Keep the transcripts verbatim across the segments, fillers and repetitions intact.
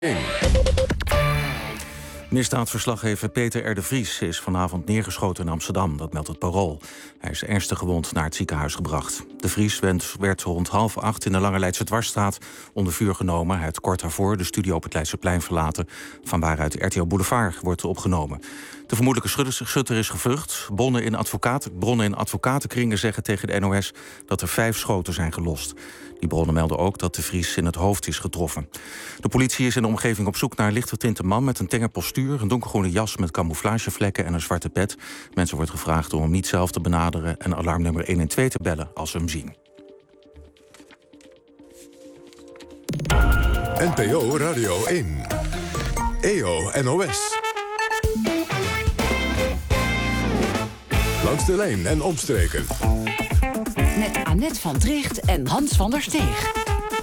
één. Misdaadverslaggever Peter R. de Vries is vanavond neergeschoten in Amsterdam. Dat meldt het Parool. Hij is ernstig gewond naar het ziekenhuis gebracht. De Vries werd rond half acht in de Lange Leidse Dwarsstraat onder vuur genomen. Hij had kort daarvoor de studio op het Leidseplein verlaten, van waaruit R T L Boulevard wordt opgenomen. De vermoedelijke schutter is gevlucht. Bronnen in, advocaat, bronnen in advocatenkringen zeggen tegen de N O S dat er vijf schoten zijn gelost. Die bronnen melden ook dat de Vries in het hoofd is getroffen. De politie is in de omgeving op zoek naar een lichtgetinte man met een tenger postuur, een donkergroene jas met camouflagevlekken en een zwarte pet. Mensen wordt gevraagd om hem niet zelf te benaderen en alarmnummer honderdtwaalf te bellen als ze hem zien. N P O Radio één. E O N O S. Langs de lijn en omstreken. Met Annette van Tricht en Hans van der Steeg.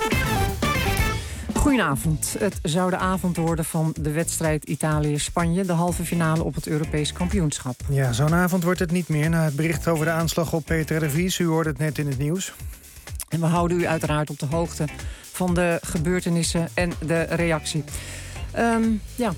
Goedenavond. Het zou de avond worden van de wedstrijd Italië-Spanje, de halve finale op het Europees kampioenschap. Ja, zo'n avond wordt het niet meer na het bericht over de aanslag op Peter R. de Vries. U hoorde het net in het nieuws. En we houden u uiteraard op de hoogte van de gebeurtenissen en de reactie. Um, ja...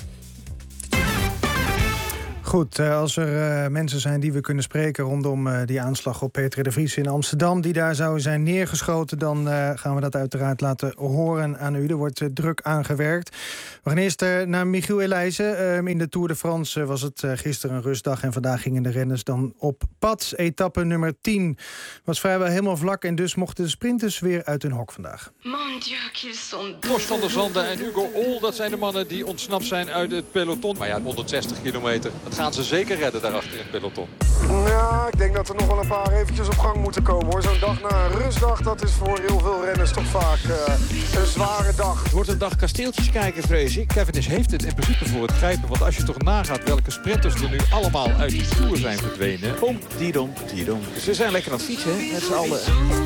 Goed, als er uh, mensen zijn die we kunnen spreken rondom uh, die aanslag op Peter R. de Vries in Amsterdam, die daar zouden zijn neergeschoten, dan uh, gaan we dat uiteraard laten horen aan u. Er wordt uh, druk aangewerkt. We gaan eerst uh, naar Michiel Elijzen. Uh, in de Tour de France uh, was het uh, gisteren een rustdag en vandaag gingen de renners dan op pad. Etappe nummer tien was vrijwel helemaal vlak en dus mochten de sprinters weer uit hun hok vandaag. Bosch van der Zanden en Hugo Ol, dat zijn de mannen die ontsnapt zijn uit het peloton. Maar ja, honderdzestig kilometer, dat gaan ze zeker redden daarachter in het peloton. Ja, ik denk dat er nog wel een paar eventjes op gang moeten komen, hoor. Zo'n dag na een rustdag, dat is voor heel veel renners toch vaak uh, een zware dag. Het wordt een dag kasteeltjes kijken, vrees ik. Cavendish heeft het in principe voor het grijpen. Want als je toch nagaat welke sprinters er nu allemaal uit die Tour zijn verdwenen. Om, didom, didom. Ze zijn lekker aan het fietsen, hè, met z'n allen.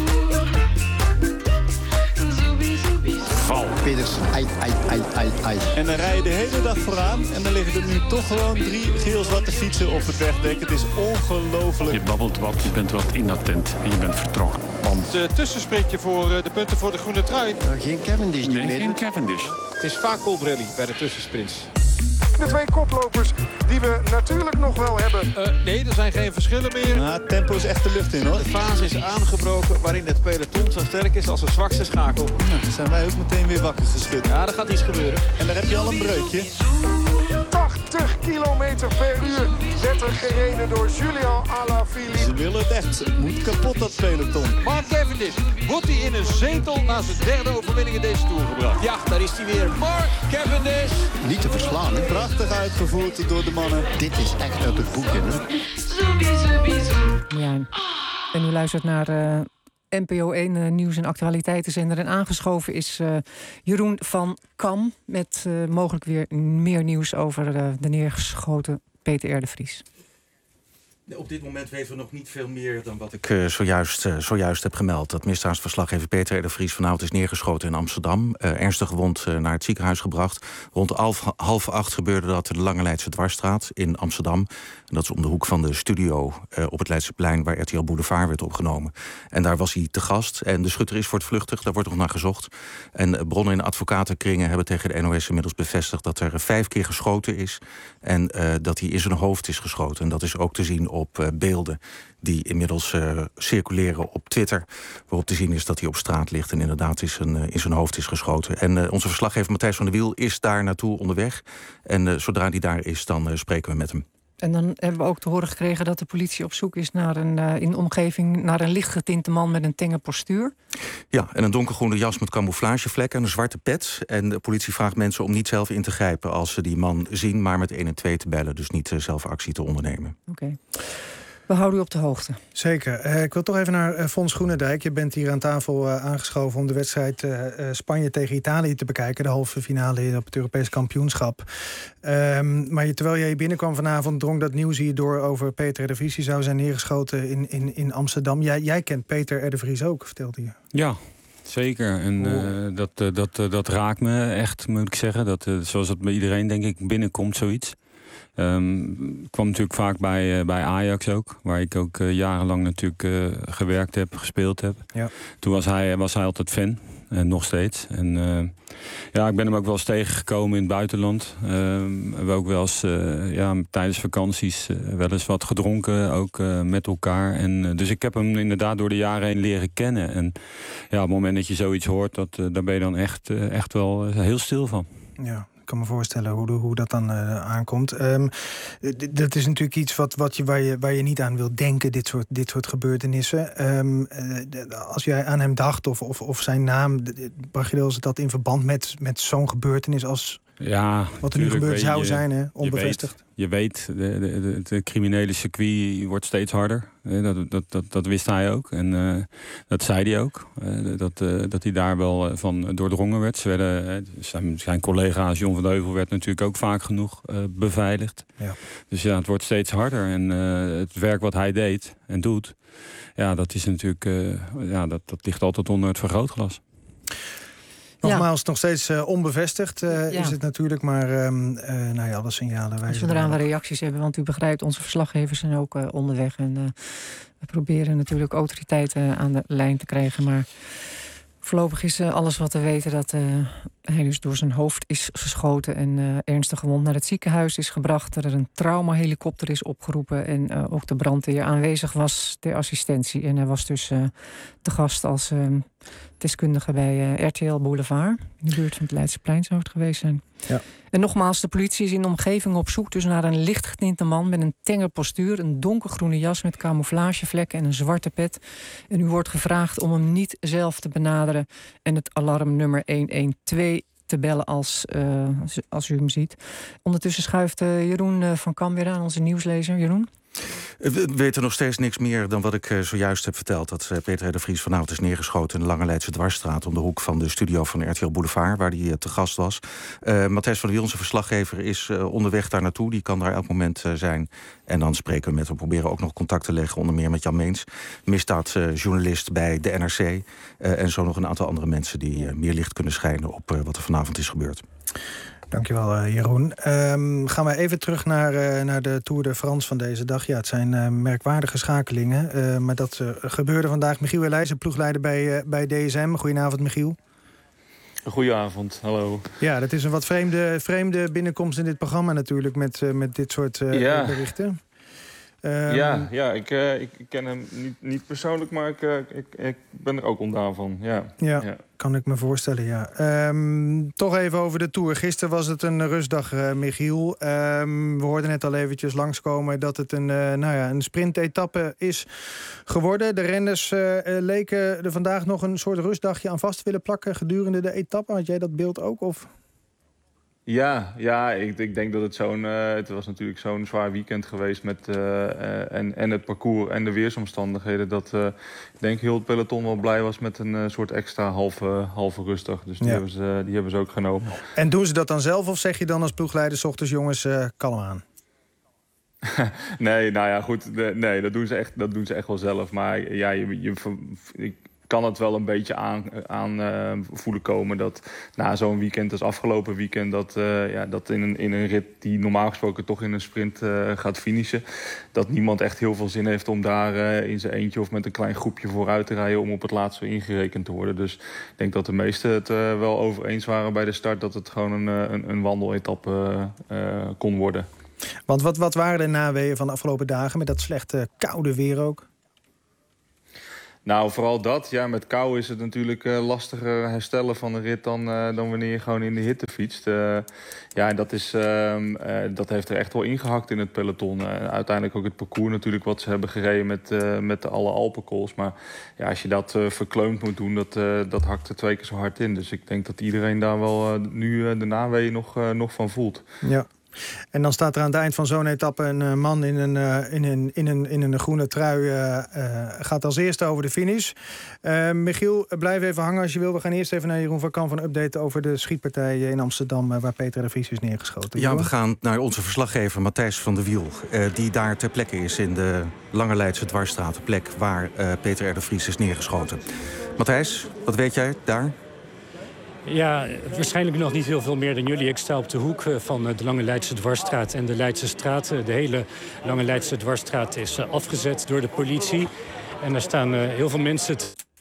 Val. Pedersen, ai, ai, ai, ai, ai. En dan rij je de hele dag vooraan en dan liggen er nu toch gewoon drie geel-zwarte fietsen op het wegdek. Het is ongelooflijk. Je babbelt wat, je bent wat inattent en je bent vertrokken. Want het tussensprintje voor de punten voor de groene trui. Uh, geen Cavendish. Nee, nee, geen Cavendish. Het is vaak Colbrelli bij de tussensprints. De twee koplopers die we natuurlijk nog wel hebben. Uh, nee, er zijn geen verschillen meer. Nou, het tempo is echt de lucht in, hoor. De fase is aangebroken waarin het peloton zo sterk is als een zwakste schakel. Nou, dan zijn wij ook meteen weer wakker geschud. Ja, er gaat iets gebeuren. En dan heb je al een breukje. tachtig kilometer per uur werd er gereden door Julian Alaphilippe. Ze willen het echt. Het moet kapot, dat peloton. Mark Cavendish, wordt hij in een zetel na zijn derde overwinning in deze Tour gebracht? Ja, daar is hij weer. Mark Cavendish. Niet te verslaan, hè? Prachtig uitgevoerd door de mannen. Dit is echt uit het boekje, hè? Ja, en u luistert naar uh, N P O één uh, nieuws- en actualiteitenzender. En aangeschoven is uh, Jeroen van Kam met uh, mogelijk weer meer nieuws over uh, de neergeschoten Peter R. de Vries. Op dit moment weten we nog niet veel meer dan wat ik uh, zojuist, uh, zojuist heb gemeld. Dat misdaadsverslaggever Peter R. de Vries vanavond is neergeschoten in Amsterdam. Uh, ernstig gewond uh, naar het ziekenhuis gebracht. Rond half, half acht gebeurde dat in de Lange Leidse Dwarsstraat in Amsterdam. En dat is om de hoek van de studio uh, op het Leidseplein waar R T L Boulevard werd opgenomen. En daar was hij te gast. En de schutter is voortvluchtig, daar wordt nog naar gezocht. En uh, bronnen in advocatenkringen hebben tegen de N O S inmiddels bevestigd dat er vijf keer geschoten is. En uh, dat hij in zijn hoofd is geschoten. En dat is ook te zien op op uh, beelden die inmiddels uh, circuleren op Twitter, waarop te zien is dat hij op straat ligt en inderdaad is een, uh, in zijn hoofd is geschoten. En uh, onze verslaggever Matthijs van der Wiel is daar naartoe onderweg. En uh, zodra hij daar is, dan uh, spreken we met hem. En dan hebben we ook te horen gekregen dat de politie op zoek is naar een, uh, in de omgeving naar een lichtgetinte man met een tenger postuur. Ja, en een donkergroene jas met camouflagevlekken en een zwarte pet. En de politie vraagt mensen om niet zelf in te grijpen als ze die man zien, maar met honderdtwaalf te bellen. Dus niet uh, zelf actie te ondernemen. Oké. Okay. We houden u op de hoogte. Zeker. Uh, ik wil toch even naar uh, Fons Groenendijk. Je bent hier aan tafel uh, aangeschoven om de wedstrijd uh, uh, Spanje tegen Italië te bekijken. De halve finale op het Europees kampioenschap. Um, maar je, terwijl jij binnenkwam vanavond, drong dat nieuws hier door over Peter R. de Vries. Die zou zijn neergeschoten in, in, in Amsterdam. Jij, jij kent Peter R. de Vries ook, vertelde je. Ja, zeker. En uh, dat, uh, dat, uh, dat raakt me echt, moet ik zeggen. Dat, uh, zoals het bij iedereen, denk ik, binnenkomt, zoiets. Um, ik kwam natuurlijk vaak bij, uh, bij Ajax ook, waar ik ook uh, jarenlang natuurlijk uh, gewerkt heb, gespeeld heb. Ja. Toen was hij, was hij altijd fan. En nog steeds. En uh, ja, ik ben hem ook wel eens tegengekomen in het buitenland. Uh, we hebben ook wel eens uh, ja, tijdens vakanties uh, wel eens wat gedronken. Ook uh, met elkaar. En, uh, dus ik heb hem inderdaad door de jaren heen leren kennen. En ja, op het moment dat je zoiets hoort, dat, uh, daar ben je dan echt, uh, echt wel uh, heel stil van. Ja. Ik kan me voorstellen hoe, hoe dat dan uh, aankomt. Um, d- dat is natuurlijk iets wat, wat je, waar, je, waar je niet aan wilt denken, dit soort, dit soort gebeurtenissen. Um, uh, d- als jij aan hem dacht of, of, of zijn naam, d- bracht je wel eens dat in verband met, met zo'n gebeurtenis als ja, wat er nu gebeurd zou je, zijn, hè? Onbevestigd? Je weet, je weet de, de, de criminele circuit wordt steeds harder. Dat, dat, dat, dat wist hij ook. En uh, dat zei hij ook. Uh, dat, uh, dat hij daar wel van doordrongen werd. Ze werden, uh, zijn, zijn collega John van de Heuvel werd natuurlijk ook vaak genoeg uh, beveiligd. Ja. Dus ja, het wordt steeds harder. En uh, het werk wat hij deed en doet, ja, dat is natuurlijk, uh, ja, dat, dat ligt altijd onder het vergrootglas. Nogmaals, ja. nog steeds uh, onbevestigd uh, ja. is het natuurlijk, maar um, uh, nou ja, alle signalen wijzen. Als we eraan wat reacties hebben, want u begrijpt, onze verslaggevers zijn ook uh, onderweg. En uh, we proberen natuurlijk autoriteiten aan de lijn te krijgen, maar voorlopig is uh, alles wat we weten dat uh, hij dus door zijn hoofd is geschoten en uh, ernstig gewond naar het ziekenhuis is gebracht. Dat er een traumahelikopter is opgeroepen en uh, ook de brandweer aanwezig was ter assistentie. En hij was dus uh, te gast als uh, deskundige bij uh, R T L Boulevard. In de buurt van het Leidseplein zou het geweest zijn. Ja. En nogmaals, de politie is in de omgeving op zoek dus naar een lichtgetinte man met een tenger postuur, een donkergroene jas met camouflagevlekken en een zwarte pet. En u wordt gevraagd om hem niet zelf te benaderen en het alarmnummer honderdtwaalf te bellen als, uh, als u hem ziet. Ondertussen schuift uh, Jeroen uh, van Kam weer aan, onze nieuwslezer. Jeroen? We weten nog steeds niks meer dan wat ik uh, zojuist heb verteld. Dat uh, Peter R. de Vries vanavond is neergeschoten in de Lange Leidse Dwarsstraat, om de hoek van de studio van R T L Boulevard, waar hij uh, te gast was. Uh, Matthijs van der Wiel, onze verslaggever, is uh, onderweg daar naartoe. Die kan daar elk moment uh, zijn. En dan spreken we met hem. We proberen ook nog contact te leggen, onder meer met Jan Meens, misdaadjournalist uh, bij de N R C. Uh, en zo nog een aantal andere mensen die uh, meer licht kunnen schijnen op uh, wat er vanavond is gebeurd. Dankjewel, uh, Jeroen. Um, gaan we even terug naar, uh, naar de Tour de France van deze dag. Ja, het zijn uh, merkwaardige schakelingen. Uh, maar dat uh, gebeurde vandaag. Michiel Elijzen, ploegleider bij, uh, bij D S M. Goedenavond, Michiel. Goedenavond, hallo. Ja, dat is een wat vreemde, vreemde binnenkomst in dit programma natuurlijk, met, uh, met dit soort uh, ja. berichten. Um, ja, ja ik, uh, ik ken hem niet, niet persoonlijk, maar ik, uh, ik, ik ben er ook ontdaan van. Ja, ja, ja, kan ik me voorstellen, ja. Um, toch even over de Tour. Gisteren was het een rustdag, uh, Michiel. Um, we hoorden net al eventjes langskomen dat het een, uh, nou ja, een sprintetappe is geworden. De renners uh, leken er vandaag nog een soort rustdagje aan vast te willen plakken gedurende de etappe. Had jij dat beeld ook, of... Ja, ja ik, ik denk dat het zo'n... Uh, het was natuurlijk zo'n zwaar weekend geweest met uh, uh, en, en het parcours en de weersomstandigheden, dat uh, ik denk heel het peloton wel blij was met een uh, soort extra halve, halve rustdag. Dus die, ja. hebben ze, die hebben ze ook genomen. En doen ze dat dan zelf, of zeg je dan als ploegleider 's ochtends, jongens, uh, kalm aan? Nee, nou ja, goed. De, nee, dat doen ze echt, dat doen ze echt wel zelf. Maar ja, je, je, ik kan het wel een beetje aan, aan uh, voelen komen dat na zo'n weekend als afgelopen weekend, dat, uh, ja, dat in, een, in een rit die normaal gesproken toch in een sprint uh, gaat finishen, dat niemand echt heel veel zin heeft om daar uh, in zijn eentje of met een klein groepje vooruit te rijden om op het laatste ingerekend te worden. Dus ik denk dat de meesten het uh, wel over eens waren bij de start dat het gewoon een, een, een wandeletappe uh, uh, kon worden. Want wat, wat waren de naweeën van de afgelopen dagen met dat slechte koude weer ook? Nou, vooral dat. Ja, met kou is het natuurlijk uh, lastiger herstellen van een rit dan, uh, dan wanneer je gewoon in de hitte fietst. Uh, ja, en dat, is, uh, uh, dat heeft er echt wel ingehakt in het peloton. Uh, uiteindelijk ook het parcours natuurlijk wat ze hebben gereden met, uh, met alle Alpencools. Maar ja, als je dat uh, verkleumd moet doen, dat, uh, dat hakt er twee keer zo hard in. Dus ik denk dat iedereen daar wel uh, nu uh, de naweeën nog, uh, nog van voelt. Ja. En dan staat er aan het eind van zo'n etappe een uh, man in een, uh, in, een, in, een, in een groene trui. Uh, uh, gaat als eerste over de finish. Uh, Michiel, blijf even hangen als je wil. We gaan eerst even naar Jeroen van Kam van update over de schietpartij in Amsterdam, uh, waar Peter R. de Vries is neergeschoten. Ja, we gaan naar onze verslaggever Matthijs van der Wiel, uh, die daar ter plekke is in de Lange Leidse Dwarsstraat, de plek waar uh, Peter R. de Vries is neergeschoten. Matthijs, wat weet jij daar? Ja, waarschijnlijk nog niet heel veel meer dan jullie. Ik sta op de hoek van de Lange Leidse Dwarsstraat en de Leidse Straat. De hele Lange Leidse Dwarsstraat is afgezet door de politie. En er staan heel veel mensen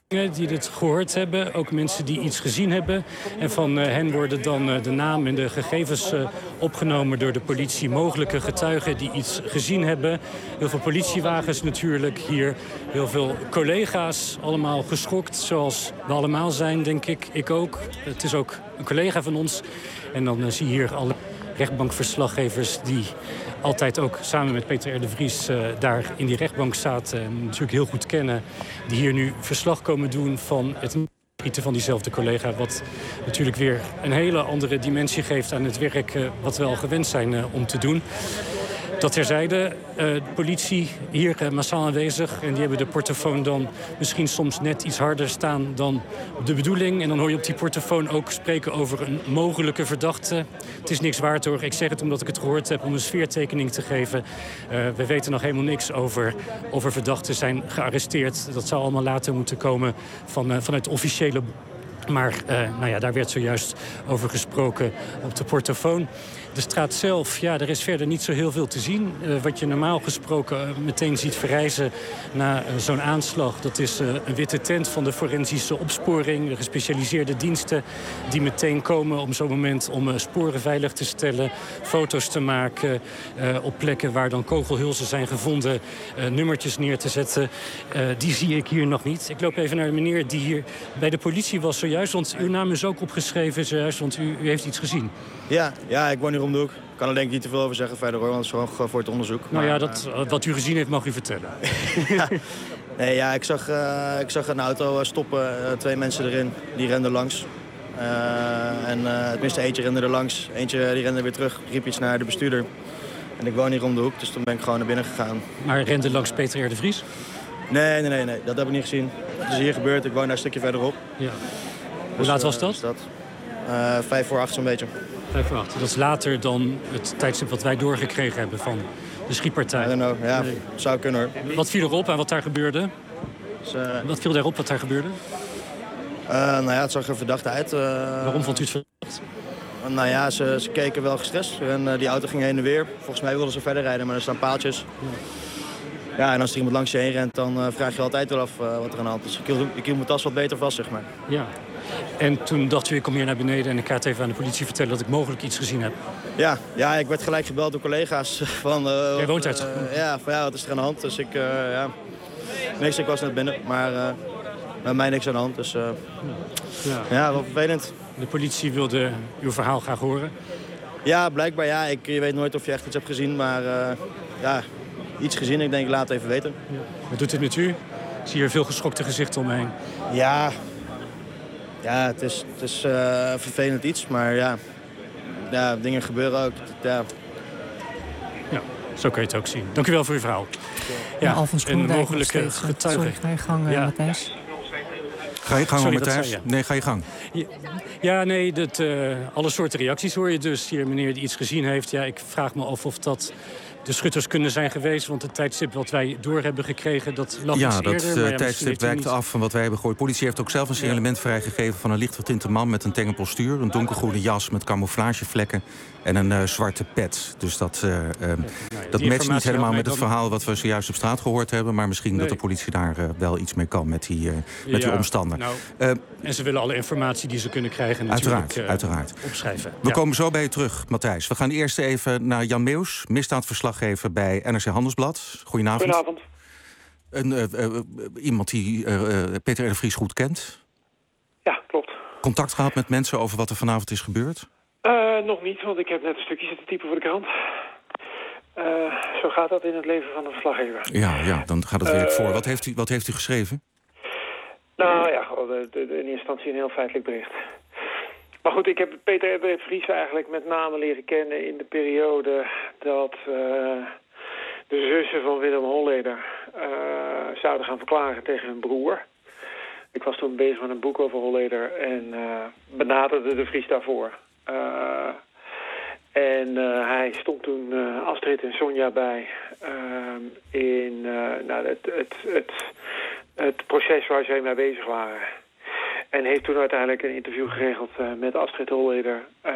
die dit gehoord hebben, ook mensen die iets gezien hebben. En van uh, hen worden dan uh, de naam en de gegevens uh, opgenomen door de politie. Mogelijke getuigen die iets gezien hebben. Heel veel politiewagens natuurlijk hier. Heel veel collega's, allemaal geschokt, zoals we allemaal zijn, denk ik. Ik ook. Het is ook een collega van ons. En dan uh, zie je hier alle rechtbankverslaggevers die altijd ook samen met Peter R. de Vries uh, daar in die rechtbank staat. Uh, natuurlijk heel goed kennen. Die hier nu verslag komen doen van het schieten van diezelfde collega. Wat natuurlijk weer een hele andere dimensie geeft aan het werk uh, wat we al gewend zijn uh, om te doen. Dat terzijde, uh, de politie hier uh, massaal aanwezig. En die hebben de portofoon dan misschien soms net iets harder staan dan de bedoeling. En dan hoor je op die portofoon ook spreken over een mogelijke verdachte. Het is niks waard hoor. Ik zeg het omdat ik het gehoord heb om een sfeertekening te geven. Uh, we weten nog helemaal niks over of er verdachten zijn gearresteerd. Dat zou allemaal later moeten komen van, uh, vanuit officiële. Maar uh, nou ja, daar werd zojuist over gesproken op de portofoon. De straat zelf, ja, er is verder niet zo heel veel te zien. Uh, wat je normaal gesproken uh, meteen ziet verrijzen na uh, zo'n aanslag. Dat is uh, een witte tent van de forensische opsporing. De gespecialiseerde diensten die meteen komen op zo'n moment om uh, sporen veilig te stellen. Foto's te maken uh, op plekken waar dan kogelhulzen zijn gevonden. Uh, nummertjes neer te zetten. Uh, die zie ik hier nog niet. Ik loop even naar de meneer die hier bij de politie was zojuist. Want uw naam is ook opgeschreven zojuist, want u, u heeft iets gezien. Ja, ja, ik woon hier om de hoek. Ik kan er denk ik niet te veel over zeggen verder hoor, want het is gewoon voor het onderzoek. Nou maar, ja, dat, uh, wat u gezien heeft mag u vertellen. ja. Nee, ja, ik zag, uh, ik zag een auto stoppen, uh, twee mensen erin, die renden langs. Uh, en uh, tenminste eentje rende er langs, eentje die rende weer terug, riep iets naar de bestuurder. En ik woon hier om de hoek, dus toen ben ik gewoon naar binnen gegaan. Maar rende langs Peter R. de Vries? Nee, nee, nee, nee, dat heb ik niet gezien. Het is hier gebeurd, ik woon daar een stukje verderop. Ja. Hoe dus, laat was uh, dat? Dus dat uh, vijf voor acht zo'n beetje. Vijf voor acht. Dat is later dan het tijdstip wat wij doorgekregen hebben van de schietpartij. I don't know, ja, nee. Zou kunnen hoor. Wat viel erop en wat daar gebeurde? Dus, uh, wat viel daarop wat daar gebeurde? Uh, nou ja, het zag er verdacht uit. Uh, Waarom vond u het verdacht? Uh, nou ja, ze, ze keken wel gestrest en uh, die auto ging heen en weer. Volgens mij wilden ze verder rijden, maar er staan paaltjes. Ja. Ja, en als er iemand langs je heen rent, dan uh, vraag je altijd wel af uh, wat er aan de hand is. Ik hield, ik hield mijn tas wat beter vast, zeg maar. Ja. En toen dacht u, ik kom hier naar beneden en ik ga het even aan de politie vertellen dat ik mogelijk iets gezien heb. Ja, ja ik werd gelijk gebeld door collega's van... Uh, Jij woont uit? Uh, ja, van ja, wat is er aan de hand? Dus ik, uh, ja... Niks, ik was net binnen, maar uh, met mij niks aan de hand. Dus uh, ja. ja, wel vervelend. De politie wilde uw verhaal graag horen? Ja, blijkbaar ja. Ik, je weet nooit of je echt iets hebt gezien, maar uh, ja... Iets gezien, ik denk, laat het even weten. Ja. Wat doet het met u? Ik zie hier veel geschokte gezichten om me heen. Ja, ja het is, het is uh, vervelend iets, maar ja, ja, dingen gebeuren ook. Ja. ja, zo kun je het ook zien. Dank u wel voor uw verhaal. Ja, ja een mogelijke getuige. Sorry, ga je gang, uh, ja. Matthijs. Ga je gang, Sorry, Matthijs? Nee, ga je gang. Ja, ja nee, dat, uh, alle soorten reacties hoor je dus. Hier meneer die iets gezien heeft. Ja, ik vraag me af of dat... de schutters kunnen zijn geweest, want het tijdstip wat wij door hebben gekregen, dat lag ja, iets dat, eerder. Ja, dat tijdstip wijkt niet... af van wat wij hebben gehoord. De politie heeft ook zelf een signalement ja. vrijgegeven van een licht getinte man met een tenge postuur, een donkergroene jas met camouflagevlekken en een uh, zwarte pet. Dus dat, uh, uh, ja, nou ja, dat matcht niet helemaal met het dan... verhaal wat we zojuist op straat gehoord hebben, maar misschien nee. dat de politie daar uh, wel iets mee kan met die, uh, met ja, die omstander. Nou, uh, en ze willen alle informatie die ze kunnen krijgen natuurlijk uiteraard, uh, uiteraard. opschrijven. We ja. komen zo bij je terug, Matthijs. We gaan eerst even naar Jan Meeuws, misdaadverslaggever bij N R C Handelsblad. Goedenavond. Goedenavond. Een, uh, uh, iemand die uh, uh, Peter R. de Vries goed kent. Ja, klopt. Contact gehad met mensen over wat er vanavond is gebeurd? Uh, nog niet, want ik heb net een stukje zitten typen voor de krant. Uh, zo gaat dat in het leven van een verslaggever. Ja, ja, dan gaat het werk uh, voor. Wat heeft, u, wat heeft u geschreven? Nou ja, de, de, de, in eerste instantie een heel feitelijk bericht. Maar goed, ik heb Peter R. de Vries eigenlijk met name leren kennen in de periode dat uh, de zussen van Willem Holleder uh, zouden gaan verklaren tegen hun broer. Ik was toen bezig met een boek over Holleder en uh, benaderde de Vries daarvoor. Uh, en uh, hij stond toen uh, Astrid en Sonja bij uh, in uh, nou, het, het, het, het proces waar zij mee bezig waren. En heeft toen uiteindelijk een interview geregeld uh, met Astrid Holleder uh,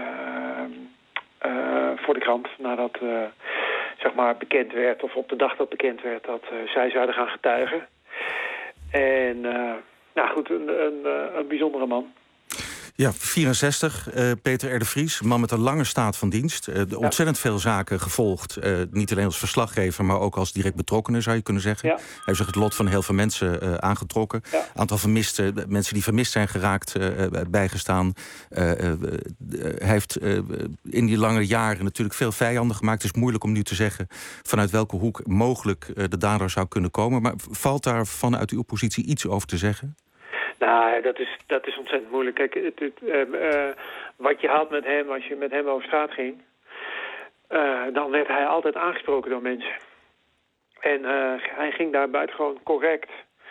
uh, voor de krant. Nadat uh, zeg maar bekend werd, of op de dag dat bekend werd, dat uh, zij zouden gaan getuigen. En uh, nou goed, een, een, een bijzondere man. Ja, vierenzestig, uh, Peter R. de Vries, een man met een lange staat van dienst. Uh, de ontzettend veel zaken gevolgd. Uh, niet alleen als verslaggever, maar ook als direct betrokkenen, zou je kunnen zeggen. Ja. Hij heeft zich het lot van heel veel mensen uh, aangetrokken. Een ja. aantal vermiste, mensen die vermist zijn geraakt, uh, bijgestaan. Uh, uh, uh, hij heeft uh, in die lange jaren natuurlijk veel vijanden gemaakt. Het is moeilijk om nu te zeggen vanuit welke hoek mogelijk uh, de dader zou kunnen komen. Maar valt daar vanuit uw positie iets over te zeggen? Nou, dat is, dat is ontzettend moeilijk. Kijk, het, het, uh, uh, wat je had met hem, als je met hem over straat ging, Uh, dan werd hij altijd aangesproken door mensen. En uh, hij ging daar buitengewoon correct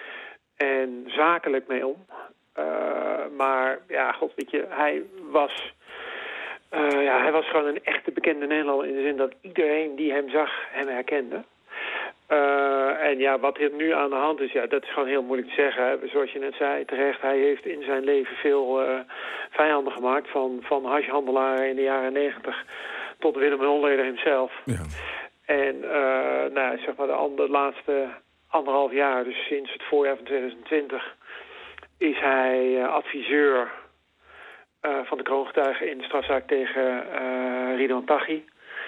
en zakelijk mee om. Uh, maar ja, god, weet je, hij was, uh, ja, hij was gewoon een echte bekende Nederlander in de zin dat iedereen die hem zag, hem herkende. Uh, en ja, wat er nu aan de hand is, ja, dat is gewoon heel moeilijk te zeggen. Zoals je net zei, terecht, hij heeft in zijn leven veel uh, vijanden gemaakt. Van, van hashhandelaar in de jaren negentig tot Willem Holleder hemzelf. Ja. En uh, nou, zeg maar de, andere, de laatste anderhalf jaar, dus sinds het voorjaar van twintig twintig, is hij uh, adviseur uh, van de kroongetuigen in de strafzaak tegen uh, Ridwan Taghi.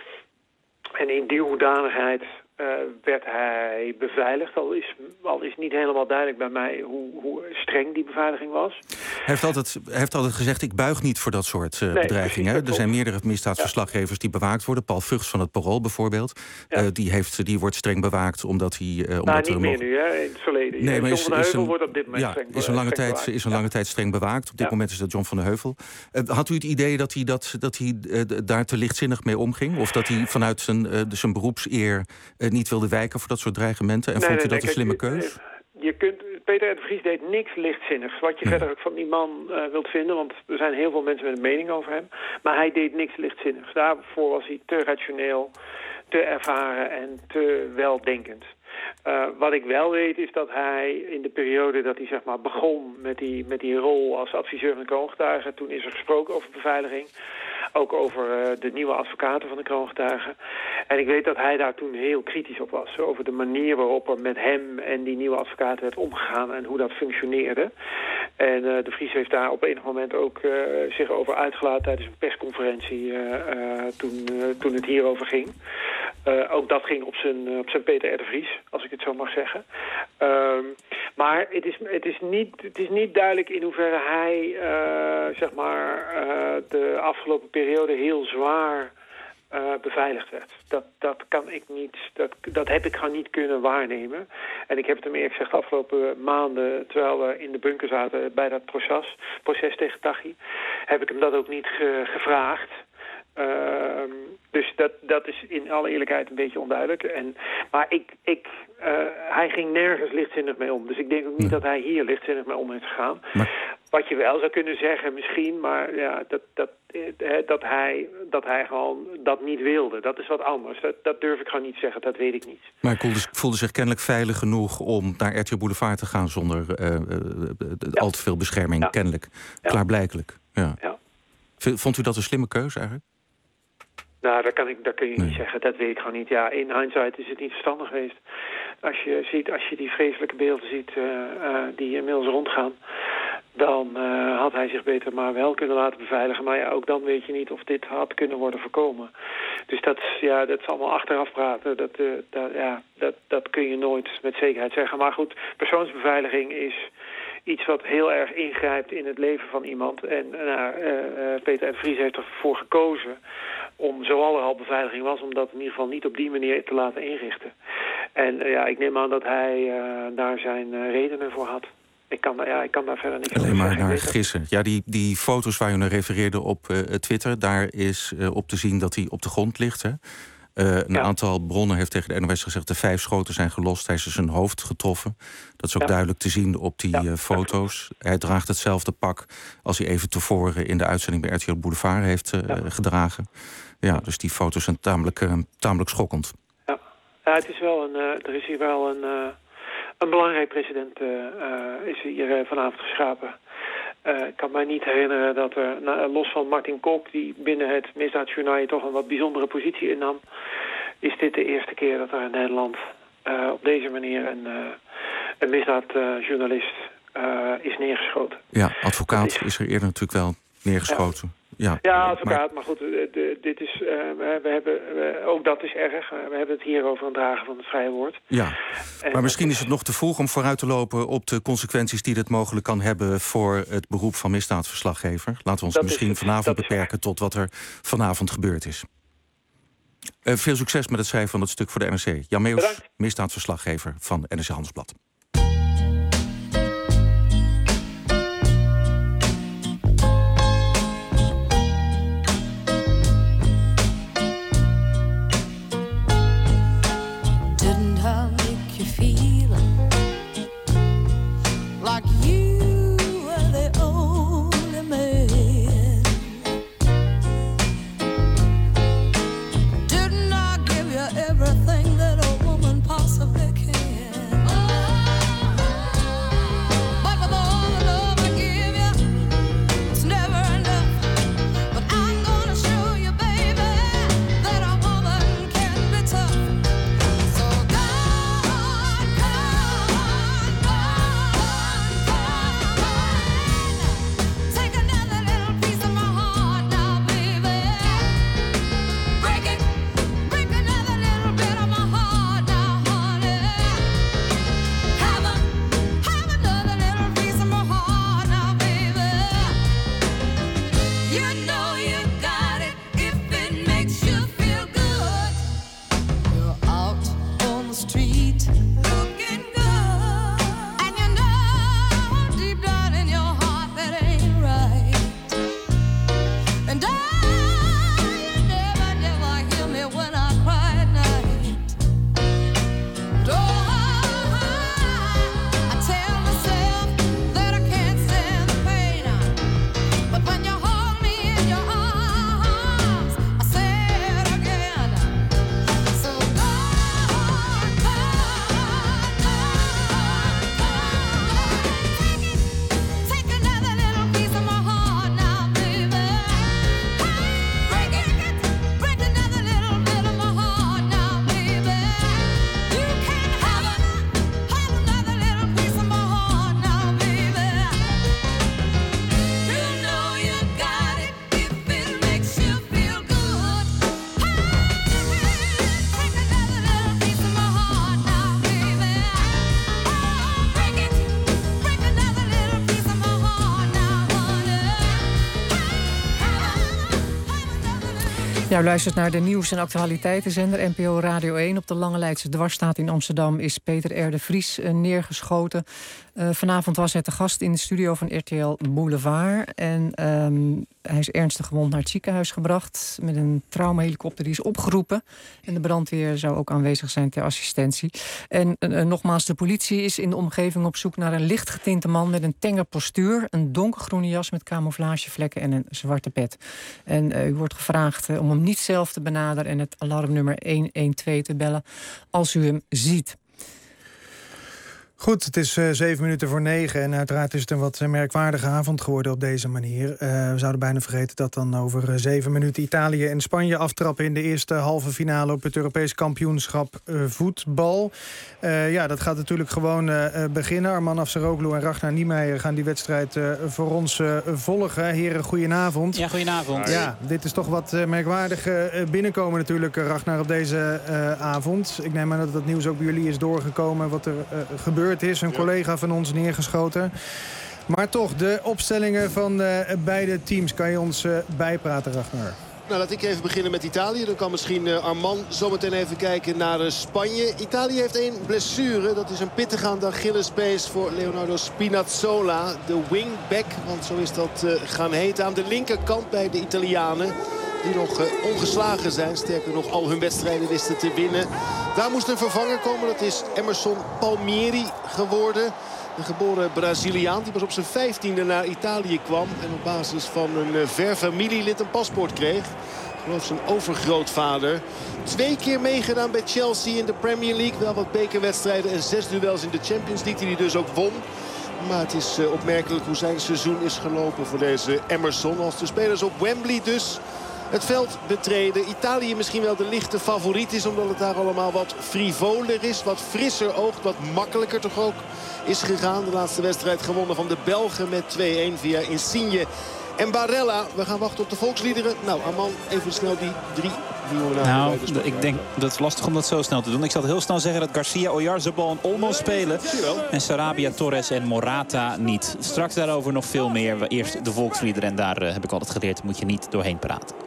En in die hoedanigheid Uh, werd hij beveiligd. Al is, al is niet helemaal duidelijk bij mij hoe, hoe streng die beveiliging was. Hij heeft altijd, hij heeft altijd gezegd, ik buig niet voor dat soort uh, nee, bedreigingen. Precies, er zijn meerdere misdaadsverslaggevers ja. die bewaakt worden. Paul Vugts van het Parool bijvoorbeeld. Ja. Uh, die, heeft, die wordt streng bewaakt omdat hij... Uh, omdat nou, niet er meer nog... nu, hè, in het verleden. Nee, maar John is, van de Heuvel een, wordt op dit moment ja, streng, is een lange, streng tijd, is een lange ja. tijd streng bewaakt. Op dit ja. moment is dat John van de Heuvel. Uh, had u het idee dat hij, dat, dat hij uh, daar te lichtzinnig mee omging? Of dat hij vanuit zijn, uh, zijn beroepseer uh, niet wilde wijken voor dat soort dreigementen? En nee, vond u nee, dat nee, een kijk, slimme keus? Je kunt, Peter R. de Vries deed niks lichtzinnigs. Wat je nee. verder ook van die man uh, wilt vinden, want er zijn heel veel mensen met een mening over hem. Maar hij deed niks lichtzinnigs. Daarvoor was hij te rationeel, te ervaren en te weldenkend. Uh, wat ik wel weet is dat hij in de periode dat hij zeg maar begon met die, met die rol als adviseur van de kroongetuigen, toen is er gesproken over beveiliging. Ook over uh, de nieuwe advocaten van de kroongetuigen. En ik weet dat hij daar toen heel kritisch op was. Over de manier waarop er met hem en die nieuwe advocaten werd omgegaan en hoe dat functioneerde. En uh, de Vries heeft daar op enig moment ook uh, zich over uitgelaten tijdens een persconferentie uh, uh, toen, uh, toen het hierover ging. Uh, ook dat ging op zijn, uh, op zijn Peter R. de Vries, als ik het zo mag zeggen. Um, maar het is, het, is niet, het is niet duidelijk in hoeverre hij uh, zeg maar, uh, de afgelopen periode heel zwaar uh, beveiligd werd. Dat, dat kan ik niet, dat, dat heb ik gewoon niet kunnen waarnemen. En ik heb het hem eerlijk gezegd de afgelopen maanden, terwijl we in de bunker zaten bij dat proces, proces tegen Taghi, heb ik hem dat ook niet ge, gevraagd. Uh, dus dat, dat is in alle eerlijkheid een beetje onduidelijk. En, maar ik, ik, uh, hij ging nergens lichtzinnig mee om. Dus ik denk ook niet dat hij hier lichtzinnig mee om is gegaan. Maar... Wat je wel zou kunnen zeggen misschien, maar ja, dat, dat, dat, hij, dat hij gewoon dat niet wilde. Dat is wat anders. Dat, dat durf ik gewoon niet zeggen, dat weet ik niet. Maar hij voelde, voelde zich kennelijk veilig genoeg om naar R T L Boulevard te gaan zonder uh, uh, ja. al te veel bescherming, ja. kennelijk. Ja. Klaarblijkelijk. Ja. Ja. Vond u dat een slimme keuze eigenlijk? Nou, dat kan, ik, dat kun je nee. niet zeggen. Dat weet ik gewoon niet. Ja, in hindsight is het niet verstandig geweest. Als je, ziet, als je die vreselijke beelden ziet uh, uh, die inmiddels rondgaan, dan uh, had hij zich beter maar wel kunnen laten beveiligen. Maar ja, ook dan weet je niet of dit had kunnen worden voorkomen. Dus dat, ja, dat is allemaal achteraf praten. Dat, uh, dat, ja, dat, dat kun je nooit met zekerheid zeggen. Maar goed, persoonsbeveiliging is iets wat heel erg ingrijpt in het leven van iemand. En nou, uh, uh, Peter R. de Vries heeft ervoor gekozen om, zoal er al beveiliging was, om dat in ieder geval niet op die manier te laten inrichten. En uh, ja, ik neem aan dat hij uh, daar zijn uh, redenen voor had. Ik kan, ja, ik kan daar verder niet Alleen over maar zeggen. naar gissen. Ja, die, die foto's waar u naar refereerde op uh, Twitter, daar is uh, op te zien dat hij op de grond ligt. Hè? Uh, een ja. aantal bronnen heeft tegen de N O S gezegd dat vijf schoten zijn gelost. Hij is zijn hoofd getroffen. Dat is ook ja. duidelijk te zien op die ja. uh, foto's. Hij draagt hetzelfde pak als hij even tevoren in de uitzending bij R T L Boulevard heeft uh, ja. gedragen. Ja, dus die foto's zijn tamelijk, uh, tamelijk schokkend. Ja. ja, het is wel een, uh, er is hier wel een, uh, een belangrijk president uh, uh, is hier uh, vanavond geschapen. Uh, ik kan mij niet herinneren dat er, nou, los van Martin Kok, die binnen het misdaadjournaal toch een wat bijzondere positie innam, is dit de eerste keer dat er in Nederland uh, op deze manier een, uh, een misdaadjournalist uh, is neergeschoten. Ja, advocaat is... is er eerder natuurlijk wel neergeschoten. Ja, ja, ja advocaat, maar, maar goed, de, de, dit is, uh, we, we hebben, we, ook dat is erg. Uh, we hebben het hier over een dragen van het vrije woord. Ja, en, maar misschien is het nog te vroeg om vooruit te lopen op de consequenties die dit mogelijk kan hebben voor het beroep van misdaadverslaggever. Laten we ons misschien is, vanavond beperken tot wat er vanavond gebeurd is. Uh, veel succes met het schrijven van het stuk voor de N R C. Jan Meeuwis, misdaadverslaggever van N R C Handelsblad. Ja, u luistert naar de nieuws- en actualiteitenzender N P O Radio één. Op de Lange Leidse Dwarsstraat in Amsterdam is Peter R. de Vries uh, neergeschoten. Uh, vanavond was hij te gast in de studio van R T L Boulevard. En um, hij is ernstig gewond naar het ziekenhuis gebracht met een traumahelikopter die is opgeroepen. En de brandweer zou ook aanwezig zijn ter assistentie. En uh, nogmaals, de politie is in de omgeving op zoek naar een lichtgetinte man met een tenger postuur, een donkergroene jas met camouflagevlekken en een zwarte pet. En uh, u wordt gevraagd uh, om hem niet zelf te benaderen en het alarmnummer een een twee te bellen als u hem ziet. Goed, het is uh, zeven minuten voor negen en uiteraard is het een wat merkwaardige avond geworden op deze manier. Uh, we zouden bijna vergeten dat dan over uh, zeven minuten Italië en Spanje aftrappen in de eerste halve finale op het Europees kampioenschap uh, voetbal. Uh, ja, dat gaat natuurlijk gewoon uh, beginnen. Arman Afsaroglu en Ragnar Niemeyer gaan die wedstrijd uh, voor ons uh, volgen. Heren, goedenavond. Ja, goedenavond. Ja, dit is toch wat uh, merkwaardig uh, binnenkomen natuurlijk, uh, Ragnar, op deze uh, avond. Ik neem aan dat dat nieuws ook bij jullie is doorgekomen wat er uh, gebeurt is. Een collega van ons neergeschoten. Maar toch, de opstellingen van uh, beide teams. Kan je ons uh, bijpraten, Ragnar? Nou, laat ik even beginnen met Italië. Dan kan misschien uh, Arman zometeen even kijken naar uh, Spanje. Italië heeft één blessure. Dat is een pittig aan de Achillespees voor Leonardo Spinazzola. De wingback, want zo is dat uh, gaan heten. Aan de linkerkant bij de Italianen. Die nog uh, ongeslagen zijn. Sterker nog, al hun wedstrijden wisten te winnen. Daar moest een vervanger komen. Dat is Emerson Palmieri geworden. Een geboren Braziliaan die pas op zijn vijftiende naar Italië kwam. En op basis van een uh, ver familielid een paspoort kreeg. Ik geloof zijn overgrootvader. Twee keer meegedaan bij Chelsea in de Premier League. Wel wat bekerwedstrijden en zes duels in de Champions League die hij dus ook won. Maar het is uh, opmerkelijk hoe zijn seizoen is gelopen voor deze Emerson. Als de spelers op Wembley dus het veld betreden. Italië misschien wel de lichte favoriet is, omdat het daar allemaal wat frivoler is. Wat frisser oogt, wat makkelijker toch ook is gegaan. De laatste wedstrijd gewonnen van de Belgen met twee-een via Insigne en Barella. We gaan wachten op de volksliederen. Nou, Arman, even snel die drie nieuwe namen. Nou, ik denk dat het lastig om dat zo snel te doen. Ik zal heel snel zeggen dat Garcia, Oyarzabal en Olmo spelen. En Sarabia, Torres en Morata niet. Straks daarover nog veel meer. Eerst de volksliederen en daar uh, heb ik altijd geleerd, moet je niet doorheen praten.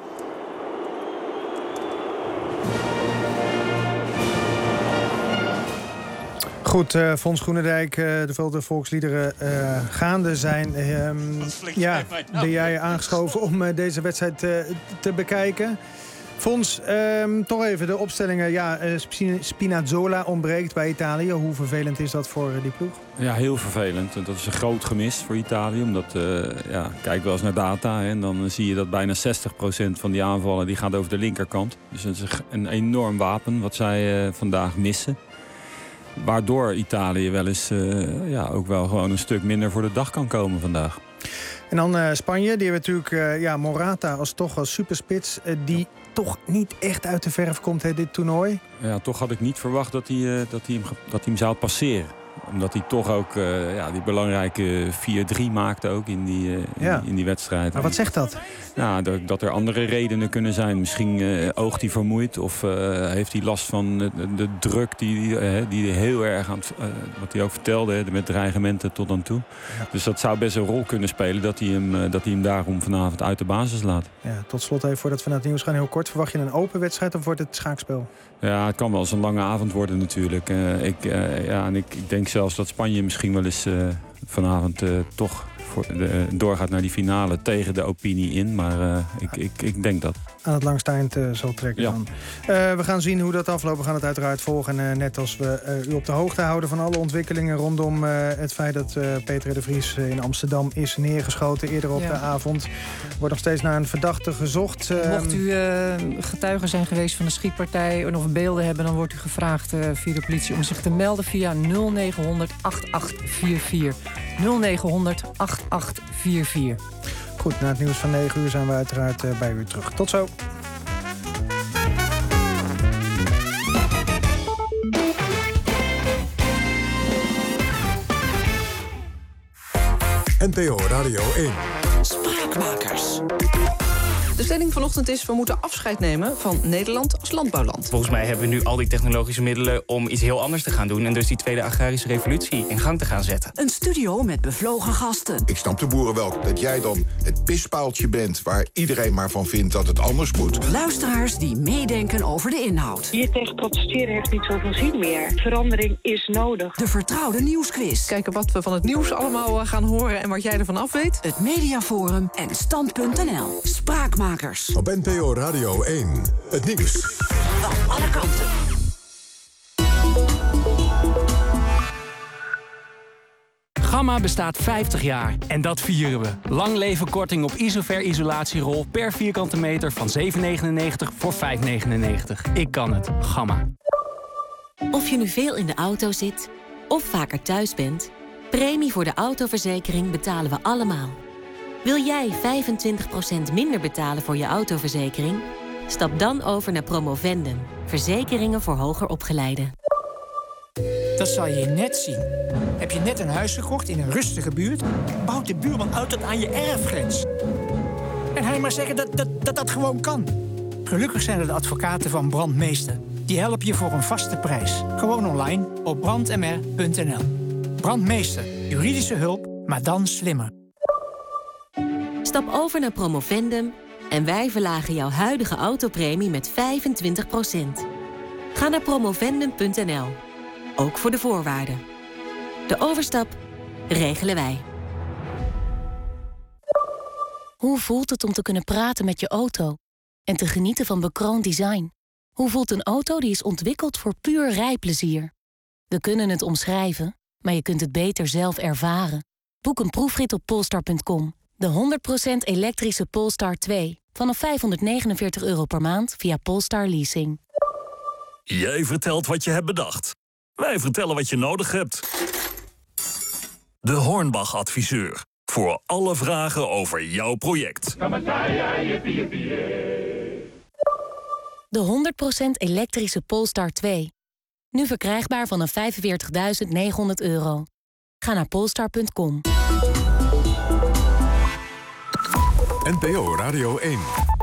Goed, uh, Fons Groenendijk, uh, de veel volksliederen uh, gaande zijn. Um, ja, ben jij aangeschoven om uh, deze wedstrijd uh, te bekijken? Fons, um, toch even de opstellingen. Ja, uh, Spinazzola ontbreekt bij Italië. Hoe vervelend is dat voor uh, die ploeg? Ja, heel vervelend. Dat is een groot gemis voor Italië. Omdat, uh, ja, kijk wel eens naar data. Hè, en dan uh, zie je dat bijna zestig procent van die aanvallen die gaat over de linkerkant. Dus dat is een enorm wapen wat zij uh, vandaag missen. Waardoor Italië wel eens uh, ja, ook wel gewoon een stuk minder voor de dag kan komen vandaag. En dan uh, Spanje, die hebben natuurlijk uh, ja, Morata als toch als superspits. Uh, die toch niet echt uit de verf komt, hè, dit toernooi. Ja, toch had ik niet verwacht dat hij, uh, dat hij, hem, dat hij hem zou passeren. Omdat hij toch ook uh, ja, die belangrijke vier drie maakte ook in die, uh, in, ja. in die wedstrijd. Maar wat zegt dat? Nou, dat, dat er andere redenen kunnen zijn. Misschien uh, oogt hij vermoeid of uh, heeft hij last van de, de druk die, uh, die heel erg aan het, uh, wat hij ook vertelde, hè, met dreigementen tot dan toe. Ja. Dus dat zou best een rol kunnen spelen dat hij hem, uh, dat hij hem daarom vanavond uit de basis laat. Ja, tot slot even voordat we naar het nieuws gaan, heel kort. Verwacht je een open wedstrijd of wordt het schaakspel? Ja, het kan wel eens een lange avond worden natuurlijk. Uh, ik, uh, ja, en ik, ik denk zelfs dat Spanje misschien wel eens uh, vanavond uh, toch voor de, doorgaat naar die finale tegen de opinie in. Maar uh, ik, ik, ik denk dat. Aan het langste eind uh, zal trekken ja. dan. Uh, we gaan zien hoe dat afloopt. We gaan het uiteraard volgen. En uh, net als we uh, u op de hoogte houden van alle ontwikkelingen rondom uh, het feit dat uh, Peter R. de Vries uh, in Amsterdam is neergeschoten. Eerder op ja. de avond wordt nog steeds naar een verdachte gezocht. Uh, Mocht u uh, getuige zijn geweest van de schietpartij en of beelden hebben, dan wordt u gevraagd uh, via de politie om zich te melden via nul negen honderd acht acht vier vier. nul negen honderd acht acht vier vier. Goed, na het nieuws van negen uur zijn we uiteraard uh, bij u terug. Tot zo. N P O Radio één. Spraakmakers. De stelling vanochtend is, we moeten afscheid nemen van Nederland als landbouwland. Volgens mij hebben we nu al die technologische middelen om iets heel anders te gaan doen en dus die tweede agrarische revolutie in gang te gaan zetten. Een studio met bevlogen gasten. Ik snap de boeren wel dat jij dan het pispaaltje bent waar iedereen maar van vindt dat het anders moet. Luisteraars die meedenken over de inhoud. Hier tegen protesteren heeft niet zoveel zin meer. Verandering is nodig. De vertrouwde nieuwsquiz. Kijken wat we van het nieuws allemaal gaan horen en wat jij ervan af weet. Het Mediaforum en stand punt n l. Spraakmakers. Op N P O Radio één. Het nieuws. Van alle kanten. Gamma bestaat vijftig jaar en dat vieren we. Lang leven korting op Isover isolatierol per vierkante meter van zeven negenennegentig voor vijf negenennegentig. Ik kan het. Gamma. Of je nu veel in de auto zit of vaker thuis bent, premie voor de autoverzekering betalen we allemaal. Wil jij vijfentwintig procent minder betalen voor je autoverzekering? Stap dan over naar Promovendum. Verzekeringen voor hoger opgeleiden. Dat zal je net zien. Heb je net een huis gekocht in een rustige buurt? Bouwt de buurman uit tot aan je erfgrens. En hij maar zeggen dat dat, dat dat gewoon kan. Gelukkig zijn er de advocaten van Brandmeester. Die helpen je voor een vaste prijs. Gewoon online op brand m r punt n l. Brandmeester. Juridische hulp, maar dan slimmer. Stap over naar Promovendum en wij verlagen jouw huidige autopremie met vijfentwintig procent. Ga naar promovendum punt n l. Ook voor de voorwaarden. De overstap regelen wij. Hoe voelt het om te kunnen praten met je auto en te genieten van bekroond design? Hoe voelt een auto die is ontwikkeld voor puur rijplezier? We kunnen het omschrijven, maar je kunt het beter zelf ervaren. Boek een proefrit op polestar punt com. De honderd procent elektrische Polestar twee. Vanaf vijfhonderdnegenenveertig euro per maand via Polestar Leasing. Jij vertelt wat je hebt bedacht. Wij vertellen wat je nodig hebt. De Hornbach-adviseur. Voor alle vragen over jouw project. De honderd procent elektrische Polestar twee. Nu verkrijgbaar vanaf vijfenveertigduizend negenhonderd euro. Ga naar polestar punt com. N P O Radio één.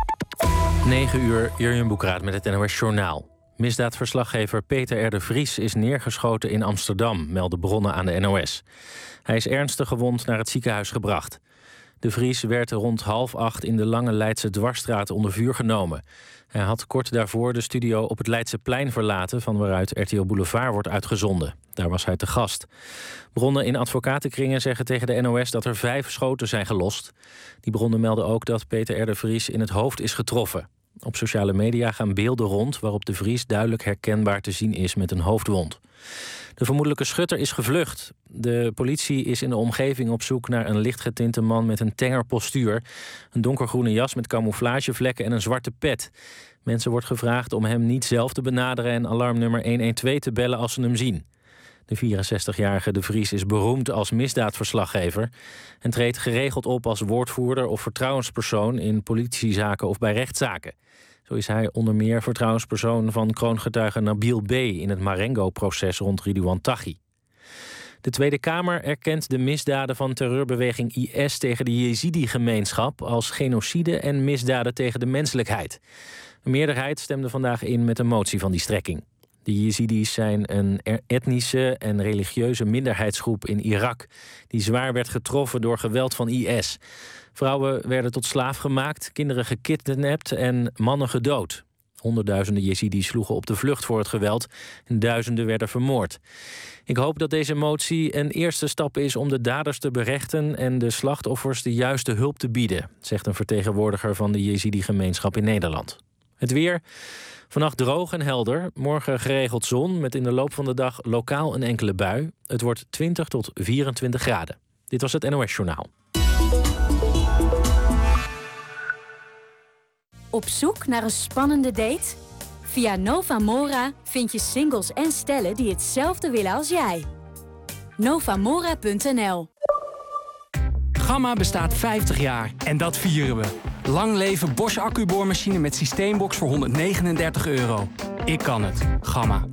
negen uur, Jurjen Boekraat met het N O S Journaal. Misdaadverslaggever Peter R. de Vries is neergeschoten in Amsterdam, melden bronnen aan de N O S. Hij is ernstig gewond naar het ziekenhuis gebracht. De Vries werd rond half acht in de Lange Leidse Dwarsstraat onder vuur genomen. Hij had kort daarvoor de studio op het Leidseplein verlaten, van waaruit R T L Boulevard wordt uitgezonden. Daar was hij te gast. Bronnen in advocatenkringen zeggen tegen de N O S dat er vijf schoten zijn gelost. Die bronnen melden ook dat Peter R. de Vries in het hoofd is getroffen. Op sociale media gaan beelden rond waarop de Vries duidelijk herkenbaar te zien is met een hoofdwond. De vermoedelijke schutter is gevlucht. De politie is in de omgeving op zoek naar een lichtgetinte man met een tenger postuur, een donkergroene jas met camouflagevlekken en een zwarte pet. Mensen wordt gevraagd om hem niet zelf te benaderen en alarmnummer honderdtwaalf te bellen als ze hem zien. De vierenzestigjarige De Vries is beroemd als misdaadverslaggever en treedt geregeld op als woordvoerder of vertrouwenspersoon in politiezaken of bij rechtszaken. Zo is hij onder meer vertrouwenspersoon van kroongetuige Nabil B. in het Marengo-proces rond Ridouan Taghi. De Tweede Kamer erkent de misdaden van terreurbeweging I S tegen de Jezidi-gemeenschap als genocide en misdaden tegen de menselijkheid. Een meerderheid stemde vandaag in met een motie van die strekking. De Jezidis zijn een etnische en religieuze minderheidsgroep in Irak die zwaar werd getroffen door geweld van I S. Vrouwen werden tot slaaf gemaakt, kinderen gekidnapt en mannen gedood. Honderdduizenden Jezidis sloegen op de vlucht voor het geweld en duizenden werden vermoord. Ik hoop dat deze motie een eerste stap is om de daders te berechten en de slachtoffers de juiste hulp te bieden, zegt een vertegenwoordiger van de Jezidi-gemeenschap in Nederland. Het weer. Vannacht droog en helder. Morgen geregeld zon met in de loop van de dag lokaal een enkele bui. Het wordt twintig tot vierentwintig graden. Dit was het N O S Journaal. Op zoek naar een spannende date? Via Novamora vind je singles en stellen die hetzelfde willen als jij. Novamora punt n l. Gamma bestaat vijftig jaar en dat vieren we. Lang leven Bosch accuboormachine met systeembox voor honderdnegenendertig euro. Ik kan het. Gamma.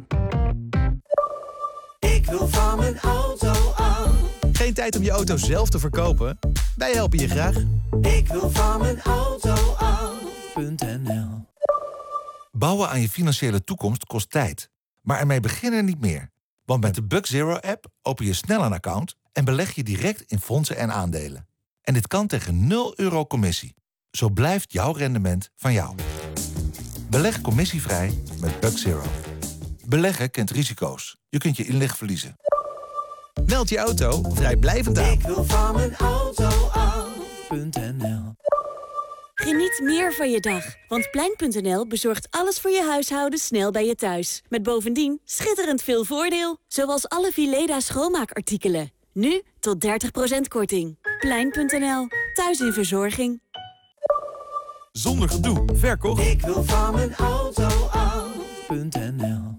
Ik wil van mijn auto af. Geen tijd om je auto zelf te verkopen? Wij helpen je graag. Ik wil van mijn auto af.nl. Bouwen aan je financiële toekomst kost tijd. Maar ermee beginnen niet meer. Want met de Bug Zero app open je snel een account en beleg je direct in fondsen en aandelen. En dit kan tegen nul euro commissie. Zo blijft jouw rendement van jou. Beleg commissievrij met Bug Zero. Beleggen kent risico's. Je kunt je inleg verliezen. Meld je auto vrijblijvend aan. Ik wil van mijn auto af.nl. Geniet meer van je dag, want Plein punt n l bezorgt alles voor je huishouden snel bij je thuis. Met bovendien schitterend veel voordeel, zoals alle Vileda schoonmaakartikelen. Nu tot dertig procent korting. Plein punt n l, thuis in verzorging. Zonder gedoe, verkocht. Ik wil van mijn auto af.nl.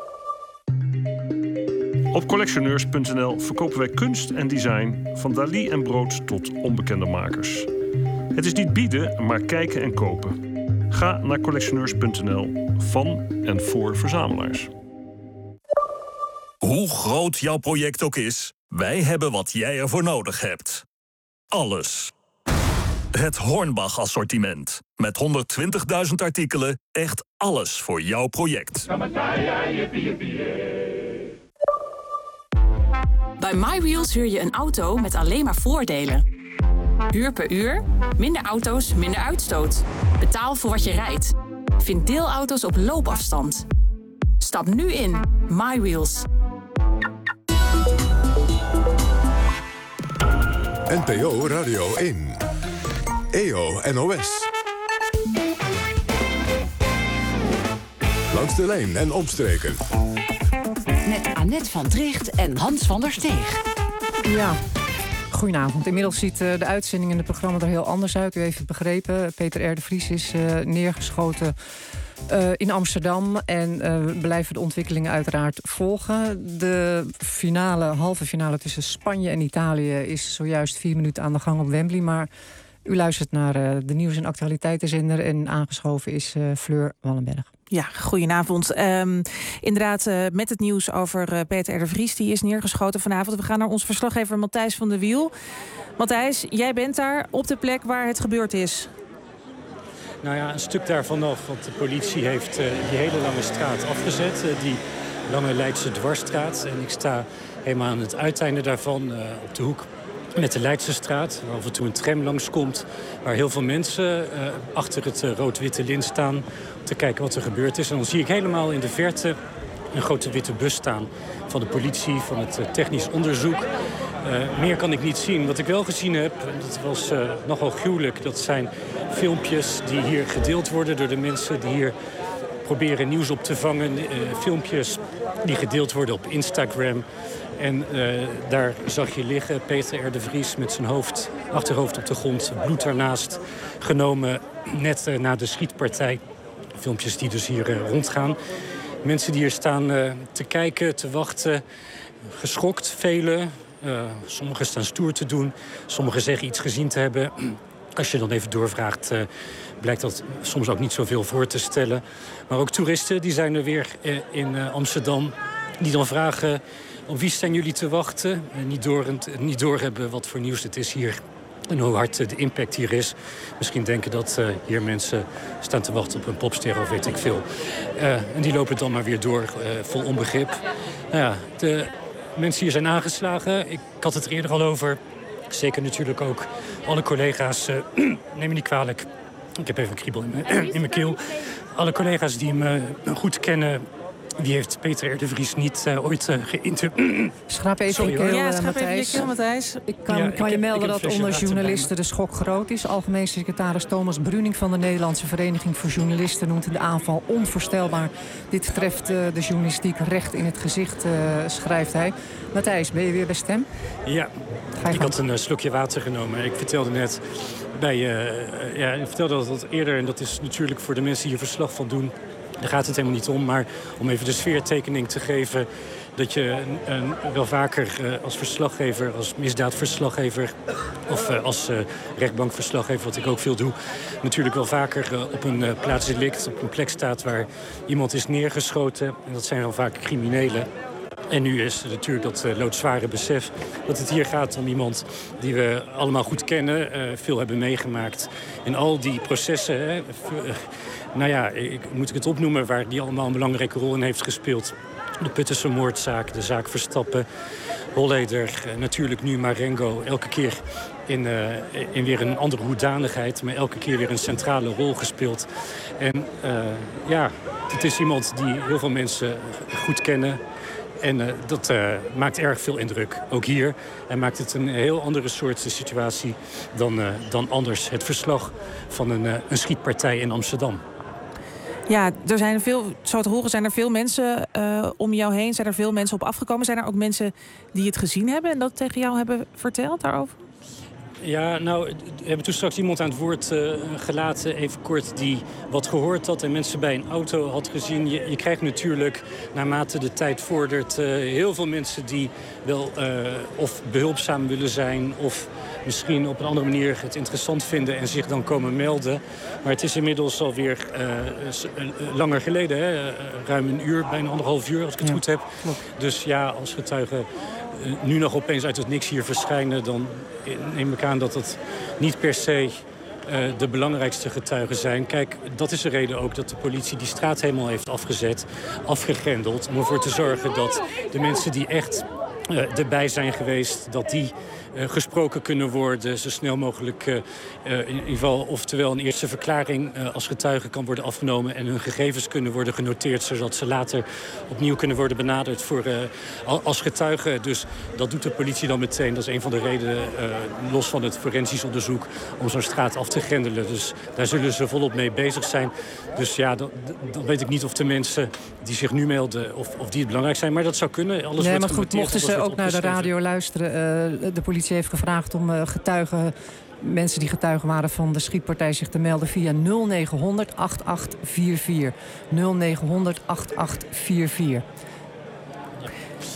Op collectioneurs punt n l verkopen wij kunst en design, van Dali en Brood tot onbekende makers. Het is niet bieden, maar kijken en kopen. Ga naar collectioneurs punt n l, van en voor verzamelaars. Hoe groot jouw project ook is, wij hebben wat jij ervoor nodig hebt. Alles. Het Hornbach-assortiment. Met honderdtwintigduizend artikelen, echt alles voor jouw project. Bij MyWheels huur je een auto met alleen maar voordelen. Huur per uur, minder auto's, minder uitstoot. Betaal voor wat je rijdt. Vind deelauto's op loopafstand. Stap nu in. MyWheels. N P O Radio één. E O N O S. Langs de lijn en omstreken. Met Annette van Tricht en Hans van der Steeg. Ja. Goedenavond. Inmiddels ziet uh, de uitzending en het programma er heel anders uit. U heeft het begrepen. Peter R. de Vries is uh, neergeschoten uh, in Amsterdam. En uh, we blijven de ontwikkelingen uiteraard volgen. De finale, halve finale tussen Spanje en Italië is zojuist vier minuten aan de gang op Wembley. Maar u luistert naar uh, de nieuws- en actualiteitenzender en aangeschoven is uh, Fleur Wallenberg. Ja, goedenavond. Um, inderdaad, uh, met het nieuws over uh, Peter R. de Vries. Die is neergeschoten vanavond. We gaan naar onze verslaggever Matthijs van der Wiel. Matthijs, jij bent daar op de plek waar het gebeurd is. Nou ja, een stuk daarvan af. Want de politie heeft uh, die hele lange straat afgezet. Uh, die lange Leidse dwarsstraat. En ik sta helemaal aan het uiteinde daarvan. Uh, op de hoek met de Leidse straat. Waar af en toe een tram langskomt. Waar heel veel mensen uh, achter het uh, rood-witte lint staan. Om te kijken wat er gebeurd is. En dan zie ik helemaal in de verte een grote witte bus staan. Van de politie, van het uh, technisch onderzoek. Uh, meer kan ik niet zien. Wat ik wel gezien heb, dat was uh, nogal gruwelijk. Dat zijn filmpjes die hier gedeeld worden door de mensen die hier proberen nieuws op te vangen. Uh, filmpjes die gedeeld worden op Instagram. En uh, daar zag je liggen Peter R. de Vries met zijn hoofd, achterhoofd op de grond. Bloed ernaast genomen net uh, na de schietpartij. Filmpjes die dus hier uh, rondgaan. Mensen die hier staan uh, te kijken, te wachten. Geschokt, velen. Uh, sommigen staan stoer te doen. Sommigen zeggen iets gezien te hebben. Als je dan even doorvraagt, uh, blijkt dat soms ook niet zoveel voor te stellen. Maar ook toeristen, die zijn er weer uh, in uh, Amsterdam. Die dan vragen, op wie staan jullie te wachten? Uh, niet, door, niet doorhebben wat voor nieuws het is hier. En hoe hard uh, de impact hier is. Misschien denken dat uh, hier mensen staan te wachten op een popster of weet ik veel. Uh, en die lopen dan maar weer door, uh, vol onbegrip. Nou ja, de mensen hier zijn aangeslagen. Ik had het er eerder al over. Zeker natuurlijk ook alle collega's. Uh, neem me niet kwalijk. Ik heb even een kriebel in mijn, in mijn keel. Alle collega's die me goed kennen. Wie heeft Peter R. de Vries niet uh, ooit uh, geïnterviewd? Schraap even Sorry, je keel, ja, schraap Matthijs. even je keel, Matthijs. Ik kan, Ja, kan ik je heb- melden ik heb dat een flesje onder water bij journalisten de schok groot is. Algemeen secretaris Thomas Bruning van de Nederlandse Vereniging voor Journalisten noemt de aanval onvoorstelbaar. Dit treft uh, de journalistiek recht in het gezicht, uh, schrijft hij. Matthijs, ben je weer bij stem? Ja, ik had een uh, slokje water genomen. Ik vertelde net bij uh, ja, ik vertelde dat eerder. En dat is natuurlijk voor de mensen die hier verslag van doen. Daar gaat het helemaal niet om. Maar om even de sfeertekening te geven. Dat je een, een, wel vaker uh, als verslaggever, als misdaadverslaggever. Of uh, als uh, rechtbankverslaggever, wat ik ook veel doe. Natuurlijk wel vaker uh, op een uh, plaatsdelict, op een plek staat waar iemand is neergeschoten. En dat zijn dan vaak criminelen. En nu is natuurlijk dat uh, loodzware besef dat het hier gaat om iemand die we allemaal goed kennen, uh, veel hebben meegemaakt. En al die processen, hè, v- uh, nou ja, ik, moet ik het opnoemen waar die allemaal een belangrijke rol in heeft gespeeld. De Puttense moordzaak, de zaak Verstappen, Holleder, uh, natuurlijk nu Marengo. Elke keer in, uh, in weer een andere hoedanigheid, maar elke keer weer een centrale rol gespeeld. En uh, ja, het is iemand die heel veel mensen goed kennen. En uh, dat uh, maakt erg veel indruk, ook hier. En maakt het een heel andere soort situatie dan, uh, dan anders. Het verslag van een, uh, een schietpartij in Amsterdam. Ja, er zijn veel, zo te horen zijn er veel mensen uh, om jou heen. Zijn er veel mensen op afgekomen? Zijn er ook mensen die het gezien hebben en dat tegen jou hebben verteld daarover? Ja, nou, we hebben toen straks iemand aan het woord uh, gelaten, even kort, die wat gehoord had en mensen bij een auto had gezien. Je, je krijgt natuurlijk, naarmate de tijd vordert, uh, heel veel mensen die wel uh, of behulpzaam willen zijn of misschien op een andere manier het interessant vinden en zich dan komen melden. Maar het is inmiddels alweer uh, uh, langer geleden, hè? Uh, ruim een uur, bijna anderhalf uur als ik het Ja, goed heb. klopt. Dus ja, als getuigen uh, nu nog opeens uit het niks hier verschijnen, dan neem ik aan dat het niet per se uh, de belangrijkste getuigen zijn. Kijk, dat is de reden ook dat de politie die straat helemaal heeft afgezet, afgegrendeld, om ervoor te zorgen dat de mensen die echt uh, erbij zijn geweest, dat die uh, gesproken kunnen worden, zo snel mogelijk uh, uh, in ieder geval, oftewel een eerste verklaring uh, als getuige kan worden afgenomen en hun gegevens kunnen worden genoteerd, zodat ze later opnieuw kunnen worden benaderd voor, uh, als getuige. Dus dat doet de politie dan meteen. Dat is een van de redenen, uh, los van het forensisch onderzoek, om zo'n straat af te grendelen. Dus daar zullen ze volop mee bezig zijn. Dus ja, dan, dan weet ik niet of de mensen die zich nu melden, of, of die het belangrijk zijn. Maar dat zou kunnen. Alles Nee, wordt maar goed, genoteerd, mochten alles ze wordt ook naar de opgeschreven. radio luisteren. Uh, de politie heeft gevraagd om uh, getuigen, mensen die getuigen waren van de schietpartij, zich te melden via nul negen honderd acht acht vier vier. nul negen honderd acht acht vier vier.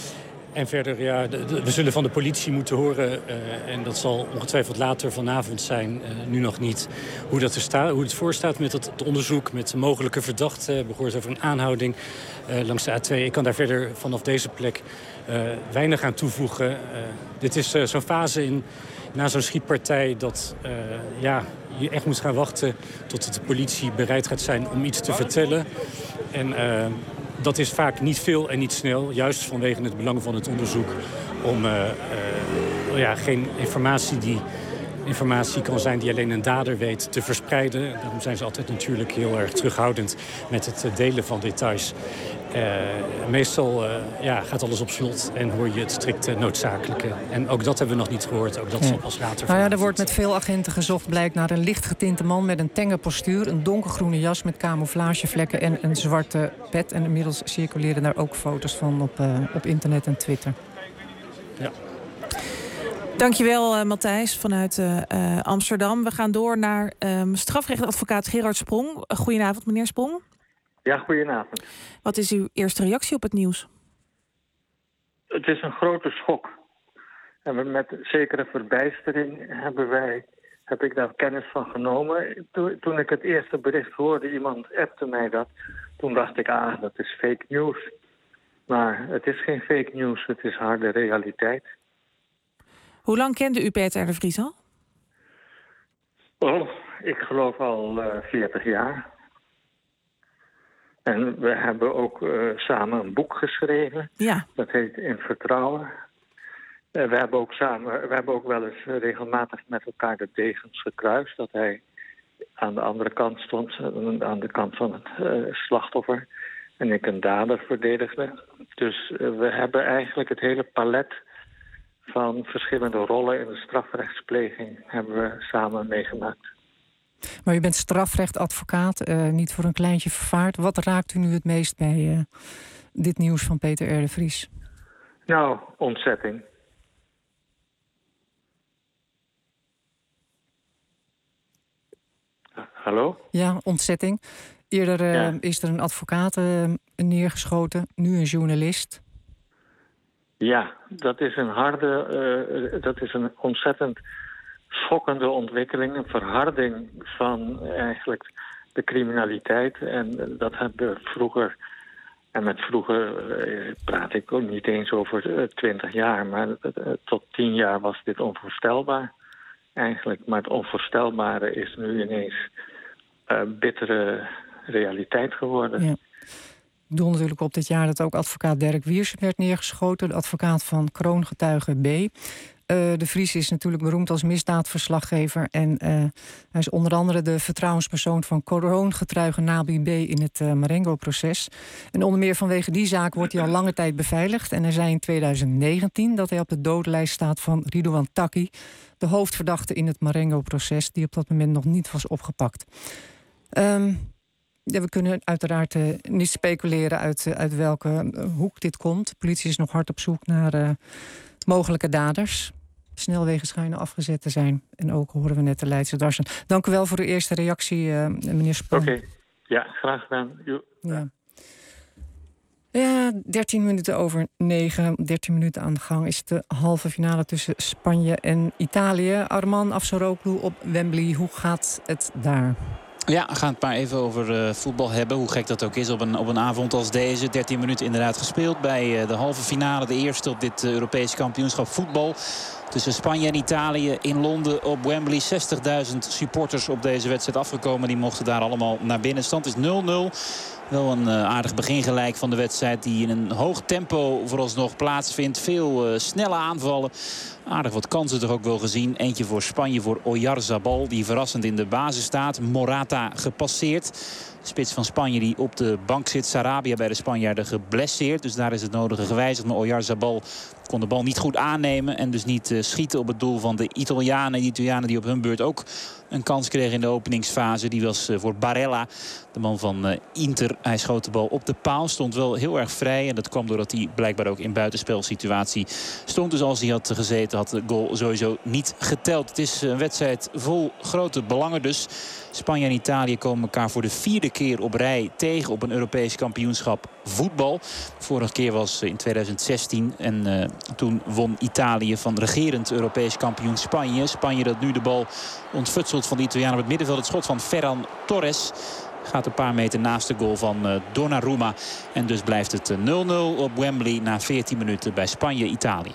En verder, ja, de, de, we zullen van de politie moeten horen... Uh, en dat zal ongetwijfeld later vanavond zijn, uh, nu nog niet... hoe, dat er sta, hoe het voorstaat met het, het onderzoek, met mogelijke verdachten. We hebben gehoord over een aanhouding uh, langs de A twee. Ik kan daar verder vanaf deze plek uh, weinig aan toevoegen. Uh, dit is uh, zo'n fase in, na zo'n schietpartij dat uh, ja, je echt moet gaan wachten... tot de politie bereid gaat zijn om iets te vertellen. En... Uh, Dat is vaak niet veel en niet snel, juist vanwege het belang van het onderzoek... om uh, uh, ja, geen informatie die informatie kan zijn die alleen een dader weet te verspreiden. Daarom zijn ze altijd natuurlijk heel erg terughoudend met het delen van details. Uh, meestal uh, ja, gaat alles op slot en hoor je het strikt noodzakelijke. En ook dat hebben we nog niet gehoord, ook dat ja. zal pas later... Nou ja, er wordt met veel agenten gezocht, blijkt naar een licht getinte man met een tenge postuur, een donkergroene jas met camouflagevlekken en een zwarte pet. En inmiddels circuleren daar ook foto's van op, uh, op internet en Twitter. Ja. Dankjewel, uh, Matthijs, vanuit uh, uh, Amsterdam. We gaan door naar um, strafrechtadvocaat Gerard Sprong. Uh, goedenavond, meneer Sprong. Ja, goedenavond. Wat is uw eerste reactie op het nieuws? Het is een grote schok. En met zekere verbijstering hebben wij, heb ik daar kennis van genomen. Toen, toen ik het eerste bericht hoorde, iemand appte mij dat. Toen dacht ik, ah, dat is fake news. Maar het is geen fake news, het is harde realiteit. Hoe lang kende u Peter R. de Vries al? Oh, ik geloof al uh, veertig jaar. En we hebben ook uh, samen een boek geschreven. Ja. Dat heet In Vertrouwen. Uh, we hebben ook samen, we hebben ook wel eens regelmatig met elkaar de degens gekruist. Dat hij aan de andere kant stond, aan de kant van het uh, slachtoffer. En ik een dader verdedigde. Dus uh, we hebben eigenlijk het hele palet van verschillende rollen in de strafrechtspleging hebben we samen meegemaakt. Maar u bent strafrechtadvocaat, uh, niet voor een kleintje vervaard. Wat raakt u nu het meest bij uh, dit nieuws van Peter R. de Vries? Nou, ontzetting. Hallo? Ja, ontzetting. Eerder uh, ja. is er een advocaat uh, neergeschoten, nu een journalist. Ja, dat is een harde, uh, dat is een ontzettend schokkende ontwikkeling, een verharding van eigenlijk de criminaliteit. En dat hebben we vroeger, en met vroeger uh, praat ik ook niet eens over twintig uh, jaar, maar uh, tot tien jaar was dit onvoorstelbaar eigenlijk. Maar het onvoorstelbare is nu ineens uh, bittere realiteit geworden. Ja. Ik doel natuurlijk op dit jaar dat ook advocaat Dirk Wiersum werd neergeschoten, de advocaat van kroongetuige B. Uh, de Vries is natuurlijk beroemd als misdaadverslaggever en uh, hij is onder andere de vertrouwenspersoon van kroongetuige Nabi B. in het uh, Marengo-proces. En onder meer vanwege die zaak wordt hij al lange tijd beveiligd. En hij zei in tweeduizend negentien dat hij op de dodenlijst staat van Ridouan Taghi, de hoofdverdachte in het Marengo-proces, die op dat moment nog niet was opgepakt. Um, Ja, we kunnen uiteraard uh, niet speculeren uit, uh, uit welke uh, hoek dit komt. De politie is nog hard op zoek naar uh, mogelijke daders. Snelwegen schijnen afgezet te zijn. En ook horen we net de Leidse Darsen. Dank u wel voor uw eerste reactie, uh, meneer Sprong. Oké, okay. Ja, graag gedaan. Ja. Ja, dertien minuten over negen. dertien minuten aan de gang is de halve finale tussen Spanje en Italië. Arman Afsaroglu op Wembley. Hoe gaat het daar? Ja, we gaan het maar even over uh, voetbal hebben. Hoe gek dat ook is op een, op een avond als deze. dertien minuten inderdaad gespeeld bij uh, de halve finale. De eerste op dit uh, Europese kampioenschap voetbal. Tussen Spanje en Italië in Londen op Wembley. zestigduizend supporters op deze wedstrijd afgekomen. Die mochten daar allemaal naar binnen. Stand is nul nul. Wel een uh, aardig begin gelijk van de wedstrijd die in een hoog tempo vooralsnog plaatsvindt. Veel uh, snelle aanvallen. Aardig wat kansen toch ook wel gezien. Eentje voor Spanje voor Oyarzabal die verrassend in de basis staat. Morata gepasseerd. De spits van Spanje die op de bank zit. Sarabia bij de Spanjaarden geblesseerd. Dus daar is het nodige gewijzigd. Maar Oyarzabal kon de bal niet goed aannemen. En dus niet uh, schieten op het doel van de Italianen. Die Italianen die op hun beurt ook een kans kregen in de openingsfase. Die was uh, voor Barella, de man van uh, Inter. Hij schoot de bal op de paal. Stond wel heel erg vrij. En dat kwam doordat hij blijkbaar ook in buitenspelsituatie stond. Dus als hij had gezeten had de goal sowieso niet geteld. Het is een wedstrijd vol grote belangen dus. Spanje en Italië komen elkaar voor de vierde keer op rij tegen op een Europees kampioenschap voetbal. Vorige keer was in tweeduizend zestien en uh, toen won Italië van regerend Europees kampioen Spanje. Spanje dat nu de bal ontfutselt van de Italianen op het middenveld. Het schot van Ferran Torres gaat een paar meter naast de goal van uh, Donnarumma. En dus blijft het nul nul op Wembley na veertien minuten bij Spanje-Italië.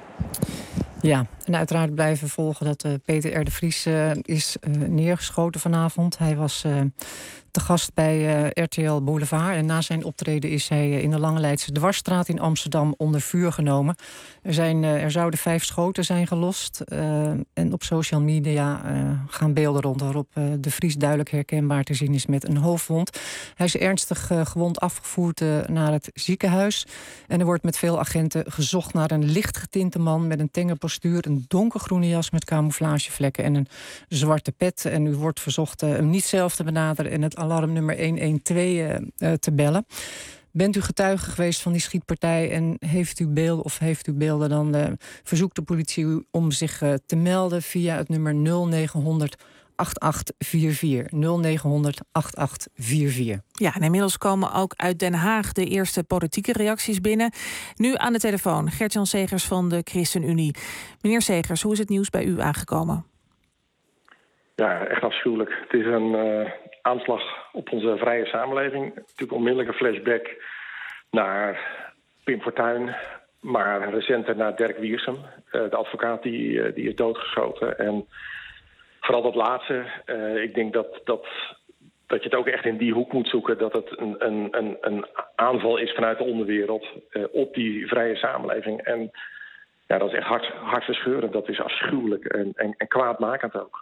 Ja, en uiteraard blijven volgen dat uh, Peter R. de Vries uh, is uh, neergeschoten vanavond. Hij was uh, te gast bij uh, R T L Boulevard. En na zijn optreden is hij uh, in de Lange Leidse Dwarsstraat in Amsterdam onder vuur genomen. Er, zijn, uh, er zouden vijf schoten zijn gelost. Uh, en op social media uh, gaan beelden rond waarop uh, de Vries duidelijk herkenbaar te zien is met een hoofdwond. Hij is ernstig uh, gewond afgevoerd uh, naar het ziekenhuis. En er wordt met veel agenten gezocht naar een lichtgetinte man met een tenge postuur, een donkergroene jas met camouflagevlekken en een zwarte pet. En u wordt verzocht uh, hem niet zelf te benaderen en het alarmnummer honderdtwaalf uh, uh, te bellen. Bent u getuige geweest van die schietpartij en heeft u beelden of heeft u beelden, dan uh, verzoekt de politie u om zich uh, te melden via het nummer nul negen honderd acht acht vier vier. nul negen honderd acht acht vier vier. Ja, en inmiddels komen ook uit Den Haag de eerste politieke reacties binnen. Nu aan de telefoon Gert-Jan Segers van de ChristenUnie. Meneer Segers, hoe is het nieuws bij u aangekomen? Ja, echt afschuwelijk. Het is een uh, aanslag op onze vrije samenleving. Natuurlijk onmiddellijk een flashback naar Pim Fortuyn, maar recenter naar Dirk Wiersum, uh, de advocaat die, uh, die is doodgeschoten. En vooral dat laatste, uh, ik denk dat, dat, dat je het ook echt in die hoek moet zoeken, dat het een, een, een, een aanval is vanuit de onderwereld uh, op die vrije samenleving. En ja, dat is echt hart, hartverscheurend, dat is afschuwelijk en, en, en kwaadmakend ook.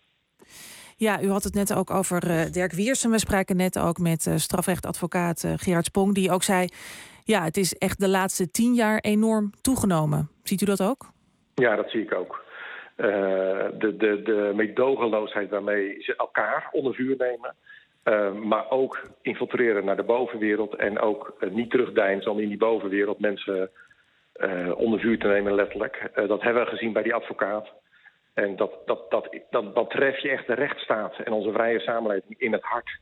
Ja, u had het net ook over uh, Dirk Wiersum. We spraken net ook met uh, strafrechtadvocaat uh, Gerard Spong, die ook zei, ja, het is echt de laatste tien jaar enorm toegenomen. Ziet u dat ook? Ja, dat zie ik ook. Uh, de, de, de meedogenloosheid waarmee ze elkaar onder vuur nemen, uh, maar ook infiltreren naar de bovenwereld en ook uh, niet terugdeinzen om in die bovenwereld mensen uh, onder vuur te nemen, letterlijk. Uh, dat hebben we gezien bij die advocaat. En dat, dat, dat, dat, dat tref je echt de rechtsstaat en onze vrije samenleving in het hart.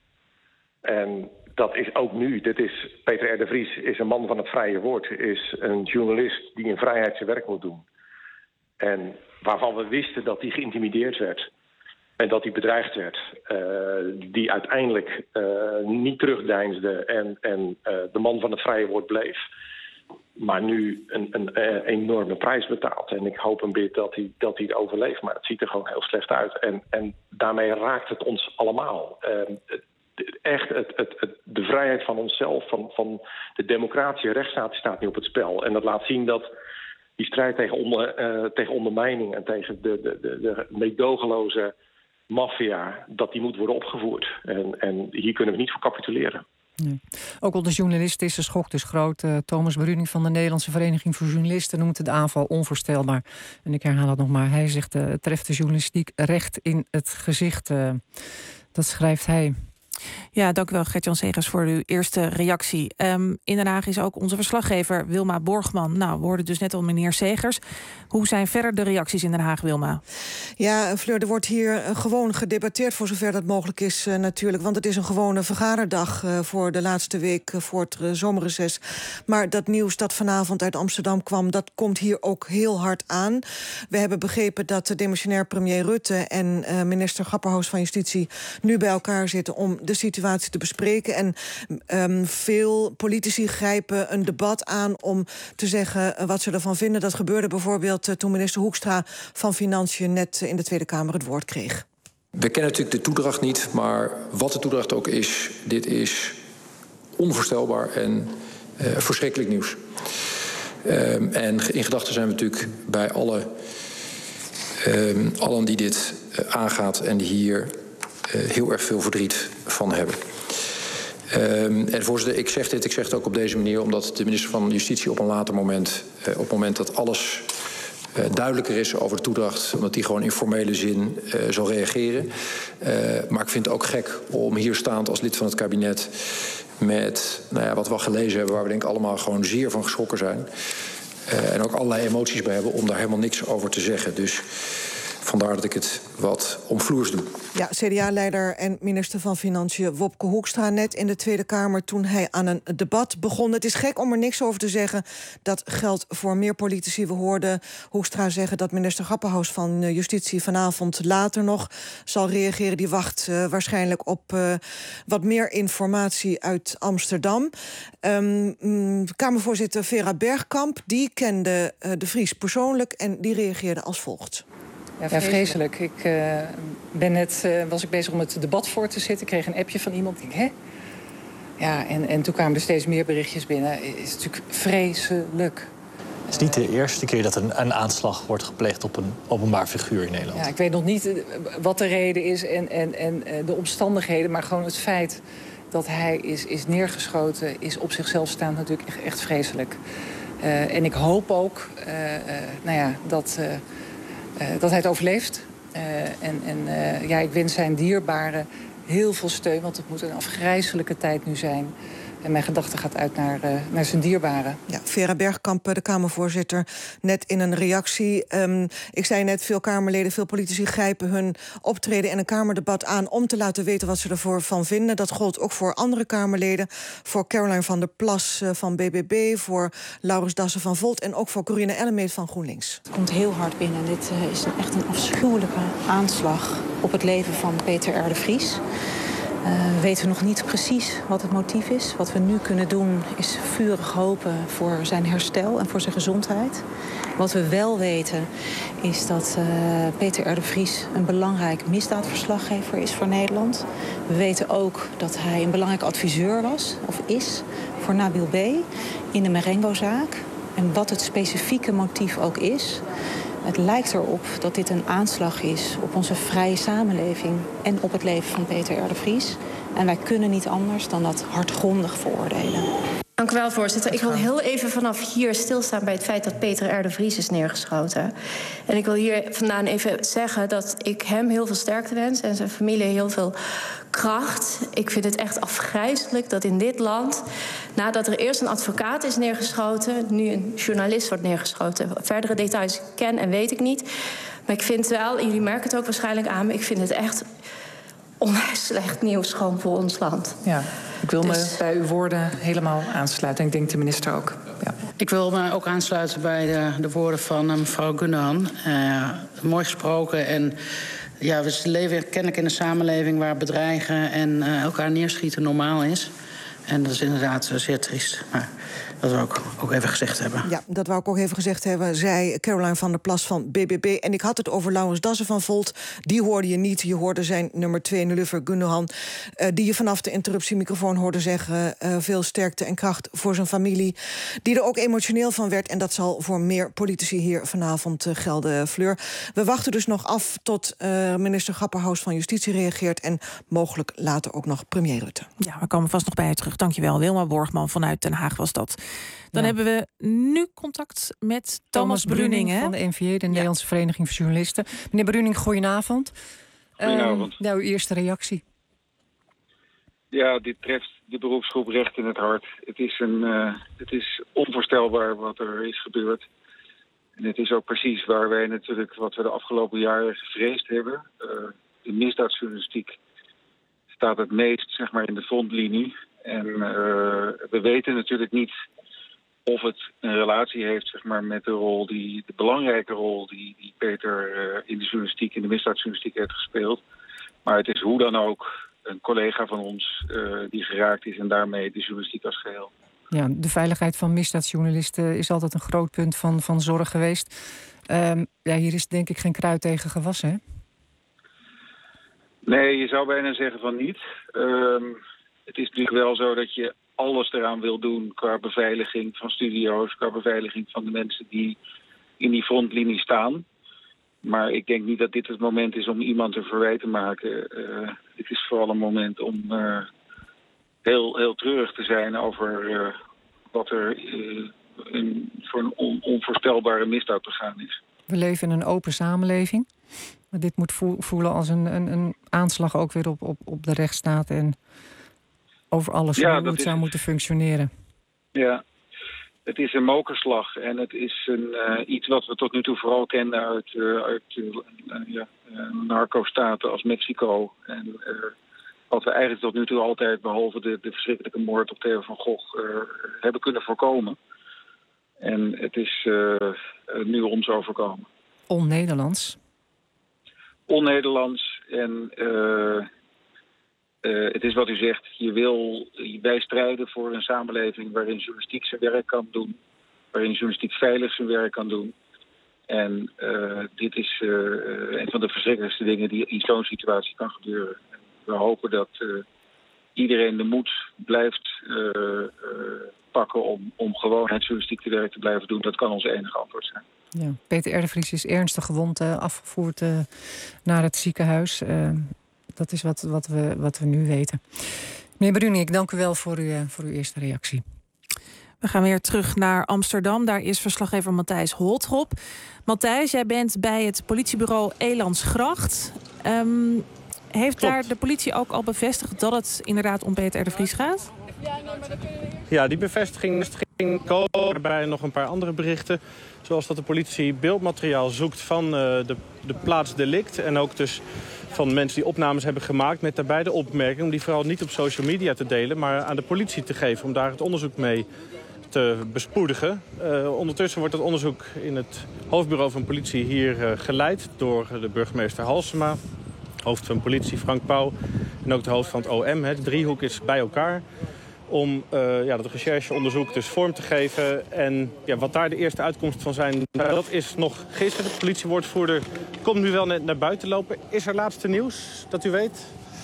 En dat is ook nu. Dit is, Peter R. de Vries is een man van het vrije woord. Is een journalist die in vrijheid zijn werk moet doen. En waarvan we wisten dat hij geïntimideerd werd. En dat hij bedreigd werd. Uh, die uiteindelijk uh, niet terugdeinsde en, en uh, de man van het vrije woord bleef. Maar nu een, een, een enorme prijs betaalt. En ik hoop een beetje dat hij, dat hij het overleeft. Maar het ziet er gewoon heel slecht uit. En, en daarmee raakt het ons allemaal. Uh, echt het, het, het, de vrijheid van onszelf, van, van de democratische rechtsstaat staat nu op het spel. En dat laat zien dat die strijd tegen, onder, uh, tegen ondermijning en tegen de, de, de, de meedogenloze maffia, dat die moet worden opgevoerd. En, en hier kunnen we niet voor capituleren. Nee. Ook onder journalisten is de schok dus groot. Uh, Thomas Bruning van de Nederlandse Vereniging voor Journalisten noemt de aanval onvoorstelbaar. En ik herhaal het nog maar. Hij zegt, uh, het treft de journalistiek recht in het gezicht. Uh, dat schrijft hij. Ja, dank u wel, Gert-Jan Segers, voor uw eerste reactie. Um, in Den Haag is ook onze verslaggever Wilma Borgman. Nou, we hoorden dus net al meneer Segers. Hoe zijn verder de reacties in Den Haag, Wilma? Ja, Fleur, er wordt hier gewoon gedebatteerd voor zover dat mogelijk is uh, natuurlijk. Want het is een gewone vergaderdag uh, voor de laatste week uh, voor het uh, zomerreces. Maar dat nieuws dat vanavond uit Amsterdam kwam, dat komt hier ook heel hard aan. We hebben begrepen dat de demissionair premier Rutte en uh, minister Grapperhaus van Justitie nu bij elkaar zitten om de situatie te bespreken. En um, veel politici grijpen een debat aan om te zeggen uh, wat ze ervan vinden. Dat gebeurde bijvoorbeeld uh, toen minister Hoekstra van Financiën net uh, in de Tweede Kamer het woord kreeg. We kennen natuurlijk de toedracht niet, maar wat de toedracht ook is, dit is onvoorstelbaar en uh, verschrikkelijk nieuws. Um, en in gedachten zijn we natuurlijk bij alle, um, allen die dit uh, aangaat en die hier Uh, heel erg veel verdriet van hebben. Uh, en voorzitter, ik zeg dit, ik zeg het ook op deze manier, omdat de minister van Justitie op een later moment, uh, op het moment dat alles uh, duidelijker is over de toedracht, omdat die gewoon in formele zin uh, zal reageren. Uh, maar ik vind het ook gek om hier staand als lid van het kabinet met nou ja, wat we al gelezen hebben, waar we denk ik allemaal gewoon zeer van geschrokken zijn. Uh, en ook allerlei emoties bij hebben om daar helemaal niks over te zeggen. Dus vandaar dat ik het wat omvloers doe. Ja, C D A-leider en minister van Financiën Wopke Hoekstra net in de Tweede Kamer toen hij aan een debat begon. Het is gek om er niks over te zeggen. Dat geldt voor meer politici. We hoorden Hoekstra zeggen dat minister Grapperhaus van Justitie vanavond later nog zal reageren. Die wacht uh, waarschijnlijk op uh, wat meer informatie uit Amsterdam. Um, Kamervoorzitter Vera Bergkamp, die kende uh, de Vries persoonlijk en die reageerde als volgt. Ja, vreselijk. Ik uh, ben net, uh, was ik bezig om het debat voor te zitten. Ik kreeg een appje van iemand. Ik denk, hè? Ja, en, en toen kwamen er steeds meer berichtjes binnen. Het is natuurlijk vreselijk. Het is niet de eerste keer dat een, een aanslag wordt gepleegd op een openbaar figuur in Nederland. Ja, ik weet nog niet wat de reden is en, en, en de omstandigheden, maar gewoon het feit dat hij is, is neergeschoten, is op zichzelf staan natuurlijk echt, echt vreselijk. Uh, en ik hoop ook uh, uh, nou ja, dat, uh, uh, dat hij het overleeft. Uh, en en uh, ja, ik wens zijn dierbaren heel veel steun, want het moet een afgrijzelijke tijd nu zijn. En mijn gedachte gaat uit naar, uh, naar zijn dierbaren. Ja, Vera Bergkamp, de Kamervoorzitter, net in een reactie. Um, ik zei net, veel Kamerleden, veel politici grijpen hun optreden in een Kamerdebat aan om te laten weten wat ze ervoor van vinden. Dat gold ook voor andere Kamerleden. Voor Caroline van der Plas uh, van B B B, voor Laurens Dassen van Volt en ook voor Corine Ellemeet van GroenLinks. Het komt heel hard binnen. Dit uh, is een, echt een afschuwelijke aanslag op het leven van Peter R. de Vries. Uh, we weten nog niet precies wat het motief is. Wat we nu kunnen doen is vurig hopen voor zijn herstel en voor zijn gezondheid. Wat we wel weten is dat uh, Peter R. de Vries een belangrijk misdaadverslaggever is voor Nederland. We weten ook dat hij een belangrijk adviseur was, of is, voor Nabil B. in de Marengo-zaak. En wat het specifieke motief ook is, het lijkt erop dat dit een aanslag is op onze vrije samenleving en op het leven van Peter R. de Vries. En wij kunnen niet anders dan dat hardgrondig veroordelen. Dank u wel, voorzitter. Ik wil heel even vanaf hier stilstaan bij het feit dat Peter R. de Vries is neergeschoten. En ik wil hier vandaan even zeggen dat ik hem heel veel sterkte wens en zijn familie heel veel kracht. Ik vind het echt afgrijselijk dat in dit land, nadat er eerst een advocaat is neergeschoten, nu een journalist wordt neergeschoten. Verdere details ken en weet ik niet. Maar ik vind wel, jullie merken het ook waarschijnlijk aan, maar ik vind het echt onwijs slecht nieuws gewoon voor ons land. Ja, ik wil Dus- me bij uw woorden helemaal aansluiten. En ik denk de minister ook. Ja. Ik wil me ook aansluiten bij de, de woorden van uh, mevrouw Gundogan. Uh, mooi gesproken. En ja, we leven kennelijk in een samenleving waar bedreigen en uh, elkaar neerschieten normaal is. En dat is inderdaad uh, zeer triest. Maar dat wil ik ook even gezegd hebben. Ja, dat wou ik ook even gezegd hebben, zei Caroline van der Plas van B B B. En ik had het over Laurens Dassen van Volt. Die hoorde je niet. Je hoorde zijn nummer twee, Nuluffer Gundogan, uh, die je vanaf de interruptiemicrofoon hoorde zeggen, Uh, veel sterkte en kracht voor zijn familie. Die er ook emotioneel van werd. En dat zal voor meer politici hier vanavond uh, gelden, Fleur. We wachten dus nog af tot uh, minister Grapperhaus van Justitie reageert. En mogelijk later ook nog premier Rutte. Ja, we komen vast nog bij je terug. Dankjewel, Wilma Borgman vanuit Den Haag was dat. Dan Ja. hebben we nu contact met Thomas, Thomas Bruning, hè? van de N V J, de Nederlandse Vereniging van Journalisten. Meneer Bruning, goedenavond. Goedenavond. Uh, nou, uw eerste reactie. Ja, dit treft de beroepsgroep recht in het hart. Het is, een, uh, het is onvoorstelbaar wat er is gebeurd. En het is ook precies waar wij natuurlijk wat we de afgelopen jaren gevreesd hebben. Uh, de misdaadjournalistiek staat het meest, zeg maar, in de frontlinie. En uh, we weten natuurlijk niet of het een relatie heeft, zeg maar, met de rol die, de belangrijke rol die, die Peter uh, in de journalistiek, in de misdaadjournalistiek heeft gespeeld. Maar het is hoe dan ook een collega van ons uh, die geraakt is en daarmee de journalistiek als geheel. Ja, de veiligheid van misdaadjournalisten is altijd een groot punt van, van zorg geweest. Um, ja, hier is denk ik geen kruid tegen gewassen, hè? Nee, je zou bijna zeggen van niet. Um, het is natuurlijk wel zo dat je alles eraan wil doen qua beveiliging van studio's, qua beveiliging van de mensen die in die frontlinie staan. Maar ik denk niet dat dit het moment is om iemand een verwijt te maken. Uh, het is vooral een moment om uh, heel, heel treurig te zijn over uh, wat er uh, een, voor een on, onvoorstelbare misdaad begaan is. We leven in een open samenleving. Maar dit moet voelen als een, een, een aanslag ook weer op, op, op de rechtsstaat en over alles Ja, hoe dat het is zou het. moeten functioneren. Ja. het is een mokerslag en het is een, uh, iets wat we tot nu toe vooral kennen uit, uh, uit uh, ja, uh, narco-staten als Mexico. En uh, wat we eigenlijk tot nu toe altijd, behalve de, de verschrikkelijke moord op Theo van Gogh, uh, hebben kunnen voorkomen. En het is uh, nu ons overkomen. On-Nederlands. On-Nederlands en uh, uh, het is wat u zegt. Je wil, wij strijden voor een samenleving waarin journalistiek zijn werk kan doen. Waarin journalistiek veilig zijn werk kan doen. En uh, dit is uh, een van de verschrikkelijkste dingen die in zo'n situatie kan gebeuren. We hopen dat uh, iedereen de moed blijft uh, uh, pakken om, om gewoon het journalistiek te werk te blijven doen. Dat kan ons enige antwoord zijn. Ja, Peter R. de Vries is ernstig gewond uh, afgevoerd uh, naar het ziekenhuis. Uh, dat is wat, wat, we, wat we nu weten. Meneer Bruning, ik dank u wel voor, u, uh, voor uw eerste reactie. We gaan weer terug naar Amsterdam. Daar is verslaggever Matthijs Holtrop. Matthijs, jij bent bij het politiebureau Elandsgracht. Um, heeft Klopt. daar de politie ook al bevestigd dat het inderdaad om Peter R. de Vries gaat? Ja, die bevestiging ging komen bij nog een paar andere berichten. Zoals dat de politie beeldmateriaal zoekt van uh, de, de plaats delict. En ook dus van mensen die opnames hebben gemaakt. Met daarbij de opmerking om die vooral niet op social media te delen, maar aan de politie te geven. Om daar het onderzoek mee te bespoedigen. Uh, ondertussen wordt het onderzoek in het hoofdbureau van politie hier uh, geleid door de burgemeester Halsema. Hoofd van politie Frank Pauw en ook de hoofd van het O M. Hè. De driehoek is bij elkaar om uh, ja, dat rechercheonderzoek dus vorm te geven. En ja, wat daar de eerste uitkomsten van zijn, dat is nog gisteren. De politiewoordvoerder komt nu wel net naar buiten lopen. Is er laatste nieuws dat u weet?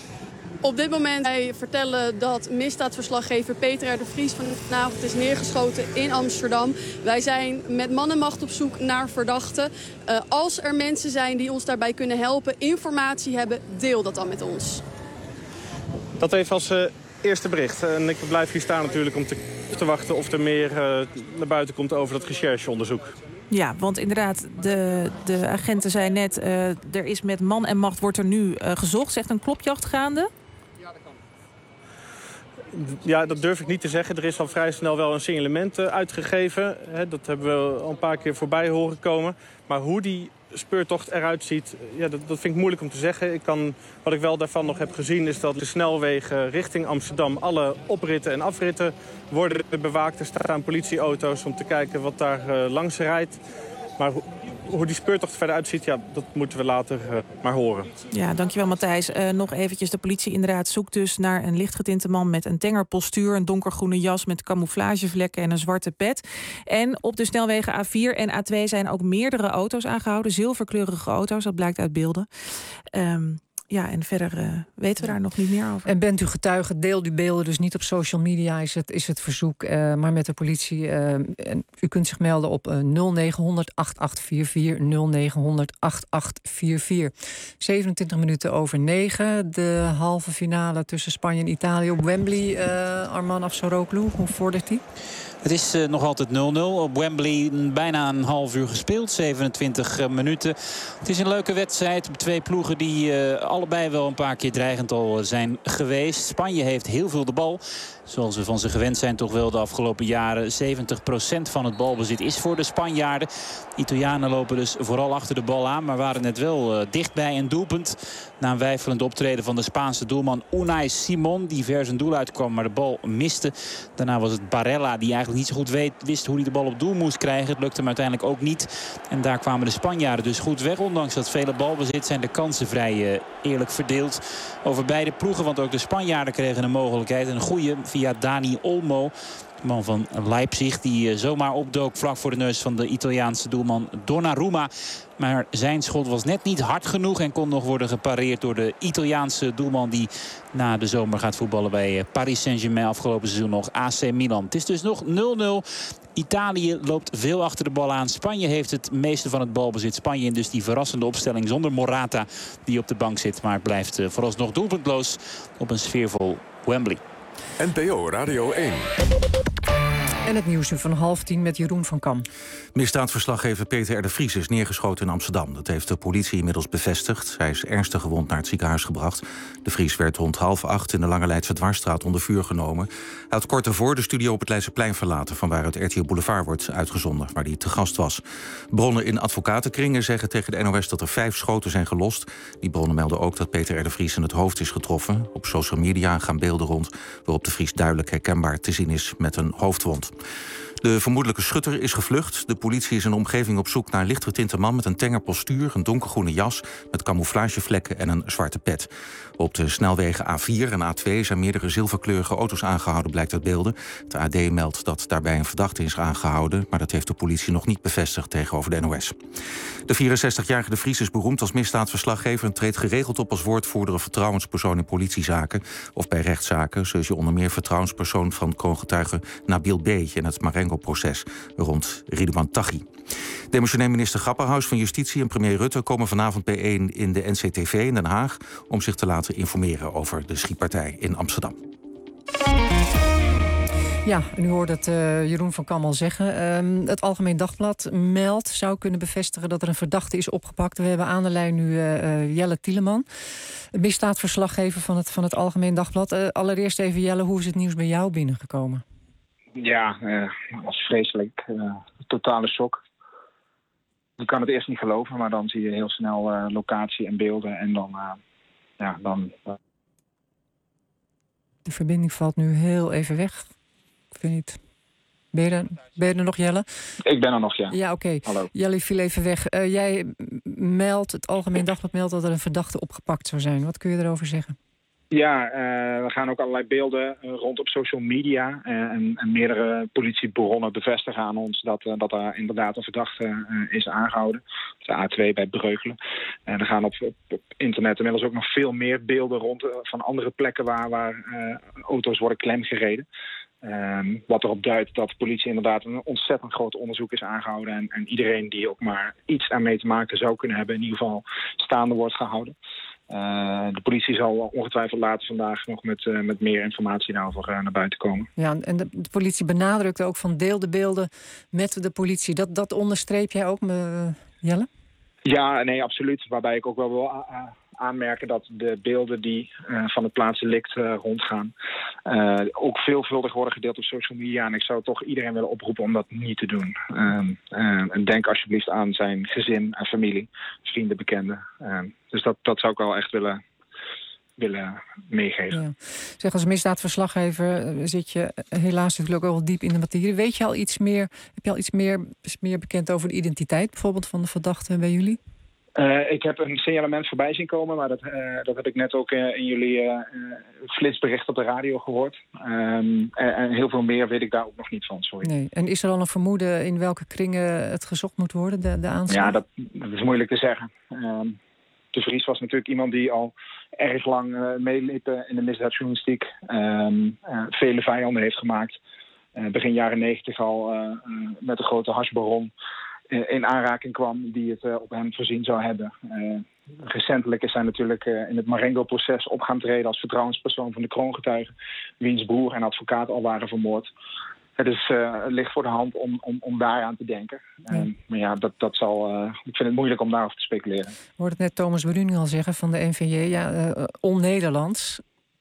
Op dit moment wij vertellen dat misdaadverslaggever Peter R. de Vries vanavond is neergeschoten in Amsterdam. Wij zijn met man en macht op zoek naar verdachten. Uh, als er mensen zijn die ons daarbij kunnen helpen, informatie hebben, deel dat dan met ons. Dat even als uh, eerste bericht. En ik blijf hier staan natuurlijk om te, te wachten of er meer uh, naar buiten komt over dat rechercheonderzoek. Ja, want inderdaad, de, de agenten zei net, uh, er is met man en macht wordt er nu uh, gezocht. Zegt een klopjacht gaande? Ja, dat durf ik niet te zeggen. Er is al vrij snel wel een signalement uh, uitgegeven. Hè, dat hebben we al een paar keer voorbij horen komen. Maar hoe die speurtocht eruit ziet, ja, dat, dat vind ik moeilijk om te zeggen. Ik kan, wat ik wel daarvan nog heb gezien is dat de snelwegen richting Amsterdam, alle opritten en afritten worden bewaakt. Er staan politieauto's om te kijken wat daar uh, langs rijdt. Maar ho hoe die speurtocht verder uitziet, ja, dat moeten we later uh, maar horen. Ja, dankjewel Matthijs. Uh, nog eventjes, de politie inderdaad zoekt dus naar een lichtgetinte man met een tenger postuur, een donkergroene jas met camouflagevlekken en een zwarte pet. En op de snelwegen A vier en A twee zijn ook meerdere auto's aangehouden, zilverkleurige auto's, dat blijkt uit beelden. Um, Ja, en verder uh, weten we daar nog niet meer over. En bent u getuige, deel uw beelden dus niet op social media, is het, is het verzoek. Uh, maar met de politie, uh, en u kunt zich melden op uh, nul negen honderd acht acht vier vier, nul negen honderd acht acht vier vier. zevenentwintig minuten over negen. De halve finale tussen Spanje en Italië op Wembley. Uh, Arman Afsaroglu, hoe vordert die? Het is uh, nog altijd nul nul. Op Wembley bijna een half uur gespeeld. zevenentwintig uh, minuten. Het is een leuke wedstrijd. Twee ploegen die uh, allebei wel een paar keer dreigend al zijn geweest. Spanje heeft heel veel de bal. Zoals we van ze gewend zijn toch wel de afgelopen jaren. zeventig procent van het balbezit is voor de Spanjaarden. Italianen lopen dus vooral achter de bal aan. Maar waren net wel uh, dichtbij een doelpunt. Na een weifelend optreden van de Spaanse doelman Unai Simon. Die ver zijn doel uitkwam, maar de bal miste. Daarna was het Barella die eigenlijk niet zo goed weet, wist hoe hij de bal op doel moest krijgen. Het lukte hem uiteindelijk ook niet. En daar kwamen de Spanjaarden dus goed weg. Ondanks dat vele balbezit zijn de kansen vrij uh, eerlijk verdeeld over beide ploegen. Want ook de Spanjaarden kregen een mogelijkheid. Een goede via Dani Olmo. De man van Leipzig die uh, zomaar opdook vlak voor de neus van de Italiaanse doelman Donnarumma. Maar zijn schot was net niet hard genoeg en kon nog worden gepareerd door de Italiaanse doelman die na de zomer gaat voetballen bij Paris Saint-Germain, afgelopen seizoen nog A C Milan. Het is dus nog nul nul. Italië loopt veel achter de bal aan. Spanje heeft het meeste van het balbezit. Spanje in dus die verrassende opstelling zonder Morata die op de bank zit. Maar het blijft uh, vooralsnog doelpuntloos op een sfeervol Wembley. N P O Radio één. En het nieuws nu van half tien met Jeroen van Kam. Misdaadverslaggever Peter R. de Vries is neergeschoten in Amsterdam. Dat heeft de politie inmiddels bevestigd. Hij is ernstig gewond naar het ziekenhuis gebracht. De Vries werd rond half acht in de Lange Leidse Dwarsstraat onder vuur genomen. Hij had kort daarvoor de studio op het Leidseplein verlaten, van waaruit R T L Boulevard wordt uitgezonden, waar hij te gast was. Bronnen in advocatenkringen zeggen tegen de N O S dat er vijf schoten zijn gelost. Die bronnen melden ook dat Peter R. de Vries in het hoofd is getroffen. Op social media gaan beelden rond waarop de Vries duidelijk herkenbaar te zien is met een hoofdwond. De vermoedelijke schutter is gevlucht. De politie is in de omgeving op zoek naar een lichtgetinte man met een tenger postuur, een donkergroene jas met camouflagevlekken en een zwarte pet. Op de snelwegen A vier en A twee zijn meerdere zilverkleurige auto's aangehouden, blijkt uit beelden. Het A D meldt dat daarbij een verdachte is aangehouden, maar dat heeft de politie nog niet bevestigd tegenover de N O S. De vierenzestigjarige de Vries is beroemd als misdaadverslaggever en treedt geregeld op als woordvoerder of vertrouwenspersoon in politiezaken of bij rechtszaken. Zo is hij onder meer vertrouwenspersoon van kroongetuige Nabil B. in het Marengo-proces rond Ridouan Taghi. Demissionair minister Grapperhaus van Justitie en premier Rutte komen vanavond bijeen in de N C T V in Den Haag om zich te laten informeren over de schietpartij in Amsterdam. Ja, en u hoorde het uh, Jeroen van Kam al zeggen. Um, het Algemeen Dagblad meldt, zou kunnen bevestigen dat er een verdachte is opgepakt. We hebben aan de lijn nu uh, uh, Jelle Tieleman, misdaadverslaggever van het, van het Algemeen Dagblad. Uh, allereerst even Jelle, hoe is het nieuws bij jou binnengekomen? Ja, uh, dat was vreselijk. Uh, totale shock. Je kan het eerst niet geloven, maar dan zie je heel snel uh, locatie en beelden. En dan, uh, ja, dan... Uh... De verbinding valt nu heel even weg. Ik weet niet. Ben je er, ben je er nog, Jelle? Ik ben er nog, ja. Ja, oké. Okay. Jelle viel even weg. Uh, jij meldt, het Algemeen Dagblad meldt dat er een verdachte opgepakt zou zijn. Wat kun je erover zeggen? Ja, uh, we gaan ook allerlei beelden uh, rond op social media. Uh, en, en meerdere politiebronnen bevestigen aan ons dat, uh, dat er inderdaad een verdachte uh, is aangehouden. De A twee bij Breukelen. En er gaan op, op, op internet inmiddels ook nog veel meer beelden rond uh, van andere plekken waar, waar uh, auto's worden klemgereden. Um, wat erop duidt dat de politie inderdaad een ontzettend groot onderzoek is aangehouden. En, en iedereen die ook maar iets aan mee te maken zou kunnen hebben, in ieder geval staande wordt gehouden. Uh, de politie zal ongetwijfeld later vandaag nog met, uh, met meer informatie daarover uh, naar buiten komen. Ja, en de, de politie benadrukt ook van deel de beelden met de politie. Dat, dat onderstreep jij ook, uh, Jelle? Ja, nee, absoluut. Waarbij ik ook wel wil uh, aanmerken dat de beelden die uh, van het plaatsdelict uh, rondgaan uh, ook veelvuldig worden gedeeld op social media. En ik zou toch iedereen willen oproepen om dat niet te doen. Uh, uh, en denk alsjeblieft aan zijn gezin en familie, vrienden, bekenden. Uh, dus dat, dat zou ik wel echt willen... willen meegeven. Ja. Zeg, als misdaadverslaggever zit je helaas natuurlijk ook wel diep in de materie. Weet je al iets meer, heb je al iets meer, meer bekend over de identiteit bijvoorbeeld van de verdachte bij jullie? Uh, ik heb een signalement voorbij zien komen, maar dat, uh, dat heb ik net ook uh, in jullie uh, flitsbericht op de radio gehoord. Um, en, en heel veel meer weet ik daar ook nog niet van, sorry. Nee. En is er al een vermoeden in welke kringen het gezocht moet worden, de, de aanslag? Ja, dat, dat is moeilijk te zeggen. Um, De Vries was natuurlijk iemand die al erg lang uh, meeliep uh, in de misdaadjournalistiek. Um, uh, vele vijanden heeft gemaakt. Uh, begin jaren negentig al uh, uh, met een grote hashbaron uh, in aanraking kwam die het uh, op hem voorzien zou hebben. Uh, recentelijk is hij natuurlijk uh, in het Marengo-proces op gaan treden als vertrouwenspersoon van de kroongetuige, wiens broer en advocaat al waren vermoord. Het is, uh, ligt voor de hand om, om, om daaraan te denken. Ja. Uh, maar ja, dat, dat zal, uh, ik vind het moeilijk om daarover te speculeren. Ik hoorde het net Thomas Bruning al zeggen van de N V J. Ja, uh, on-Nederlands.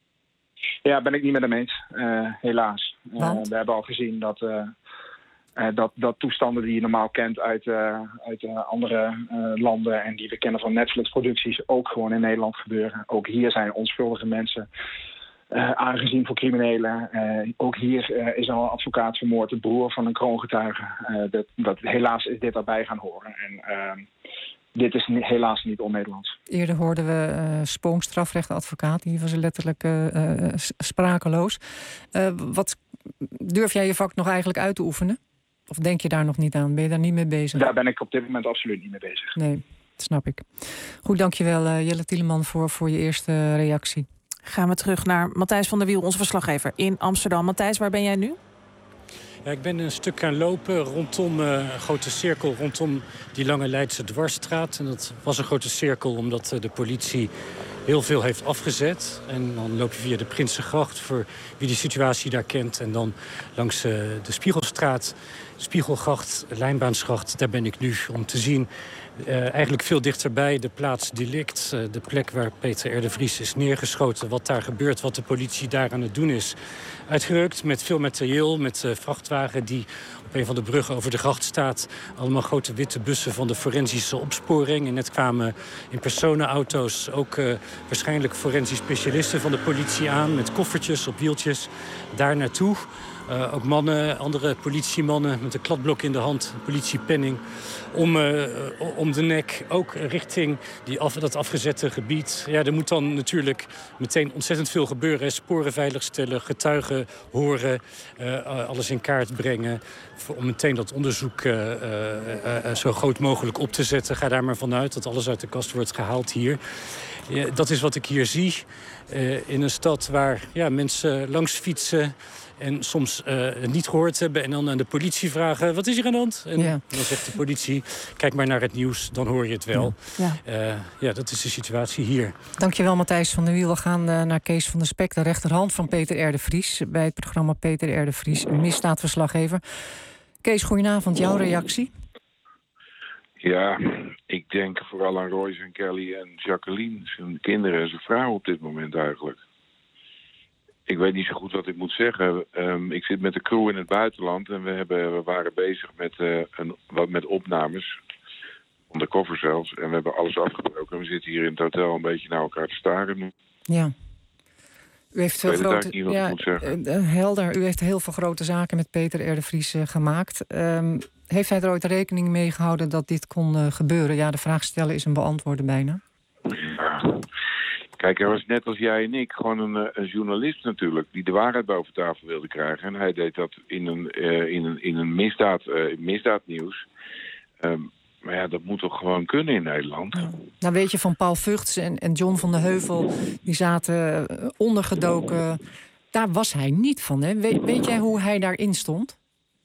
Ja, ben ik niet met hem eens. Uh, helaas. Uh, we hebben al gezien dat, uh, uh, dat, dat toestanden die je normaal kent uit, uh, uit uh, andere uh, landen en die we kennen van Netflix-producties ook gewoon in Nederland gebeuren. Ook hier zijn onschuldige mensen Uh, aangezien voor criminelen. Uh, ook hier uh, is al een advocaat vermoord, de broer van een kroongetuige. Uh, dat, dat, helaas is dit daarbij gaan horen. En uh, dit is niet, helaas niet on-Nederlands. Eerder hoorden we uh, Spoong, strafrechtadvocaat. Die was letterlijk uh, uh, sprakeloos. Uh, wat durf jij je vak nog eigenlijk uit te oefenen? Of denk je daar nog niet aan? Ben je daar niet mee bezig? Daar ben ik op dit moment absoluut niet mee bezig. Nee, dat snap ik. Goed, dankjewel uh, Jelle Tieleman voor, voor je eerste reactie. Gaan we terug naar Matthijs van der Wiel, onze verslaggever in Amsterdam. Matthijs, waar ben jij nu? Ja, ik ben een stuk gaan lopen rondom uh, een grote cirkel, rondom die Lange Leidse Dwarsstraat. En dat was een grote cirkel omdat uh, de politie heel veel heeft afgezet. En dan loop je via de Prinsengracht, voor wie die situatie daar kent. En dan langs uh, de Spiegelstraat, Spiegelgracht, Lijnbaansgracht. Daar ben ik nu om te zien, uh, eigenlijk veel dichterbij, de plaats delict. Uh, de plek waar Peter R. de Vries is neergeschoten. Wat daar gebeurt, wat de politie daar aan het doen is. Uitgerukt met veel materieel, met uh, vrachtwagen die op een van de bruggen over de gracht staat. Allemaal grote witte bussen van de forensische opsporing. En net kwamen in personenauto's ook uh, waarschijnlijk forensisch specialisten van de politie aan. Met koffertjes op wieltjes daar naartoe. Uh, ook mannen, andere politiemannen met een kladblok in de hand, een politiepenning, om, uh, om de nek, ook richting die af, dat afgezette gebied. Ja, er moet dan natuurlijk meteen ontzettend veel gebeuren. Sporen veiligstellen, getuigen horen, uh, alles in kaart brengen. Voor, om meteen dat onderzoek uh, uh, uh, zo groot mogelijk op te zetten. Ga daar maar vanuit dat alles uit de kast wordt gehaald hier. Ja, dat is wat ik hier zie. Uh, in een stad waar ja, mensen langs fietsen en soms uh, het niet gehoord hebben en dan aan de politie vragen, wat is hier aan de hand? En ja. dan zegt de politie, kijk maar naar het nieuws, dan hoor je het wel. Ja, ja. Uh, ja dat is de situatie hier. Dankjewel, Matthijs van der Wiel. We gaan uh, naar Kees van der Spek, de rechterhand van Peter R. de Vries, bij het programma Peter R. de Vries, een misdaadverslaggever. Kees, goedenavond. Jouw reactie? Ja, ik denk vooral aan Royce en Kelly en Jacqueline, zijn kinderen en zijn vrouw op dit moment eigenlijk. Ik weet niet zo goed wat ik moet zeggen. Um, ik zit met de crew in het buitenland en we, hebben, we waren bezig met, uh, een, wat met opnames. Undercover zelfs. En we hebben alles afgebroken. We zitten hier in het hotel een beetje naar elkaar te staren. Ja. U heeft veel grote, niet wat ja, ik moet zeggen. Uh, helder. U heeft heel veel grote zaken met Peter R. de Vries uh, gemaakt. Um, heeft hij er ooit rekening mee gehouden dat dit kon uh, gebeuren? Ja, de vraag stellen is een beantwoorden bijna. Ja. Kijk, hij was net als jij en ik gewoon een, een journalist natuurlijk, die de waarheid boven tafel wilde krijgen. En hij deed dat in een, uh, in een, in een misdaad, uh, misdaadnieuws. Um, maar ja, dat moet toch gewoon kunnen in Nederland? Ja. Nou weet je van Paul Vugts en, en John van de Heuvel, die zaten ondergedoken. Daar was hij niet van, hè? We, weet jij hoe hij daarin stond?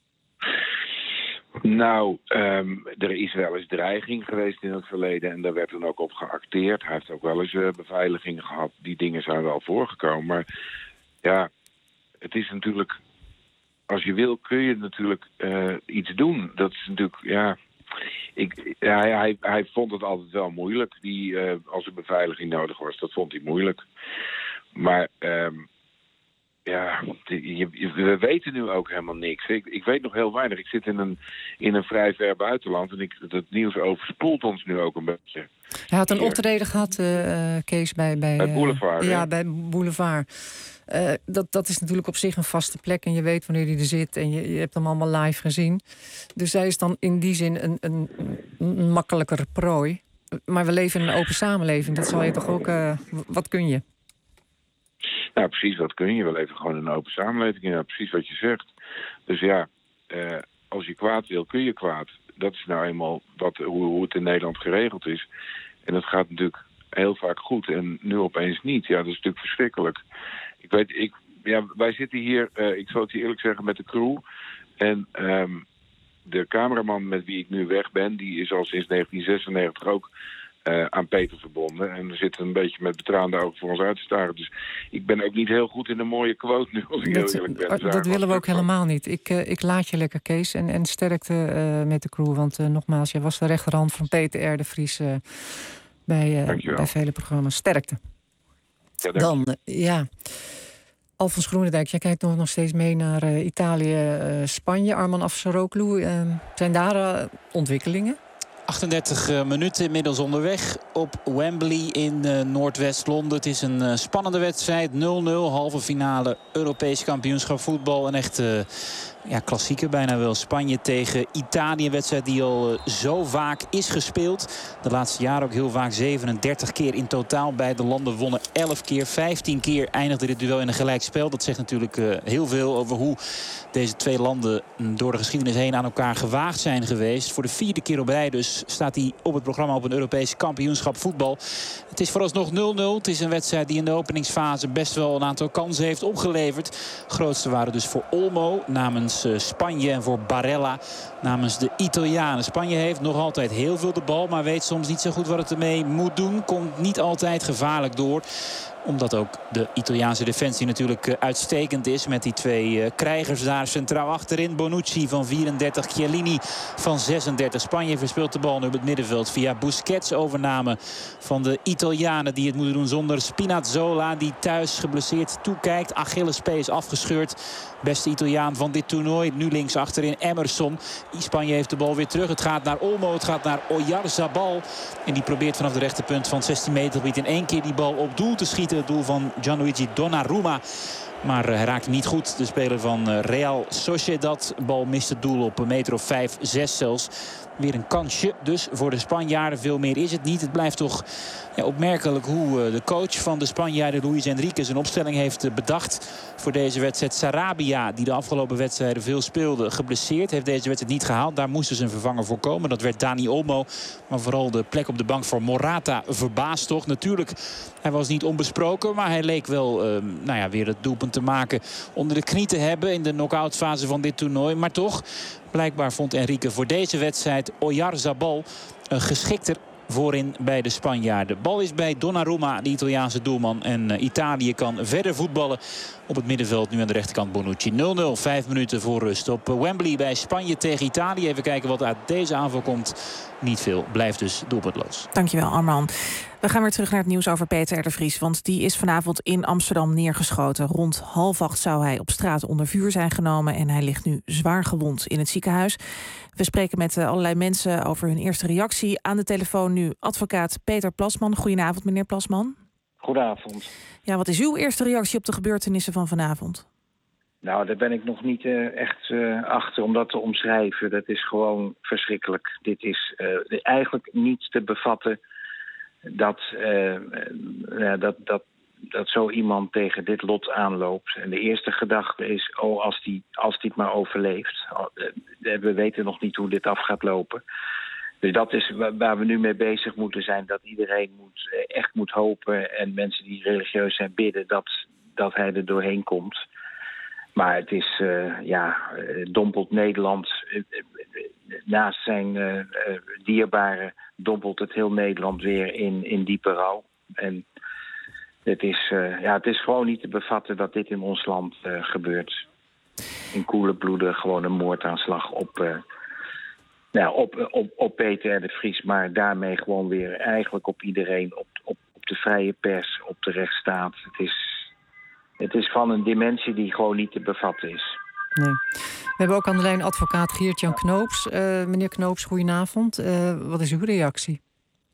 Nou, um, er is wel eens dreiging geweest in het verleden en daar werd dan ook op geacteerd. Hij heeft ook wel eens uh, beveiligingen gehad. Die dingen zijn wel voorgekomen. Maar ja, het is natuurlijk, als je wil kun je natuurlijk uh, iets doen. Dat is natuurlijk, ja, ik, ja hij, hij, hij vond het altijd wel moeilijk. Die, uh, als er beveiliging nodig was, dat vond hij moeilijk. Maar Um, ja, je, je, we weten nu ook helemaal niks. Ik, ik weet nog heel weinig. Ik zit in een, in een vrij ver buitenland en ik, het nieuws overspoelt ons nu ook een beetje. Hij had een Hier. optreden gehad, uh, Kees, bij... Bij, bij Boulevard. Uh, ja, hè? bij Boulevard. Uh, dat, dat is natuurlijk op zich een vaste plek en je weet wanneer hij er zit en je, je hebt hem allemaal live gezien. Dus hij is dan in die zin een, een, een makkelijker prooi. Maar we leven in een open samenleving. Dat zal je toch ook... Uh, wat kun je? Nou, precies, wat kun je? We leven gewoon in een open samenleving. Ja, precies wat je zegt. Dus ja, uh, als je kwaad wil, kun je kwaad. Dat is nou eenmaal wat, hoe, hoe het in Nederland geregeld is. En dat gaat natuurlijk heel vaak goed. En nu opeens niet. Ja, dat is natuurlijk verschrikkelijk. Ik weet, ik, ja, wij zitten hier, uh, ik zal het je eerlijk zeggen, met de crew. En um, de cameraman met wie ik nu weg ben, die is al sinds negentien zesennegentig ook Uh, aan Peter verbonden. En we zitten een beetje met betraande ogen voor ons uit te staren. Dus ik ben ook niet heel goed in een mooie quote nu, als ik dat, heel eerlijk ben. Dat, dat willen we ook helemaal niet. Ik, uh, ik laat je lekker, Kees. En, en sterkte uh, met de crew. Want uh, nogmaals, jij was de rechterhand van Peter R. de Vries uh, bij, uh, bij vele programma's. Sterkte. Ja, Dan, uh, ja... Alfons Groenendijk, jij kijkt nog, nog steeds mee naar uh, Italië, uh, Spanje. Arman Afsaroglu. Uh, zijn daar uh, ontwikkelingen? achtendertig minuten inmiddels onderweg op Wembley in uh, Noordwest-Londen. Het is een uh, spannende wedstrijd. nul nul, halve finale Europees kampioenschap voetbal. Een echte uh, ja, klassieker bijna wel. Spanje tegen Italië. Een wedstrijd die al uh, zo vaak is gespeeld. De laatste jaren ook heel vaak. zevenendertig keer in totaal. Beide landen wonnen elf keer. vijftien keer eindigde dit duel in een gelijkspel. Dat zegt natuurlijk uh, heel veel over hoe deze twee landen door de geschiedenis heen aan elkaar gewaagd zijn geweest. Voor de vierde keer op rij dus staat hij op het programma op een Europees kampioenschap voetbal. Het is vooralsnog nul nul. Het is een wedstrijd die in de openingsfase best wel een aantal kansen heeft opgeleverd. De grootste waren dus voor Olmo namens namens uh, Spanje en voor Barella namens de Italianen. Spanje heeft nog altijd heel veel de bal, maar weet soms niet zo goed wat het ermee moet doen. Komt niet altijd gevaarlijk door. Omdat ook de Italiaanse defensie natuurlijk uh, uitstekend is. Met die twee uh, krijgers daar centraal achterin. Bonucci van vierendertig, Chiellini van zesendertig. Spanje verspeelt de bal nu op het middenveld via Busquets. Overname van de Italianen die het moeten doen zonder Spinazzola. Die thuis geblesseerd toekijkt. Achillespees afgescheurd. Beste Italiaan van dit toernooi. Nu links achterin Emerson. Spanje heeft de bal weer terug. Het gaat naar Olmo. Het gaat naar Oyarzabal. En die probeert vanaf de rechterpunt van zestien meter gebied in één keer die bal op doel te schieten. Het doel van Gianluigi Donnarumma. Maar hij raakt niet goed. De speler van Real Sociedad. De bal mist het doel op een meter of vijf, zes zelfs. Weer een kansje dus voor de Spanjaarden. Veel meer is het niet. Het blijft toch ja, opmerkelijk hoe de coach van de Spanjaarden, Luis Enrique, zijn opstelling heeft bedacht voor deze wedstrijd. Sarabia, die de afgelopen wedstrijden veel speelde, geblesseerd. Heeft deze wedstrijd niet gehaald. Daar moest dus een vervanger voor komen. Dat werd Dani Olmo. Maar vooral de plek op de bank voor Morata verbaast toch. Natuurlijk, hij was niet onbesproken. Maar hij leek wel uh, nou ja, weer het doelpunt te maken onder de knie te hebben in de knock-out fase van dit toernooi. Maar toch, blijkbaar vond Enrique voor deze wedstrijd Oyarzabal een geschikter voorin bij de Spanjaarden. Bal is bij Donnarumma, de Italiaanse doelman. En uh, Italië kan verder voetballen op het middenveld. Nu aan de rechterkant Bonucci. nul nul, vijf minuten voor rust op Wembley bij Spanje tegen Italië. Even kijken wat uit deze aanval komt. Niet veel, blijft dus doelpuntloos. Dankjewel, Arman. We gaan weer terug naar het nieuws over Peter R. de Vries. Want die is vanavond in Amsterdam neergeschoten. Rond half acht zou hij op straat onder vuur zijn genomen. En hij ligt nu zwaar gewond in het ziekenhuis. We spreken met allerlei mensen over hun eerste reactie. Aan de telefoon nu advocaat Peter Plasman. Goedenavond, meneer Plasman. Goedenavond. Ja, wat is uw eerste reactie op de gebeurtenissen van vanavond? Nou, daar ben ik nog niet uh, echt uh, achter om dat te omschrijven. Dat is gewoon verschrikkelijk. Dit is uh, eigenlijk niet te bevatten dat, uh, uh, dat, dat, dat zo iemand tegen dit lot aanloopt. En de eerste gedachte is, oh, als die, als die het maar overleeft. Uh, we weten nog niet hoe dit af gaat lopen. Dus dat is waar we nu mee bezig moeten zijn. Dat iedereen moet, uh, echt moet hopen en mensen die religieus zijn bidden dat, dat hij er doorheen komt. Maar het is, uh, ja, dompelt Nederland, uh, naast zijn uh, uh, dierbaren, dompelt het heel Nederland weer in, in diepe rouw. En het is, uh, ja, het is gewoon niet te bevatten dat dit in ons land uh, gebeurt. In koele bloeden gewoon een moordaanslag op, uh, nou, op, op, op Peter R. de Vries. Maar daarmee gewoon weer eigenlijk op iedereen, op, op, op de vrije pers, op de rechtsstaat. Het is... Het is van een dimensie die gewoon niet te bevatten is. Nee. We hebben ook aan de lijn advocaat Geert-Jan Knoops. Uh, meneer Knoops, goedenavond. Uh, wat is uw reactie?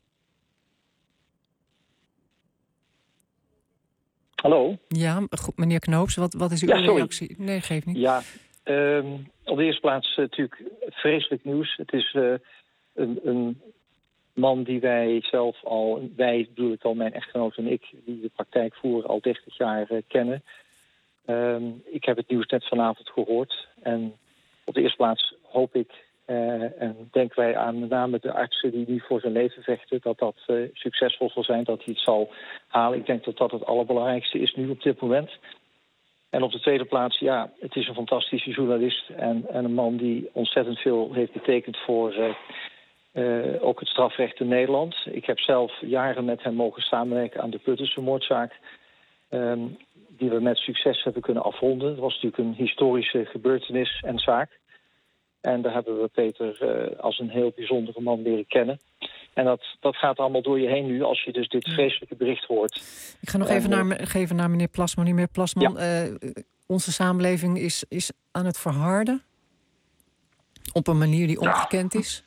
Hallo? Ja, goed, meneer Knoops, wat, wat is uw ja, reactie? Nee, geef niet. Ja, um, op de eerste plaats uh, natuurlijk vreselijk nieuws. Het is uh, een... een man die wij zelf al, wij bedoel ik al, mijn echtgenoot en ik, die de praktijk voeren al dertig jaar uh, kennen. Um, ik heb het nieuws net vanavond gehoord. En op de eerste plaats hoop ik, uh, en denken wij aan met name de artsen die nu voor zijn leven vechten, dat dat uh, succesvol zal zijn, dat hij het zal halen. Ik denk dat dat het allerbelangrijkste is nu op dit moment. En op de tweede plaats, ja, het is een fantastische journalist en, en een man die ontzettend veel heeft betekend voor... Uh, Uh, ook het strafrecht in Nederland. Ik heb zelf jaren met hem mogen samenwerken aan de Puttense-moordzaak. Um, die we met succes hebben kunnen afronden. Dat was natuurlijk een historische gebeurtenis en zaak. En daar hebben we Peter uh, als een heel bijzondere man leren kennen. En dat, dat gaat allemaal door je heen nu als je dus dit vreselijke bericht hoort. Ik ga nog even en, naar, geven naar meneer Plasman. Meneer Plasman, ja. uh, onze samenleving is, is aan het verharden. Op een manier die ongekend is.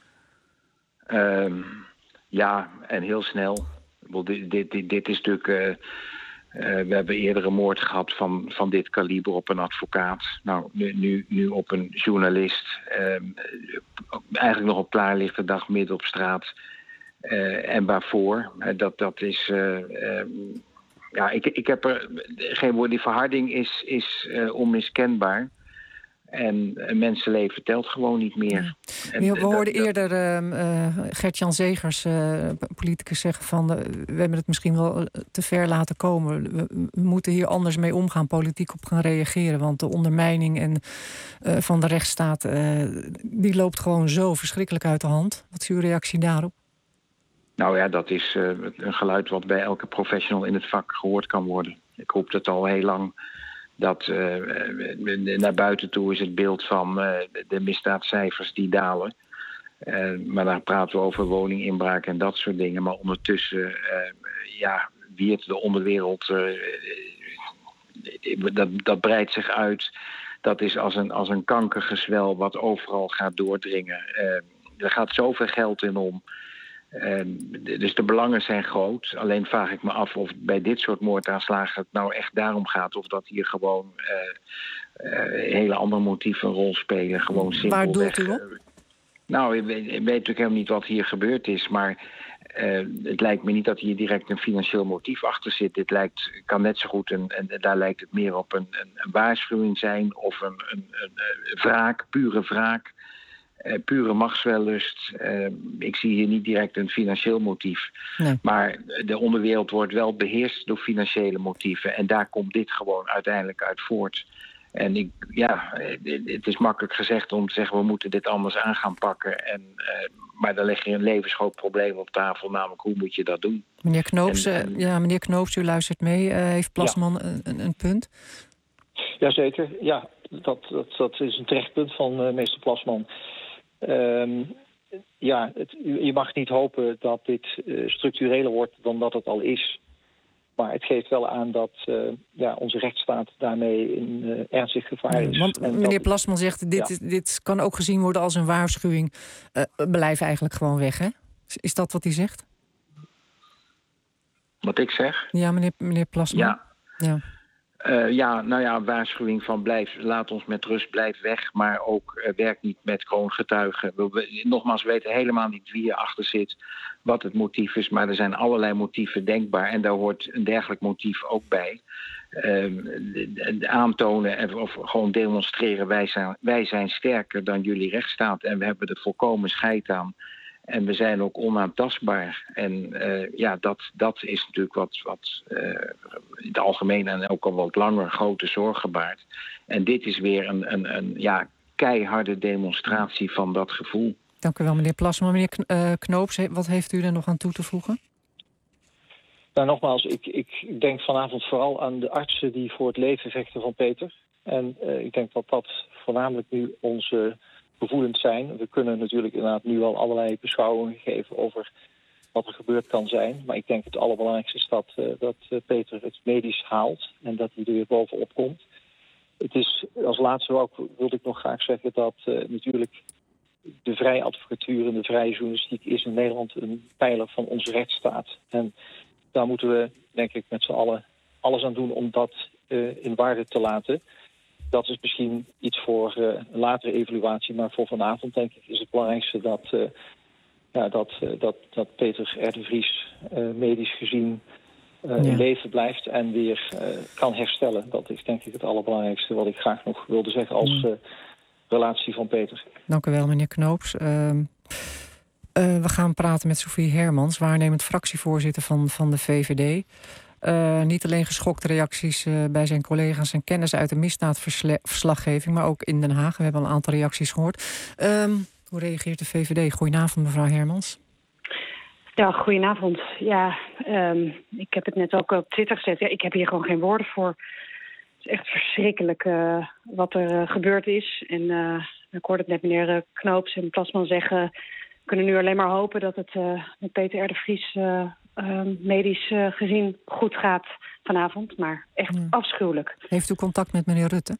Um, ja, en heel snel. Dit, dit, dit, dit is natuurlijk... Uh, uh, we hebben eerder een moord gehad van, van dit kaliber op een advocaat. Nou, nu, nu, nu op een journalist. Um, eigenlijk nog op klaarlichte dag midden op straat. Uh, en waarvoor? Uh, dat, dat is... Uh, um, ja, ik, ik heb er geen woord. Die verharding is, is uh, onmiskenbaar. En uh, mensenleven telt gewoon niet meer. Ja. En, we hoorden dat, eerder uh, uh, Gert-Jan Zegers, uh, politicus, zeggen van uh, we hebben het misschien wel te ver laten komen. We, we moeten hier anders mee omgaan, politiek op gaan reageren. Want de ondermijning en, uh, van de rechtsstaat uh, die loopt gewoon zo verschrikkelijk uit de hand. Wat is uw reactie daarop? Nou ja, dat is uh, een geluid wat bij elke professional in het vak gehoord kan worden. Ik roep het al heel lang. Dat uh, naar buiten toe is het beeld van uh, de misdaadcijfers die dalen. Uh, maar dan praten we over woninginbraak en dat soort dingen. Maar ondertussen, uh, ja, wiert de onderwereld, uh, dat, dat breidt zich uit. Dat is als een, als een kankergezwel wat overal gaat doordringen. Uh, er gaat zoveel geld in om. Uh, dus de belangen zijn groot. Alleen vraag ik me af of bij dit soort moordaanslagen het nou echt daarom gaat. Of dat hier gewoon uh, uh, hele andere motieven een rol spelen. Gewoon simpelweg. Waar doelt u op? Nou, ik weet, ik weet natuurlijk helemaal niet wat hier gebeurd is. Maar uh, het lijkt me niet dat hier direct een financieel motief achter zit. Dit lijkt, kan net zo goed, een, en daar lijkt het meer op een, een, een waarschuwing zijn. Of een, een, een, een wraak, pure wraak. Uh, pure machtswellust. Uh, ik zie hier niet direct een financieel motief. Nee. Maar de onderwereld wordt wel beheerst door financiële motieven. En daar komt dit gewoon uiteindelijk uit voort. En ik, ja, het is makkelijk gezegd om te zeggen, we moeten dit anders aan gaan pakken. En, uh, maar dan leg je een levensgroot probleem op tafel, namelijk hoe moet je dat doen? Meneer Knoops, en, en... ja, meneer Knoops, u luistert mee. Uh, heeft Plasman ja. een, een punt? Jazeker, ja. Dat, dat, dat is een terecht punt van uh, meester Plasman. Um, ja, het, je mag niet hopen dat dit uh, structureler wordt dan dat het al is. Maar het geeft wel aan dat uh, ja, onze rechtsstaat daarmee in uh, ernstig gevaar is. Want en meneer dat, Plasman zegt, dit, ja. dit kan ook gezien worden als een waarschuwing. Uh, blijf eigenlijk gewoon weg, hè? Is dat wat hij zegt? Wat ik zeg? Ja, meneer, meneer Plasman. Ja. ja. Uh, ja, nou ja, waarschuwing van blijf, laat ons met rust, blijf weg. Maar ook uh, werk niet met kroongetuigen. We, we, nogmaals, we weten helemaal niet wie erachter zit, wat het motief is. Maar er zijn allerlei motieven denkbaar. En daar hoort een dergelijk motief ook bij. Uh, de, de aantonen of gewoon demonstreren, wij zijn, wij zijn sterker dan jullie rechtsstaat. En we hebben er volkomen scheid aan. En we zijn ook onaantastbaar. En uh, ja, dat, dat is natuurlijk wat, wat uh, in het algemeen en ook al wat langer grote zorgen baart. En dit is weer een, een, een ja, keiharde demonstratie van dat gevoel. Dank u wel, meneer Plasman. Meneer uh, Knoops, wat heeft u er nog aan toe te voegen? Nou, nogmaals, ik, ik denk vanavond vooral aan de artsen die voor het leven vechten van Peter. En uh, ik denk dat dat voornamelijk nu onze gevoelens zijn. We kunnen natuurlijk inderdaad nu al allerlei beschouwingen geven over wat er gebeurd kan zijn. Maar ik denk het allerbelangrijkste is dat, uh, dat uh, Peter het medisch haalt en dat hij er weer bovenop komt. Het is als laatste ook, wilde ik nog graag zeggen dat uh, natuurlijk de vrije advocatuur en de vrije journalistiek is in Nederland een pijler van onze rechtsstaat. En daar moeten we, denk ik, met z'n allen alles aan doen om dat uh, in waarde te laten. Dat is misschien iets voor uh, een latere evaluatie, maar voor vanavond, denk ik, is het belangrijkste dat, uh, ja, dat, uh, dat, dat Peter R. de Vries uh, medisch gezien uh, ja. in leven blijft en weer uh, kan herstellen. Dat is denk ik het allerbelangrijkste wat ik graag nog wilde zeggen als uh, relatie van Peter. Dank u wel, meneer Knoops. Uh, uh, we gaan praten met Sophie Hermans, waarnemend fractievoorzitter van, van de V V D. Uh, niet alleen geschokte reacties uh, bij zijn collega's en kennis uit de misdaadverslaggeving, maar ook in Den Haag. We hebben al een aantal reacties gehoord. Um, hoe reageert de V V D? Goedenavond, mevrouw Hermans. Ja, goedenavond. Ja, um, ik heb het net ook op Twitter gezet. Ja, ik heb hier gewoon geen woorden voor. Het is echt verschrikkelijk uh, wat er uh, gebeurd is. En uh, ik hoorde het net meneer uh, Knoops en Plasman zeggen. We kunnen nu alleen maar hopen dat het uh, met Peter R. de Vries Uh, Uh, medisch uh, gezien goed gaat vanavond, maar echt ja. afschuwelijk. Heeft u contact met meneer Rutte?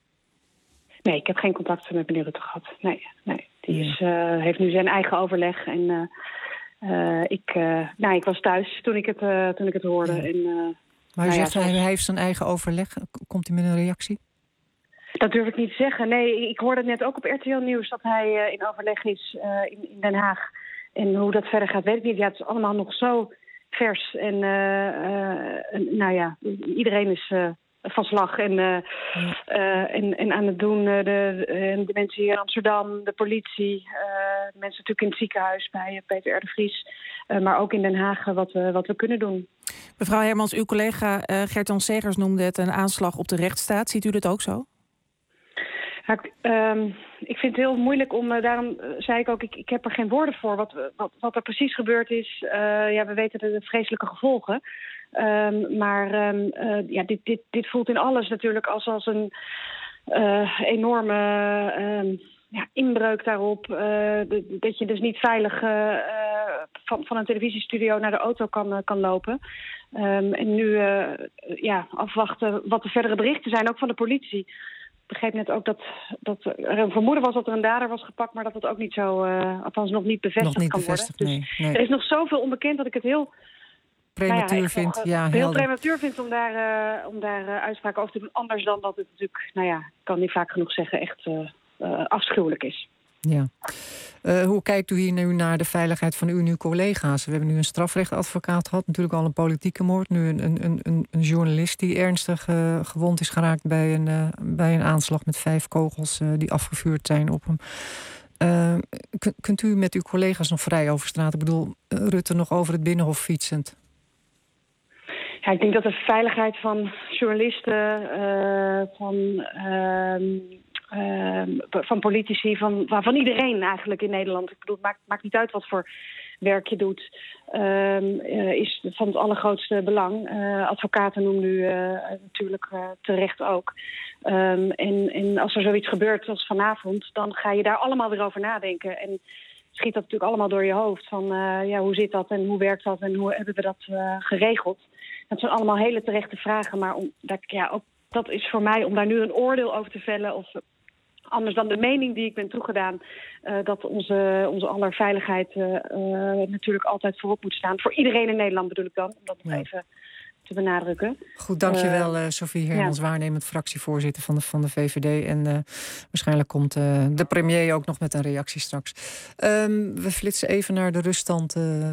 Nee, ik heb geen contact met meneer Rutte gehad. Nee, nee. Die is, uh, heeft nu zijn eigen overleg. En uh, uh, ik, uh, nou, ik was thuis toen ik het, uh, toen ik het hoorde. Ja. En, uh, maar u nou zegt ja, hij, hij heeft zijn eigen overleg. Komt hij met een reactie? Dat durf ik niet te zeggen. Nee, ik hoorde net ook op R T L Nieuws dat hij uh, in overleg is uh, in, in Den Haag. En hoe dat verder gaat, weet ik niet. Ja, het is allemaal nog zo vers. En uh, uh, nou ja, iedereen is uh, van slag en, uh, uh, en, en aan het doen. Uh, de, de, de mensen hier in Amsterdam, de politie, uh, de mensen natuurlijk in het ziekenhuis bij uh, Peter R. de Vries. Uh, maar ook in Den Haag wat we, wat we kunnen doen. Mevrouw Hermans, uw collega uh, Gert-Jan Segers noemde het een aanslag op de rechtsstaat. Ziet u dat ook zo? Ja, ik, um, ik vind het heel moeilijk om, uh, daarom uh, zei ik ook, ik, ik heb er geen woorden voor wat, wat, wat er precies gebeurd is. Uh, ja, we weten de, de vreselijke gevolgen. Um, maar um, uh, ja, dit, dit, dit voelt in alles natuurlijk als, als een uh, enorme uh, ja, inbreuk daarop. Uh, de, dat je dus niet veilig uh, van, van een televisiestudio naar de auto kan, uh, kan lopen. Um, en nu uh, ja, afwachten wat de verdere berichten zijn, ook van de politie. Ik begreep net ook dat, dat er een vermoeden was dat er een dader was gepakt, maar dat het ook niet zo, uh, althans nog niet bevestigd nog niet kan bevestigd, worden. Nee, dus nee. Er is nog zoveel onbekend dat ik het heel prematuur nou ja, vind. nog, Ja, heel helder. prematuur vind om daar, uh, om daar uh, uitspraken over te doen. Anders dan dat het natuurlijk, nou ja, ik kan niet vaak genoeg zeggen, echt uh, uh, afschuwelijk is. Ja. Uh, hoe kijkt u hier nu naar de veiligheid van uw nu collega's? We hebben nu een strafrechtadvocaat gehad, natuurlijk al een politieke moord. Nu een, een, een, een journalist die ernstig uh, gewond is geraakt bij een, uh, bij een aanslag met vijf kogels uh, die afgevuurd zijn op hem. Uh, k- kunt u met uw collega's nog vrij over straat? Ik bedoel, uh, Rutte nog over het Binnenhof fietsend. Ja, ik denk dat de veiligheid van journalisten, uh, van, uh, uh, van politici, van, van iedereen eigenlijk in Nederland. Ik bedoel, het maakt, maakt niet uit wat voor werk je doet, uh, uh, is van het allergrootste belang. Uh, advocaten noemen u uh, natuurlijk uh, terecht ook. Um, en, en als er zoiets gebeurt als vanavond, dan ga je daar allemaal weer over nadenken. En schiet dat natuurlijk allemaal door je hoofd. Van uh, ja, hoe zit dat en hoe werkt dat en hoe hebben we dat uh, geregeld? Dat zijn allemaal hele terechte vragen, maar om, dat, ja, ook, dat is voor mij om daar nu een oordeel over te vellen, of anders dan de mening die ik ben toegedaan, uh, dat onze, onze aller veiligheid uh, uh, natuurlijk altijd voorop moet staan. Voor iedereen in Nederland bedoel ik dan, om dat nog ja. even te benadrukken. Goed, dankjewel uh, Sophie Hermans, ja. waarnemend fractievoorzitter van de, van de V V D. En uh, waarschijnlijk komt uh, de premier ook nog met een reactie straks. Um, we flitsen even naar de ruststand. Uh,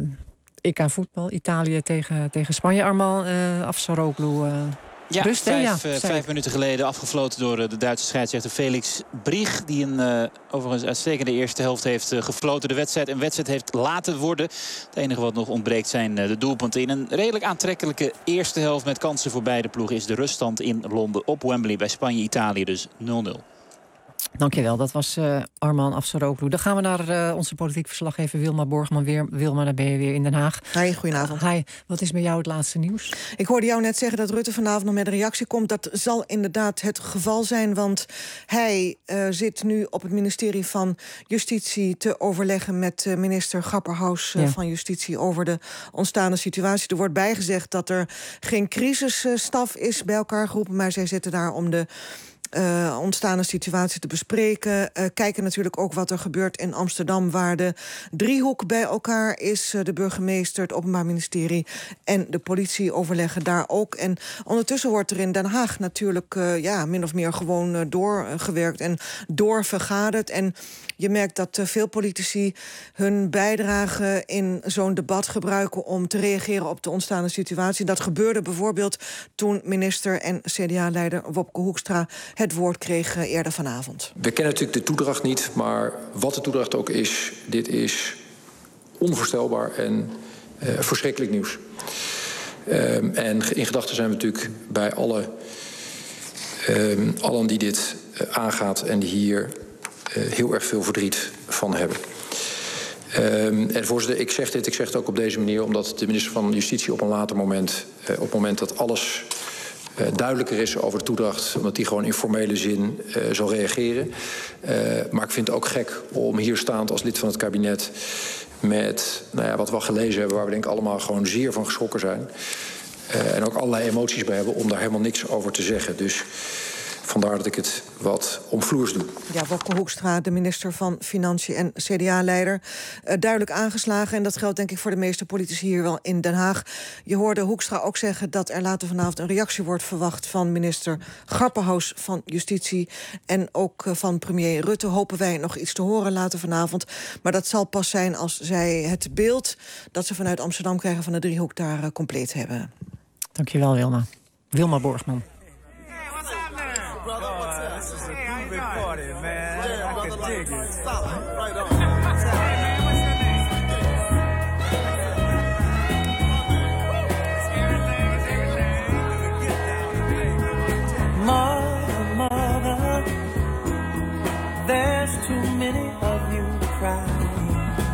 E K voetbal, Italië tegen, tegen Spanje. Armand uh, Afsaroglu. Uh, Ja, rust, vijf, ja, uh, vijf minuten geleden afgefloten door uh, de Duitse scheidsrechter Felix Brieg. Die een uh, overigens uitstekende eerste helft heeft uh, gefloten. De wedstrijd een wedstrijd heeft laten worden. Het enige wat nog ontbreekt zijn uh, de doelpunten. In een redelijk aantrekkelijke eerste helft met kansen voor beide ploegen is de ruststand in Londen op Wembley bij Spanje-Italië dus nul nul. Dankjewel, dat was uh, Armand Afsaroglu. Dan gaan we naar uh, onze politiek verslaggever Wilma Borgman. Weer, Wilma, daar ben je weer in Den Haag. Hi, goedenavond. Uh, hi, wat is bij jou het laatste nieuws? Ik hoorde jou net zeggen dat Rutte vanavond nog met een reactie komt. Dat zal inderdaad het geval zijn, want hij uh, zit nu op het ministerie van Justitie te overleggen met uh, minister Grapperhaus uh, ja. van Justitie over de ontstaande situatie. Er wordt bijgezegd dat er geen crisisstaf is bij elkaar geroepen, maar zij zitten daar om de Uh, ontstaande situatie te bespreken. Uh, kijken natuurlijk ook wat er gebeurt in Amsterdam, waar de driehoek bij elkaar is. Uh, de burgemeester, het Openbaar Ministerie en de politie overleggen daar ook. En ondertussen wordt er in Den Haag natuurlijk uh, ja, min of meer gewoon uh, doorgewerkt en doorvergaderd. En je merkt dat uh, veel politici hun bijdrage in zo'n debat gebruiken om te reageren op de ontstaande situatie. Dat gebeurde bijvoorbeeld toen minister en C D A-leider Wopke Hoekstra het woord kreeg uh, eerder vanavond. We kennen natuurlijk de toedracht niet, maar wat de toedracht ook is, dit is onvoorstelbaar en uh, verschrikkelijk nieuws. Um, en in gedachten zijn we natuurlijk bij alle, um, allen die dit uh, aangaat en die hier uh, heel erg veel verdriet van hebben. Um, en voorzitter, ik zeg dit, ik zeg het ook op deze manier, omdat de minister van Justitie op een later moment, uh, op het moment dat alles Uh, duidelijker is over de toedracht, omdat die gewoon in formele zin uh, zal reageren. Uh, maar ik vind het ook gek om hier staand als lid van het kabinet met nou ja, wat we al gelezen hebben, waar we denk ik allemaal gewoon zeer van geschrokken zijn. Uh, en ook allerlei emoties bij hebben om daar helemaal niks over te zeggen. Dus vandaar dat ik het wat omvloers doe. Ja, Wopke Hoekstra, de minister van Financiën en C D A-leider. Uh, duidelijk aangeslagen. En dat geldt denk ik voor de meeste politici hier wel in Den Haag. Je hoorde Hoekstra ook zeggen dat er later vanavond een reactie wordt verwacht van minister Grapperhaus van Justitie. En ook uh, van premier Rutte hopen wij nog iets te horen later vanavond. Maar dat zal pas zijn als zij het beeld dat ze vanuit Amsterdam krijgen van de driehoek daar uh, compleet hebben. Dankjewel, Wilma. Wilma Borgman. party, man. Yeah, I can dig it. Solid. Right on. Mother, mother, there's too many of you crying.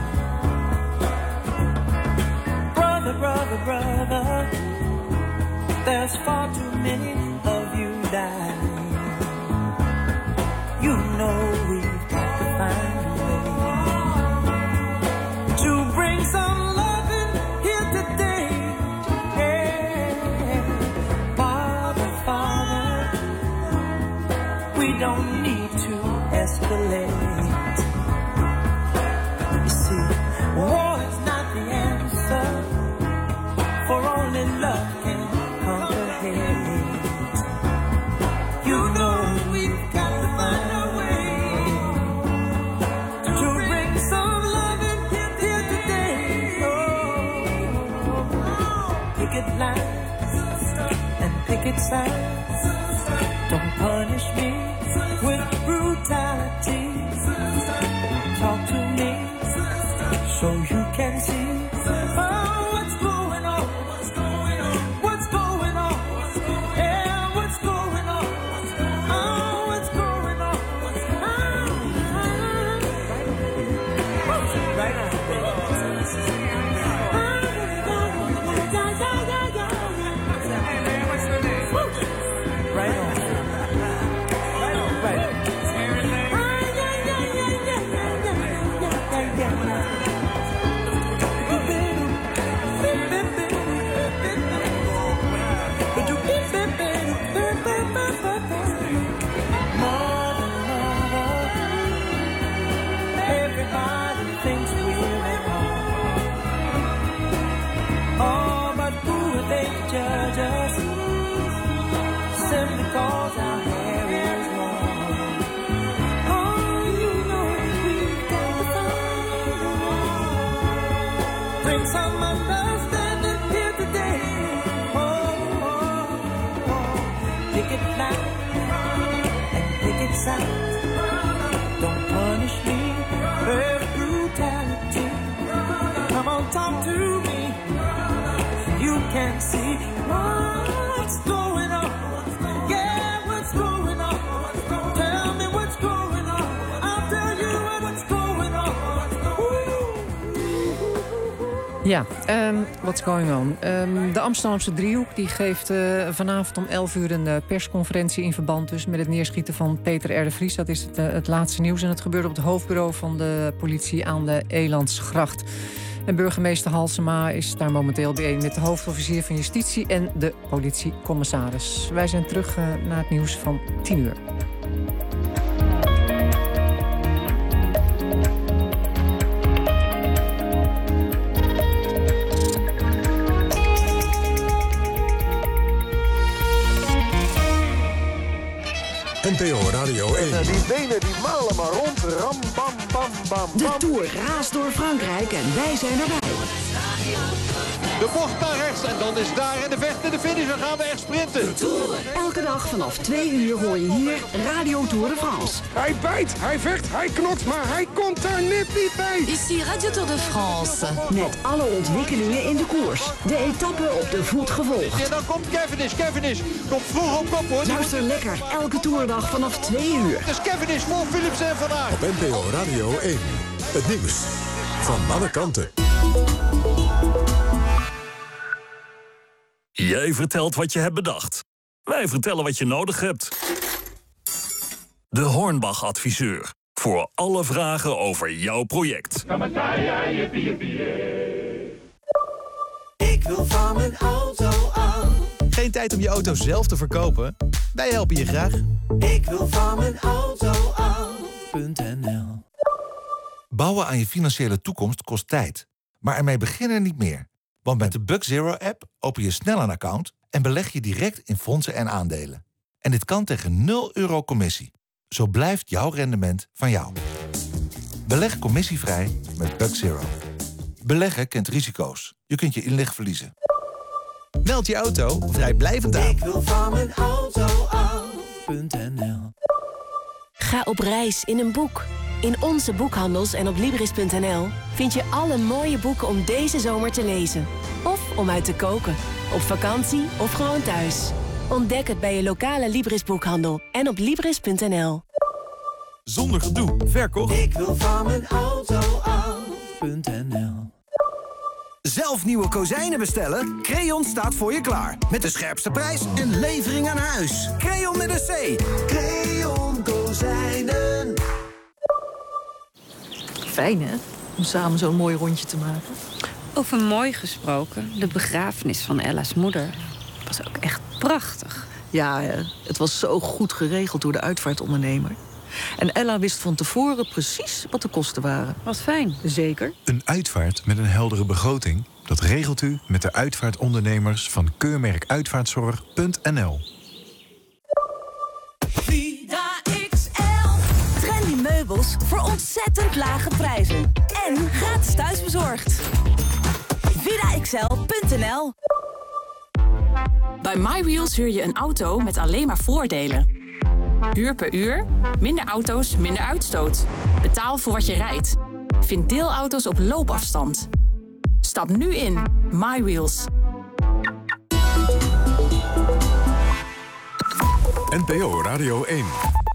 Brother, brother, brother, there's far too many of you dying. You know we've got to find a way to bring some love in here today. Yeah. Father, Father, we don't need to escalate. You see, war is not the answer, for only love can conquer hate. You know we've got to find a way to bring some love in here, here today. Oh, picket lines and picket signs. Don't punish me with brutality. Talk to me so you can see oh, what's going on. What's going on? What's going on? Yeah, what's going on? Oh, what's going on? Oh, right on. Hey man, what's your name? Right on. Right on. Right on. Everybody thinks we're at home. Oh, but who are they to judge us? Simply cause our hair is long. Oh, you know we've got to find a way. Bring some understanding here today. Oh, oh, oh. Picket line and picket sign. Don't punish me with brutality. Come on, talk to me. You can see what's going on. Yeah, what's going on? Tell me what's going on. I'll tell you what's going on. Ja, um, what's going on? Um, de Amsterdamse driehoek die geeft uh, vanavond om elf uur een uh, persconferentie in verband dus met het neerschieten van Peter R. de Vries. Dat is het, uh, het laatste nieuws en het gebeurde op het hoofdbureau van de politie aan de Elandsgracht. En burgemeester Halsema is daar momenteel bijeen met de hoofdofficier van Justitie en de politiecommissaris. Wij zijn terug uh, naar het nieuws van tien uur. N P O Radio één. Die benen die malen maar rond. Ram, bam, bam, bam, bam. De Tour raast door Frankrijk en wij zijn erbij. De bocht naar rechts en dan is daar in de vecht in de finish. Dan gaan we echt sprinten. Elke dag vanaf twee uur hoor je hier Radio Tour de France. Hij bijt, hij vecht, hij knokt, maar hij komt daar net niet bij. Ici Radio Tour de France. Met alle ontwikkelingen in de koers. De etappe op de voet gevolgd. En dan komt Cavendish. Cavendish komt vroeg op kop hoor. Luister lekker elke toerdag vanaf twee uur. Dus Cavendish voor Philipsen en Van Aert. Op N P O Radio één. Het nieuws van alle kanten. Jij vertelt wat je hebt bedacht. Wij vertellen wat je nodig hebt. De Hornbach-adviseur. Voor alle vragen over jouw project. Ik wil van mijn auto af. Geen tijd om je auto zelf te verkopen? Wij helpen je graag. Ik wil van mijn auto af. .nl Bouwen aan je financiële toekomst kost tijd. Maar ermee beginnen niet meer. Want met de Buck Zero-app open je snel een account en beleg je direct in fondsen en aandelen. En dit kan tegen nul euro commissie. Zo blijft jouw rendement van jou. Beleg commissievrij met Buck Zero. Beleggen kent risico's. Je kunt je inleg verliezen. Meld je auto vrijblijvend aan. Ik wil van mijn auto af. .nl Ga op reis in een boek. In onze boekhandels en op Libris punt n l vind je alle mooie boeken om deze zomer te lezen. Of om uit te koken. Op vakantie of gewoon thuis. Ontdek het bij je lokale Libris boekhandel en op Libris punt n l. Zonder gedoe. Verkocht. Ik wil van mijn auto af.nl. Zelf nieuwe kozijnen bestellen? Creon staat voor je klaar. Met de scherpste prijs en levering aan huis. Creon met een C. Creon Kozijnen. Fijn, hè? Om samen zo'n mooi rondje te maken. Over mooi gesproken, de begrafenis van Ella's moeder was ook echt prachtig. Ja, het was zo goed geregeld door de uitvaartondernemer. En Ella wist van tevoren precies wat de kosten waren. Wat fijn. Zeker. Een uitvaart met een heldere begroting, dat regelt u met de uitvaartondernemers van keurmerkuitvaartzorg punt n l. Vida X L. Trendy meubels voor ontzettend lage prijzen. En gratis thuisbezorgd. Vida X L punt n l. Bij MyWheels huur je een auto met alleen maar voordelen. Huur per uur, minder auto's, minder uitstoot. Betaal voor wat je rijdt. Vind deelauto's op loopafstand. Stap nu in. MyWheels. N P O Radio één.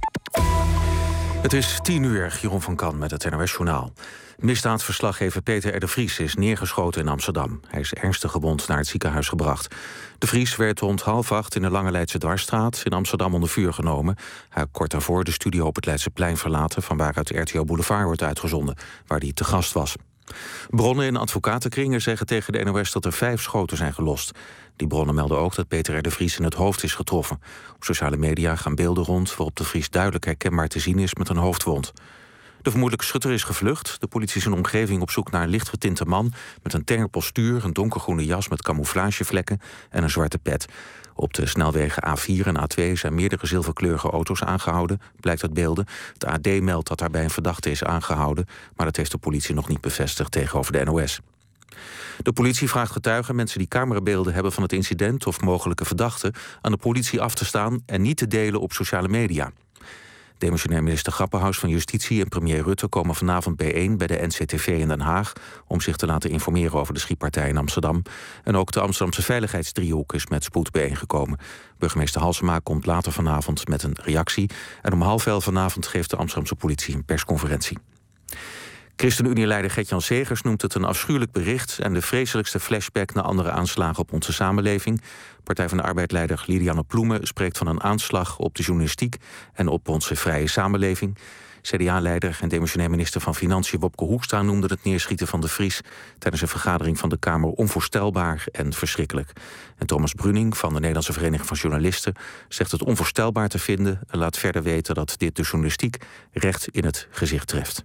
Het is tien uur, Jeroen van Kan met het N O S-journaal. Misdaadverslaggever Peter R. de Vries is neergeschoten in Amsterdam. Hij is ernstig gewond naar het ziekenhuis gebracht. De Vries werd rond half acht in de Lange Leidse Dwarsstraat in Amsterdam onder vuur genomen. Hij had kort daarvoor de studio op het Leidseplein verlaten, van waaruit R T O Boulevard wordt uitgezonden, waar hij te gast was. Bronnen in advocatenkringen zeggen tegen de N O S dat er vijf schoten zijn gelost. Die bronnen melden ook dat Peter R. de Vries in het hoofd is getroffen. Op sociale media gaan beelden rond waarop de Vries duidelijk herkenbaar te zien is met een hoofdwond. De vermoedelijke schutter is gevlucht. De politie is in de omgeving op zoek naar een lichtgetinte man met een tenger postuur, een donkergroene jas met camouflagevlekken en een zwarte pet. Op de snelwegen A vier en A twee zijn meerdere zilverkleurige auto's aangehouden, blijkt uit beelden. Het A D meldt dat daarbij een verdachte is aangehouden, maar dat heeft de politie nog niet bevestigd tegenover de N O S. De politie vraagt getuigen, mensen die camerabeelden hebben van het incident of mogelijke verdachten, aan de politie af te staan en niet te delen op sociale media. Demissionair minister Grapperhaus van Justitie en premier Rutte komen vanavond bijeen bij de N C T V in Den Haag om zich te laten informeren over de schietpartij in Amsterdam. En ook de Amsterdamse veiligheidsdriehoek is met spoed bijeengekomen. Burgemeester Halsema komt later vanavond met een reactie. En om half elf vanavond geeft de Amsterdamse politie een persconferentie. ChristenUnie-leider Gert-Jan Segers noemt het een afschuwelijk bericht en de vreselijkste flashback naar andere aanslagen op onze samenleving. Partij van de Arbeid-leider Lilianne Ploemen spreekt van een aanslag op de journalistiek en op onze vrije samenleving. C D A-leider en demissionair minister van Financiën Wopke Hoekstra noemde het neerschieten van de Vries tijdens een vergadering van de Kamer onvoorstelbaar en verschrikkelijk. En Thomas Bruning van de Nederlandse Vereniging van Journalisten zegt het onvoorstelbaar te vinden en laat verder weten dat dit de journalistiek recht in het gezicht treft.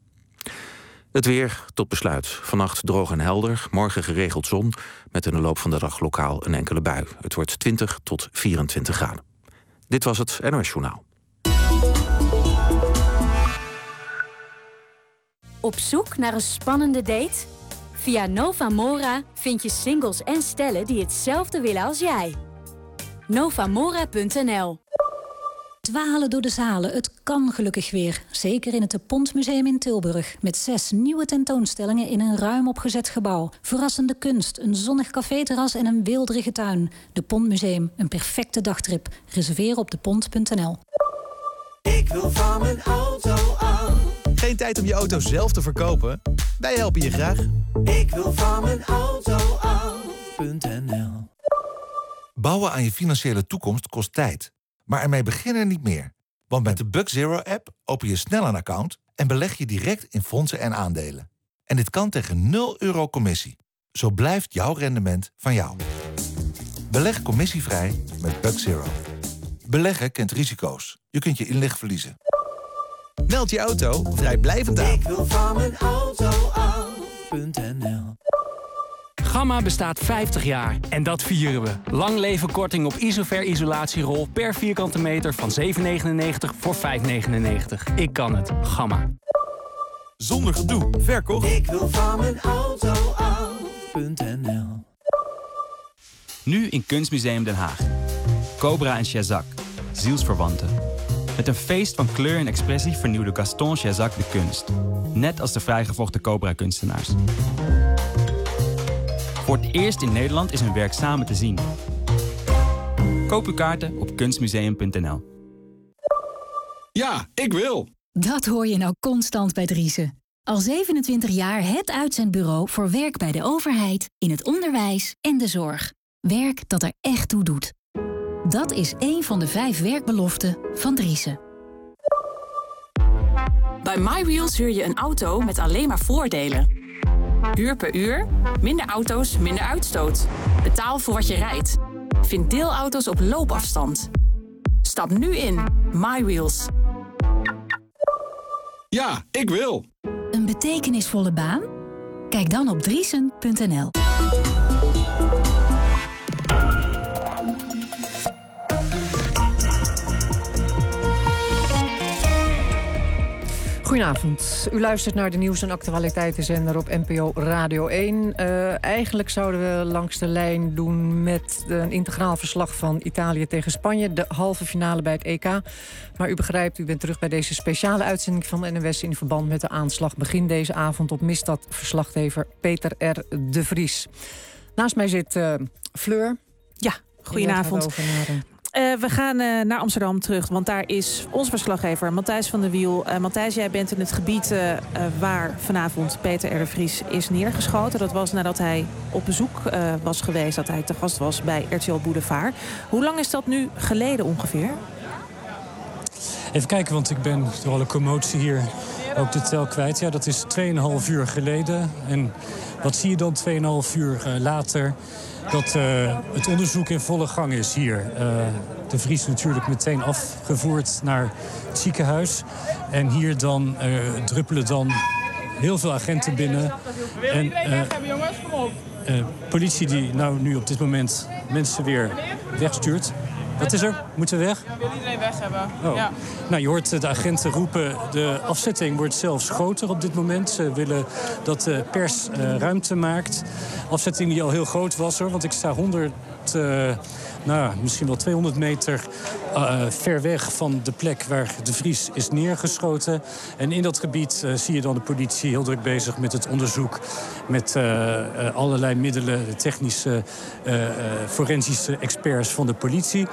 Het weer tot besluit. Vannacht droog en helder, morgen geregeld zon, met in de loop van de dag lokaal een enkele bui. Het wordt twintig tot vierentwintig graden. Dit was het N O S-journaal. Op zoek naar een spannende date? Via Novamora vind je singles en stellen die hetzelfde willen als jij. Novamora punt n l. Dwalen door de zalen, het kan gelukkig weer. Zeker in het De Pont Museum in Tilburg. Met zes nieuwe tentoonstellingen in een ruim opgezet gebouw. Verrassende kunst, een zonnig caféterras en een weelderige tuin. De Pont Museum, een perfecte dagtrip. Reserveer op depont punt n l. Ik wil van mijn auto af. Geen tijd om je auto zelf te verkopen? Wij helpen je graag. Ik wil van mijn auto af.nl. Bouwen aan je financiële toekomst kost tijd. Maar ermee beginnen niet meer. Want met de Bug Zero-app open je snel een account en beleg je direct in fondsen en aandelen. En dit kan tegen nul euro commissie. Zo blijft jouw rendement van jou. Beleg commissievrij met Bug Zero. Beleggen kent risico's. Je kunt je inleg verliezen. Meld je auto vrijblijvend aan. Ik wil van mijn auto af.nl. Gamma bestaat vijftig jaar en dat vieren we. Lang leven korting op Isover isolatierol per vierkante meter van zeven negenennegentig voor vijf negenennegentig. Ik kan het. Gamma. Zonder gedoe. Verkocht. Ik wil van mijn auto af.nl. Nu in Kunstmuseum Den Haag. Cobra en Shazak. Zielsverwanten. Met een feest van kleur en expressie vernieuwde Gaston Chazak de kunst. Net als de vrijgevochten Cobra-kunstenaars. Voor het eerst in Nederland is hun werk samen te zien. Koop uw kaarten op kunstmuseum punt n l. Ja, ik wil. Dat hoor je nou constant bij Driessen. Al zevenentwintig jaar het uitzendbureau voor werk bij de overheid, in het onderwijs en de zorg. Werk dat er echt toe doet. Dat is één van de vijf werkbeloften van Driessen. Bij MyWheels huur je een auto met alleen maar voordelen. Huur per uur, minder auto's, minder uitstoot. Betaal voor wat je rijdt. Vind deelauto's op loopafstand. Stap nu in. MyWheels. Ja, ik wil. Een betekenisvolle baan? Kijk dan op driesen punt n l. Goedenavond. U luistert naar de nieuws- en actualiteitenzender op N P O Radio één. Uh, eigenlijk zouden we langs de lijn doen met een integraal verslag van Italië tegen Spanje. De halve finale bij het E K. Maar u begrijpt, u bent terug bij deze speciale uitzending van de N O S... in verband met de aanslag begin deze avond op misdaad-verslaggever Peter R. de Vries. Naast mij zit uh, Fleur. Ja, goedenavond. Uh, we gaan uh, naar Amsterdam terug, want daar is onze verslaggever Matthijs van der Wiel. Uh, Matthijs, jij bent in het gebied uh, uh, waar vanavond Peter R. de Vries is neergeschoten. Dat was nadat hij op bezoek uh, was geweest, dat hij te gast was bij R T L Boulevard. Hoe lang is dat nu geleden ongeveer? Even kijken, want ik ben door alle commotie hier ook de tel kwijt. Ja, dat is tweeënhalf uur geleden. En wat zie je dan tweeënhalf uur uh, later? Dat uh, het onderzoek in volle gang is hier. Uh, de Vries natuurlijk meteen afgevoerd naar het ziekenhuis. En hier dan uh, druppelen dan heel veel agenten binnen. En uh, uh, politie die nou nu op dit moment mensen weer wegstuurt. Wat is er? Moeten we weg? Ik wil iedereen weg hebben. Oh. Ja. Nou, je hoort de agenten roepen, de afzetting wordt zelfs groter op dit moment. Ze willen dat de pers uh, ruimte maakt. Afzetting die al heel groot was, hoor. Want ik sta honderd, uh, nou, misschien wel tweehonderd meter uh, ver weg van de plek waar de Vries is neergeschoten. En in dat gebied uh, zie je dan de politie heel druk bezig met het onderzoek. Met uh, uh, allerlei middelen, de technische, uh, uh, forensische experts van de politie.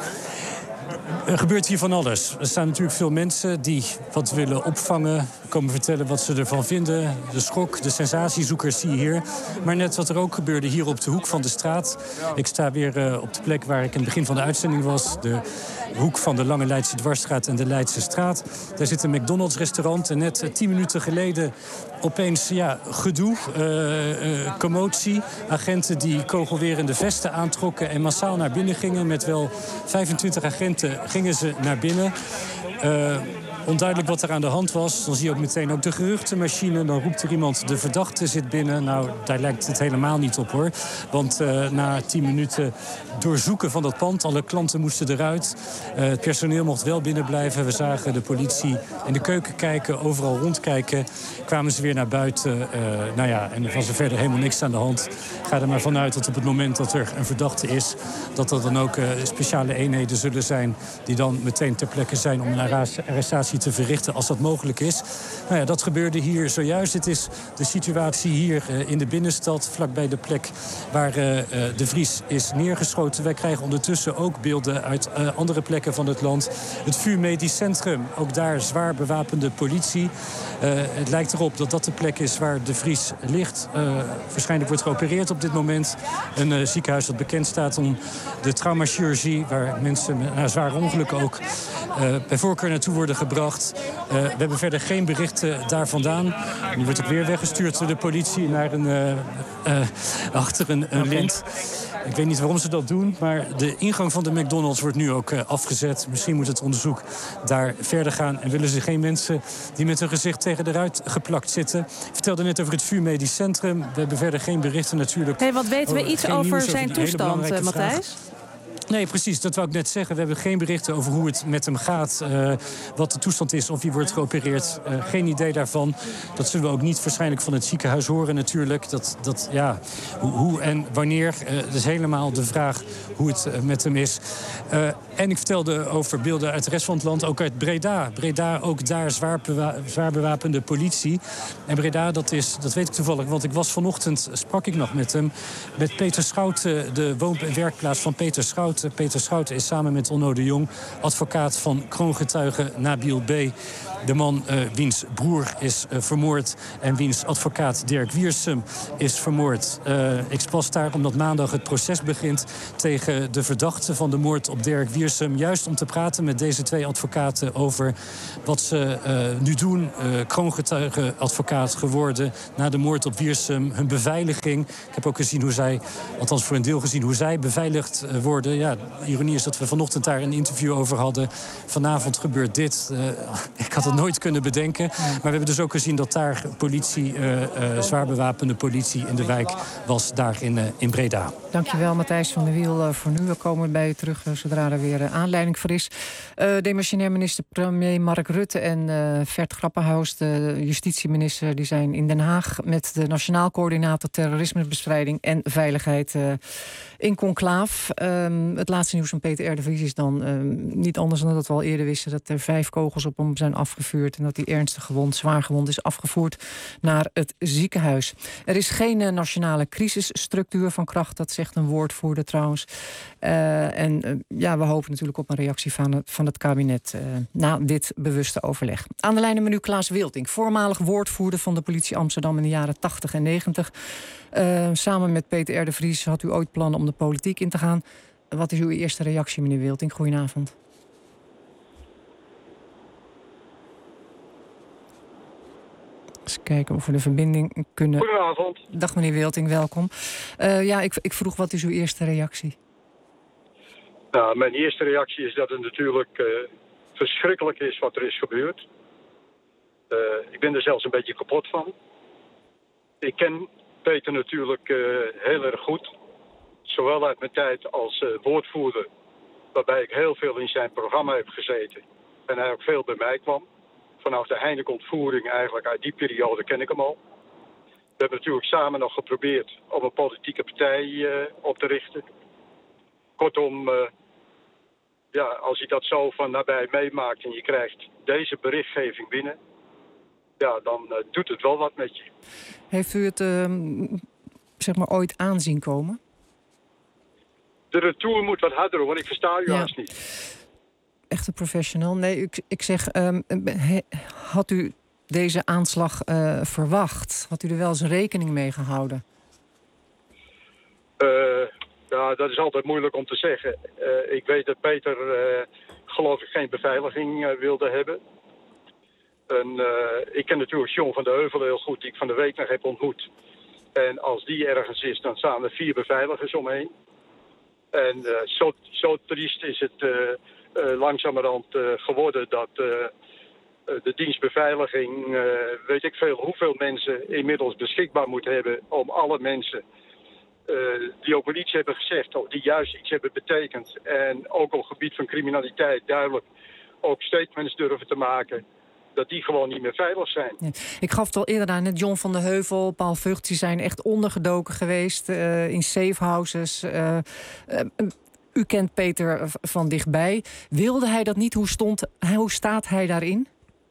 Er gebeurt hier van alles. Er staan natuurlijk veel mensen die wat willen opvangen, komen vertellen wat ze ervan vinden. De schok, de sensatiezoekers zie je hier. Maar net wat er ook gebeurde hier op de hoek van de straat. Ik sta weer uh, op de plek waar ik in het begin van de uitzending was. De hoek van de Lange Leidse Dwarsstraat en de Leidse Straat. Daar zit een McDonald's restaurant. En net uh, tien minuten geleden opeens ja, gedoe, uh, uh, commotie. Agenten die kogelwerende vesten aantrokken en massaal naar binnen gingen. Met wel vijfentwintig agenten gingen ze naar binnen. Uh, Onduidelijk wat er aan de hand was. Dan zie je ook meteen ook de geruchtenmachine. Dan roept er iemand, de verdachte zit binnen. Nou, daar lijkt het helemaal niet op, hoor. Want uh, na tien minuten doorzoeken van dat pand, alle klanten moesten eruit. Uh, het personeel mocht wel binnen blijven. We zagen de politie in de keuken kijken, overal rondkijken. Kwamen ze weer naar buiten. Uh, nou ja, en er was er verder helemaal niks aan de hand. Ga er maar vanuit dat op het moment dat er een verdachte is, dat er dan ook uh, speciale eenheden zullen zijn die dan meteen ter plekke zijn om een arrestatie te verrichten als dat mogelijk is. Nou ja, dat gebeurde hier zojuist. Het is de situatie hier uh, in de binnenstad, vlakbij de plek waar uh, uh, de Vries is neergeschoten. Wij krijgen ondertussen ook beelden uit uh, andere plekken van het land. Het V U Medisch Centrum, ook daar zwaar bewapende politie. Uh, het lijkt erop dat dat de plek is waar de Vries ligt. Uh, waarschijnlijk wordt geopereerd op dit moment. Een uh, ziekenhuis dat bekend staat om de traumachirurgie, waar mensen met na zware ongelukken ook uh, bij voorkeur naartoe worden gebracht. Uh, we hebben verder geen berichten daar vandaan. Nu wordt ook weer weggestuurd door de politie naar een, uh, uh, achter een, een lint. Ik weet niet waarom ze dat doen, maar de ingang van de McDonald's wordt nu ook uh, afgezet. Misschien moet het onderzoek daar verder gaan. En willen ze geen mensen die met hun gezicht tegen de ruit geplakt zitten. Ik vertelde net over het V U Medisch Centrum. We hebben verder geen berichten natuurlijk. Hey, wat weten we iets over zijn toestand, uh, Matthijs? Nee, precies. Dat wou ik net zeggen. We hebben geen berichten over hoe het met hem gaat. Uh, wat de toestand is, of hij wordt geopereerd. Uh, geen idee daarvan. Dat zullen we ook niet waarschijnlijk van het ziekenhuis horen natuurlijk. Dat, dat, ja, hoe, hoe en wanneer. Uh, dat is helemaal de vraag hoe het uh, met hem is. Uh, en ik vertelde over beelden uit de rest van het land. Ook uit Breda. Breda, ook daar zwaar, bewa- zwaar bewapende politie. En Breda, dat, is, dat weet ik toevallig. Want ik was vanochtend, sprak ik nog met hem. Met Peter Schouten, de woon- en werkplaats van Peter Schouten. Peter Schouten is samen met Onno de Jong advocaat van kroongetuige Nabil B. De man uh, wiens broer is uh, vermoord en wiens advocaat Dirk Wiersum is vermoord. Uh, ik was daar omdat maandag het proces begint tegen de verdachte van de moord op Dirk Wiersum. Juist om te praten met deze twee advocaten over wat ze uh, nu doen. Uh, kroongetuige advocaat geworden na de moord op Wiersum. Hun beveiliging. Ik heb ook gezien hoe zij, althans voor een deel gezien, hoe zij beveiligd uh, worden. Ja, de ironie is dat we vanochtend daar een interview over hadden. Vanavond gebeurt dit. Uh, ik had het nooit kunnen bedenken. Maar we hebben dus ook gezien dat daar politie, uh, uh, zwaar bewapende politie in de wijk was, daar in, uh, in Breda. Dankjewel, Matthijs van der Wiel, uh, voor nu. We komen bij je terug uh, zodra er weer uh, aanleiding voor is. Uh, demissionair minister premier Mark Rutte en uh, Vert Grapperhaus, de justitieminister, die zijn in Den Haag met de Nationaal Coördinator Terrorismebestrijding en Veiligheid uh, in conclaaf. Um, het laatste nieuws van Peter R. de Vries is dan um, niet anders dan dat we al eerder wisten, dat er vijf kogels op hem zijn afgevuurd en dat hij ernstig gewond, zwaar gewond is afgevoerd naar het ziekenhuis. Er is geen uh, nationale crisisstructuur van kracht, dat zegt een woordvoerder trouwens. Uh, en uh, ja, we hopen natuurlijk op een reactie van het, van het kabinet uh, na dit bewuste overleg. Aan de lijn hebben we nu Klaas Wilting, voormalig woordvoerder van de politie Amsterdam in de jaren tachtig en negentig. Uh, samen met Peter R. de Vries had u ooit plannen om de politiek in te gaan. Wat is uw eerste reactie, meneer Wilting? Goedenavond. Eens kijken of we de verbinding kunnen... Goedenavond. Dag meneer Wilting, welkom. Uh, ja, ik, ik vroeg, wat is uw eerste reactie? Nou, mijn eerste reactie is dat het natuurlijk uh, verschrikkelijk is wat er is gebeurd. Uh, ik ben er zelfs een beetje kapot van. Ik ken Peter natuurlijk uh, heel erg goed. Zowel uit mijn tijd als uh, woordvoerder, waarbij ik heel veel in zijn programma heb gezeten. En hij ook veel bij mij kwam. Vanaf de Heineken-ontvoering eigenlijk, uit die periode ken ik hem al. We hebben natuurlijk samen nog geprobeerd om een politieke partij uh, op te richten. Kortom, uh, ja, als je dat zo van nabij meemaakt en je krijgt deze berichtgeving binnen, ja, dan uh, doet het wel wat met je. Heeft u het uh, zeg maar ooit aanzien komen? De retour moet wat harder, want ik versta u ja. haast niet. Echte professional. Nee, ik, ik zeg, um, he, had u deze aanslag uh, verwacht? Had u er wel eens rekening mee gehouden? Uh, ja, dat is altijd moeilijk om te zeggen. Uh, ik weet dat Peter, uh, geloof ik, geen beveiliging uh, wilde hebben. En, uh, ik ken natuurlijk John van de Heuvel heel goed, die ik van de week nog heb ontmoet. En als die ergens is, dan staan er vier beveiligers omheen. En uh, zo, zo triest is het uh, uh, langzamerhand uh, geworden dat uh, de dienstbeveiliging, uh, weet ik veel hoeveel mensen inmiddels beschikbaar moet hebben om alle mensen uh, die ook wel iets hebben gezegd of die juist iets hebben betekend en ook op het gebied van criminaliteit duidelijk ook statements durven te maken, dat die gewoon niet meer veilig zijn. Ja. Ik gaf het al eerder aan, net John van de Heuvel, Paul Vught, die zijn echt ondergedoken geweest uh, in safehouses. Uh, uh, u kent Peter van dichtbij. Wilde hij dat niet? Hoe, stond, hoe staat hij daarin?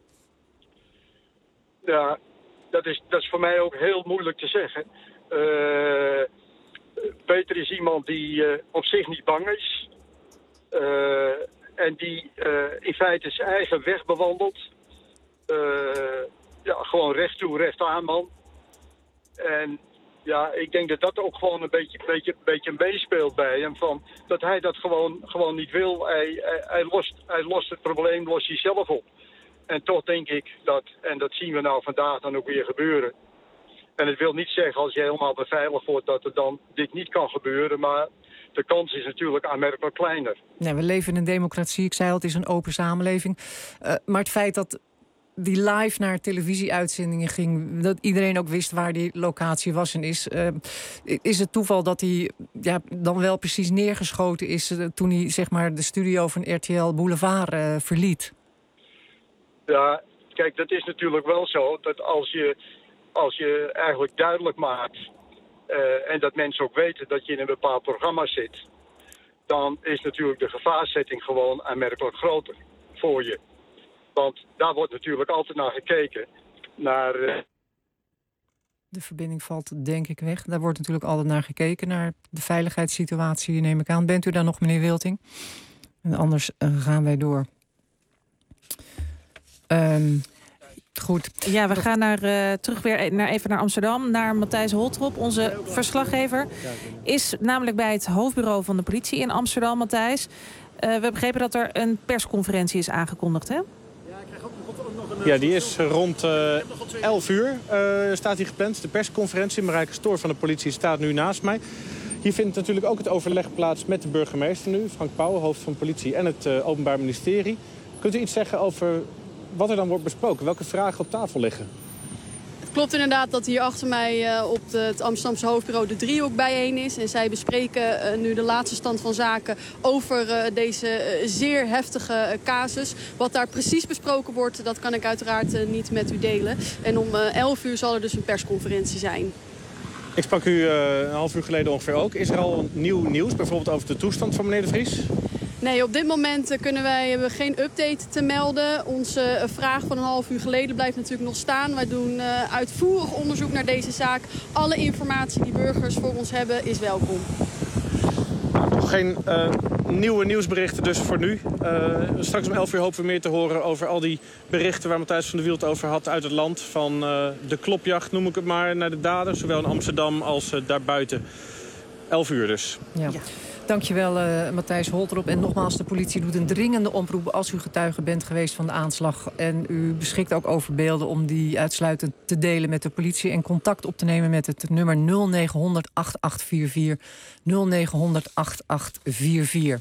Ja, dat is, dat is voor mij ook heel moeilijk te zeggen. Uh, Peter is iemand die uh, op zich niet bang is. Uh, en die uh, in feite zijn eigen weg bewandelt. Uh, ja, gewoon recht toe, recht aan, man. En ja, ik denk dat dat ook gewoon een beetje, beetje, beetje meespeelt bij hem. Van, dat hij dat gewoon, gewoon niet wil. Hij, hij, hij, lost, hij lost het probleem, lost hij zelf op. En toch denk ik dat, en dat zien we nou vandaag dan ook weer gebeuren. En het wil niet zeggen als je helemaal beveiligd wordt dat er dan dit niet kan gebeuren. Maar de kans is natuurlijk aanmerkelijk kleiner. Ja, we leven in een democratie. Ik zei al, het is een open samenleving. Uh, maar het feit dat die live naar televisieuitzendingen ging. Dat iedereen ook wist waar die locatie was en is. Uh, is het toeval dat hij ja, dan wel precies neergeschoten is uh, toen hij zeg maar de studio van R T L Boulevard uh, verliet? Ja, kijk, dat is natuurlijk wel zo dat als je, als je eigenlijk duidelijk maakt uh, en dat mensen ook weten dat je in een bepaald programma zit, dan is natuurlijk de gevaarzetting gewoon aanmerkelijk groter voor je. Want daar wordt natuurlijk altijd naar gekeken. Naar, uh... De verbinding valt denk ik weg. Daar wordt natuurlijk altijd naar gekeken, naar de veiligheidssituatie, neem ik aan. Bent u daar nog, meneer Wilting? En anders uh, gaan wij door. Um, goed. Ja, we gaan naar, uh, terug weer naar, even naar Amsterdam. Naar Matthijs Holtrop, onze verslaggever. Is namelijk bij het hoofdbureau van de politie in Amsterdam, Matthijs. Uh, we hebben begrepen dat er een persconferentie is aangekondigd, hè? Ja, die is rond uh, elf uur uh, staat die gepland. De persconferentie. Marijke Stoor van de politie staat nu naast mij. Hier vindt natuurlijk ook het overleg plaats met de burgemeester nu. Frank Pauwen, hoofd van politie en het uh, Openbaar Ministerie. Kunt u iets zeggen over wat er dan wordt besproken? Welke vragen op tafel liggen? Het klopt inderdaad dat hier achter mij uh, op de, het Amsterdamse hoofdbureau de driehoek bijeen is. En zij bespreken uh, nu de laatste stand van zaken over uh, deze uh, zeer heftige uh, casus. Wat daar precies besproken wordt, dat kan ik uiteraard uh, niet met u delen. En om uh, elf uur zal er dus een persconferentie zijn. Ik sprak u uh, een half uur geleden ongeveer ook. Is er al nieuw nieuws, bijvoorbeeld over de toestand van meneer De Vries? Nee, op dit moment kunnen wij, hebben we geen update te melden. Onze vraag van een half uur geleden blijft natuurlijk nog staan. Wij doen uh, uitvoerig onderzoek naar deze zaak. Alle informatie die burgers voor ons hebben is welkom. Nog geen uh, nieuwe nieuwsberichten dus voor nu. Uh, straks om elf uur hopen we meer te horen over al die berichten waar Matthijs van der Wiel het over had uit het land. Van uh, de klopjacht, noem ik het maar, naar de daders. Zowel in Amsterdam als uh, daarbuiten. elf uur dus. Ja. Ja. Dankjewel, uh, Matthijs Holtrop. En nogmaals, de politie doet een dringende oproep als u getuige bent geweest van de aanslag. En u beschikt ook over beelden om die uitsluitend te delen met de politie. En contact op te nemen met het nummer nul negen honderd acht acht vier vier. nul negen honderd acht acht vier vier.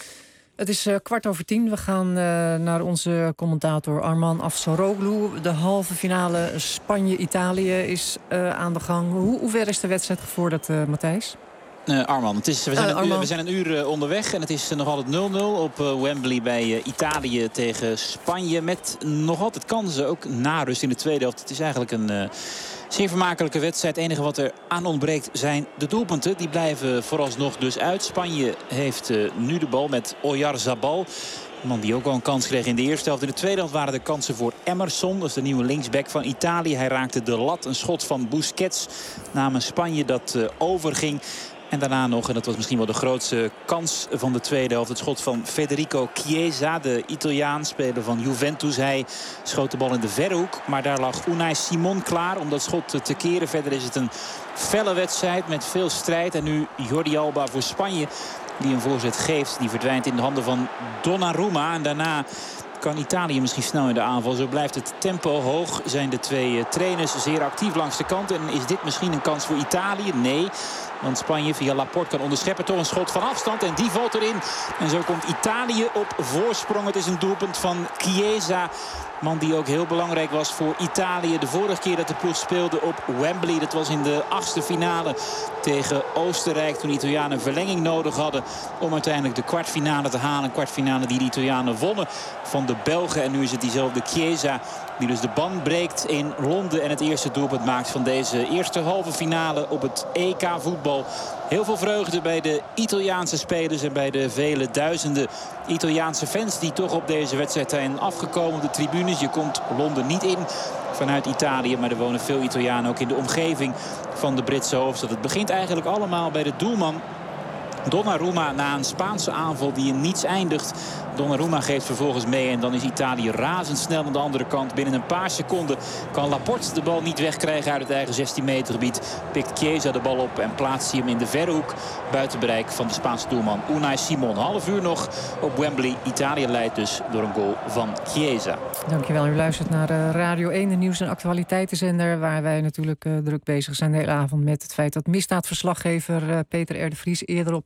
Het is uh, kwart over tien. We gaan uh, naar onze commentator Arman Afsaroglu. De halve finale Spanje-Italië is uh, aan de gang. Hoe, hoe ver is de wedstrijd gevorderd, uh, Matthijs? Uh, Arman, het is, we, zijn uh, een uur, we zijn een uur uh, onderweg en het is uh, nog altijd nul nul op uh, Wembley bij uh, Italië tegen Spanje. Met nog altijd kansen, ook na rust in de tweede helft. Het is eigenlijk een uh, zeer vermakelijke wedstrijd. Het enige wat er aan ontbreekt zijn de doelpunten. Die blijven vooralsnog dus uit. Spanje heeft uh, nu de bal met Oyarzabal. Een man die ook al een kans kreeg in de eerste helft. In de tweede helft waren er kansen voor Emerson. Dat is de nieuwe linksback van Italië. Hij raakte de lat. Een schot van Busquets namens Spanje dat uh, overging. En daarna nog, en dat was misschien wel de grootste kans van de tweede helft, het schot van Federico Chiesa, de Italiaan, speler van Juventus. Hij schoot de bal in de verre hoek, maar daar lag Unai Simon klaar om dat schot te keren. Verder is het een felle wedstrijd met veel strijd. En nu Jordi Alba voor Spanje, die een voorzet geeft. Die verdwijnt in de handen van Donnarumma. En daarna kan Italië misschien snel in de aanval. Zo blijft het tempo hoog. Zijn de twee trainers zeer actief langs de kant. En is dit misschien een kans voor Italië? Nee. Want Spanje via Laporte kan onderscheppen. Toch een schot van afstand. En die valt erin. En zo komt Italië op voorsprong. Het is een doelpunt van Chiesa. Man die ook heel belangrijk was voor Italië. De vorige keer dat de ploeg speelde op Wembley. Dat was in de achtste finale tegen Oostenrijk. Toen de Italianen verlenging nodig hadden om uiteindelijk de kwartfinale te halen. Een kwartfinale die de Italianen wonnen van de Belgen. En nu is het diezelfde Chiesa die dus de band breekt in Londen. En het eerste doelpunt maakt van deze eerste halve finale op het E K voetbal. Heel veel vreugde bij de Italiaanse spelers en bij de vele duizenden Italiaanse fans die toch op deze wedstrijd zijn afgekomen op de tribunes. Je komt Londen niet in vanuit Italië, maar er wonen veel Italianen ook in de omgeving van de Britse hoofdstad. Het begint eigenlijk allemaal bij de doelman Donnarumma na een Spaanse aanval die in niets eindigt. Donnarumma geeft vervolgens mee en dan is Italië razendsnel aan de andere kant. Binnen een paar seconden kan Laporte de bal niet wegkrijgen uit het eigen zestien meter gebied. Pikt Chiesa de bal op en plaatst hij hem in de verre hoek. Buiten bereik van de Spaanse doelman Unai Simon. Half uur nog op Wembley. Italië leidt dus door een goal van Chiesa. Dankjewel. U luistert naar Radio één, de nieuws- en actualiteitenzender. Waar wij natuurlijk uh, druk bezig zijn de hele avond met het feit dat misdaadverslaggever uh, Peter R. de Vries eerder op de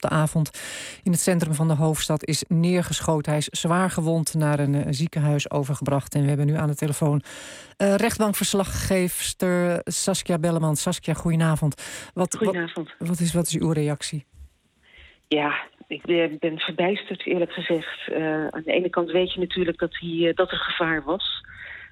avond in het centrum van de hoofdstad is neergeschoten. Hij is zwaar gewond naar een uh, ziekenhuis overgebracht. En we hebben nu aan de telefoon uh, rechtbankverslaggeefster Saskia Belleman. Saskia, goedenavond. Wat, goedenavond. Wat, wat, is, wat is uw reactie? Ja, ik ben, ben verbijsterd, eerlijk gezegd. Uh, aan de ene kant weet je natuurlijk dat, hij, uh, dat er gevaar was.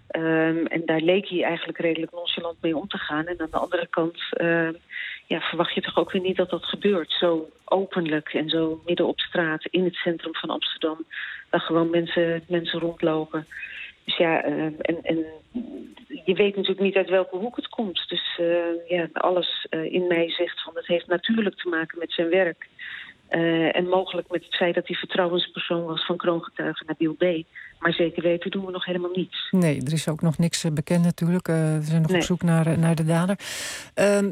Um, en daar leek hij eigenlijk redelijk nonchalant mee om te gaan. En aan de andere kant uh, ja, verwacht je toch ook weer niet dat dat gebeurt. Zo openlijk en zo midden op straat in het centrum van Amsterdam. Waar gewoon mensen, mensen rondlopen. Dus ja, uh, en, en je weet natuurlijk niet uit welke hoek het komt. Dus uh, ja, alles uh, in mij zegt van het heeft natuurlijk te maken met zijn werk. Uh, en mogelijk met het feit dat hij vertrouwenspersoon was van kroongetuige Nabil B. Maar zeker weten doen we nog helemaal niets. Nee, er is ook nog niks uh, bekend natuurlijk. Uh, we zijn nog nee. op zoek naar, uh, naar de dader. Uh,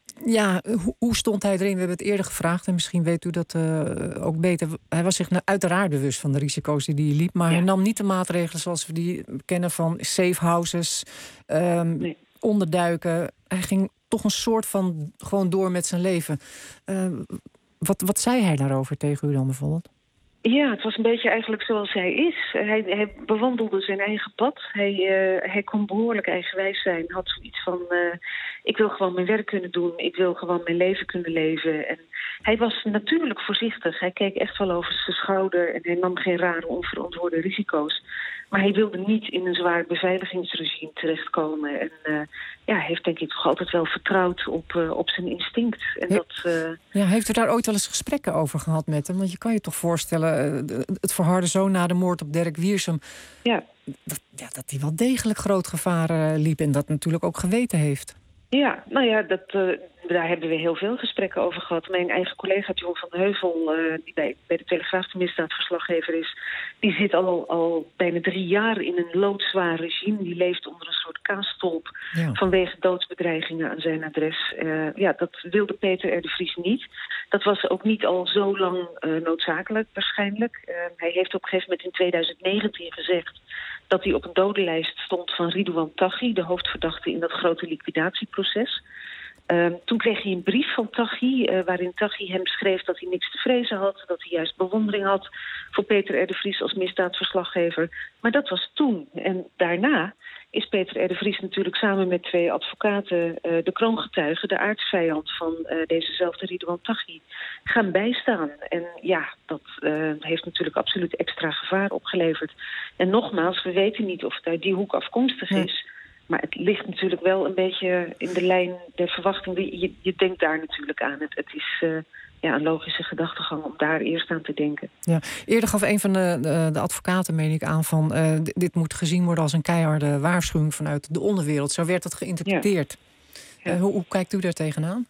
ja, ho- hoe stond hij erin? We hebben het eerder gevraagd en misschien weet u dat uh, ook beter. Hij was zich nou uiteraard bewust van de risico's die hij liep. Maar ja. hij nam niet de maatregelen zoals we die kennen van safe houses, um, nee. onderduiken. Hij ging toch een soort van gewoon door met zijn leven. Uh, Wat, wat zei hij daarover tegen u dan bijvoorbeeld? Ja, het was een beetje eigenlijk zoals hij is. Hij, hij bewandelde zijn eigen pad. Hij, uh, hij kon behoorlijk eigenwijs zijn. Had zoiets van, uh, ik wil gewoon mijn werk kunnen doen. Ik wil gewoon mijn leven kunnen leven. En hij was natuurlijk voorzichtig. Hij keek echt wel over zijn schouder. En hij nam geen rare, onverantwoorde risico's. Maar hij wilde niet in een zwaar beveiligingsregime terechtkomen. En uh, ja, hij heeft denk ik toch altijd wel vertrouwd op, uh, op zijn instinct. En He- dat, uh... ja, heeft u daar ooit wel eens gesprekken over gehad met hem? Want je kan je toch voorstellen, uh, het verharde zo na de moord op Derek Wiersum. Ja. Dat, ja, dat hij wel degelijk groot gevaar uh, liep en dat natuurlijk ook geweten heeft. Ja, nou ja, dat, uh, daar hebben we heel veel gesprekken over gehad. Mijn eigen collega John van Heuvel, uh, die bij, bij de Telegraaf de misdaadverslaggever is, die zit al, al bijna drie jaar in een loodzwaar regime. Die leeft onder een soort kaasstolp ja. vanwege doodsbedreigingen aan zijn adres. Uh, ja, dat wilde Peter R. de Vries niet. Dat was ook niet al zo lang uh, noodzakelijk waarschijnlijk. Uh, hij heeft op een gegeven moment in tweeduizend negentien gezegd dat hij op een dodenlijst stond van Ridouan Taghi, de hoofdverdachte in dat grote liquidatieproces. Uh, toen kreeg hij een brief van Taghi, uh, waarin Taghi hem schreef dat hij niks te vrezen had, dat hij juist bewondering had voor Peter R. de Vries als misdaadverslaggever. Maar dat was toen. En daarna is Peter R. de Vries natuurlijk samen met twee advocaten uh, de kroongetuige, de aartsvijand van uh, dezezelfde Ridouan Taghi, gaan bijstaan. En ja, dat uh, heeft natuurlijk absoluut extra gevaar opgeleverd. En nogmaals, we weten niet of het uit die hoek afkomstig ja. is. Maar het ligt natuurlijk wel een beetje in de lijn der verwachting. Je, je denkt daar natuurlijk aan. Het, het is uh, ja, een logische gedachtegang om daar eerst aan te denken. Ja. Eerder gaf een van de, de, de advocaten, meen ik, aan van Uh, d- dit moet gezien worden als een keiharde waarschuwing vanuit de onderwereld. Zo werd dat geïnterpreteerd. Ja. Ja. Uh, hoe, hoe kijkt u daar tegenaan?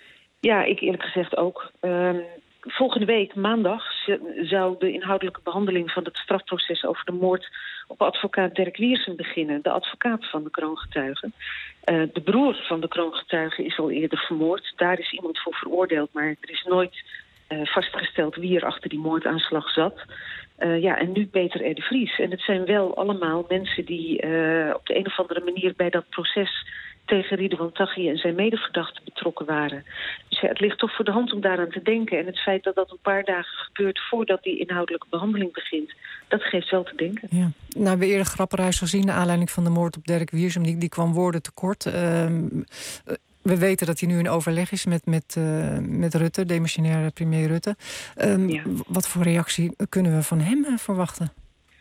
Ja, ik eerlijk gezegd ook. Um, Volgende week, maandag, zou de inhoudelijke behandeling van het strafproces over de moord op advocaat Derek Wiersum beginnen. De advocaat van de kroongetuige. Uh, de broer van de kroongetuige is al eerder vermoord. Daar is iemand voor veroordeeld, maar er is nooit uh, vastgesteld wie er achter die moordaanslag zat. Uh, ja, en nu Peter R. de Vries. En het zijn wel allemaal mensen die uh, op de een of andere manier bij dat proces tegen Ridouan Taghi en zijn medeverdachten betrokken waren. Dus ja, het ligt toch voor de hand om daaraan te denken. En het feit dat dat een paar dagen gebeurt voordat die inhoudelijke behandeling begint, dat geeft wel te denken. Ja. Nou, we hebben eerder Grapperhaus gezien, naar aanleiding van de moord op Derek Wiersum. Die, die kwam woorden tekort. Uh, we weten dat hij nu in overleg is met, met, uh, met Rutte, demissionair premier Rutte. Um, ja. Wat voor reactie kunnen we van hem uh, verwachten?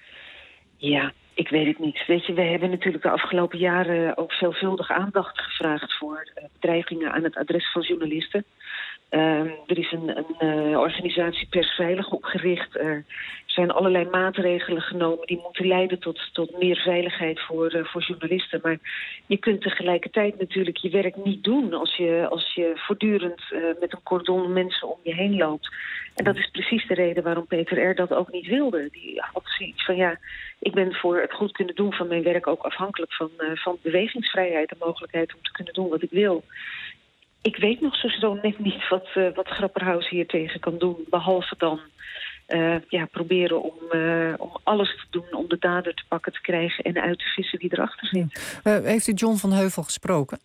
Ja, ik weet het niet. Weet je, we hebben natuurlijk de afgelopen jaren ook veelvuldig aandacht gevraagd voor uh, bedreigingen aan het adres van journalisten. Uh, er is een, een uh, organisatie Persveilig opgericht. Er zijn allerlei maatregelen genomen die moeten leiden tot, tot meer veiligheid voor, uh, voor journalisten. Maar je kunt tegelijkertijd natuurlijk je werk niet doen als je, als je voortdurend uh, met een cordon mensen om je heen loopt. En dat is precies de reden waarom Peter R. dat ook niet wilde. Die had zoiets van, ja, ik ben voor het goed kunnen doen van mijn werk ook afhankelijk van, uh, van bewegingsvrijheid en mogelijkheid om te kunnen doen wat ik wil. Ik weet nog zo net niet wat, uh, wat Grapperhaus hier tegen kan doen, behalve dan uh, ja, proberen om, uh, om alles te doen om de dader te pakken te krijgen en uit te vissen wie erachter zit. Uh, heeft u John van Heuvel gesproken?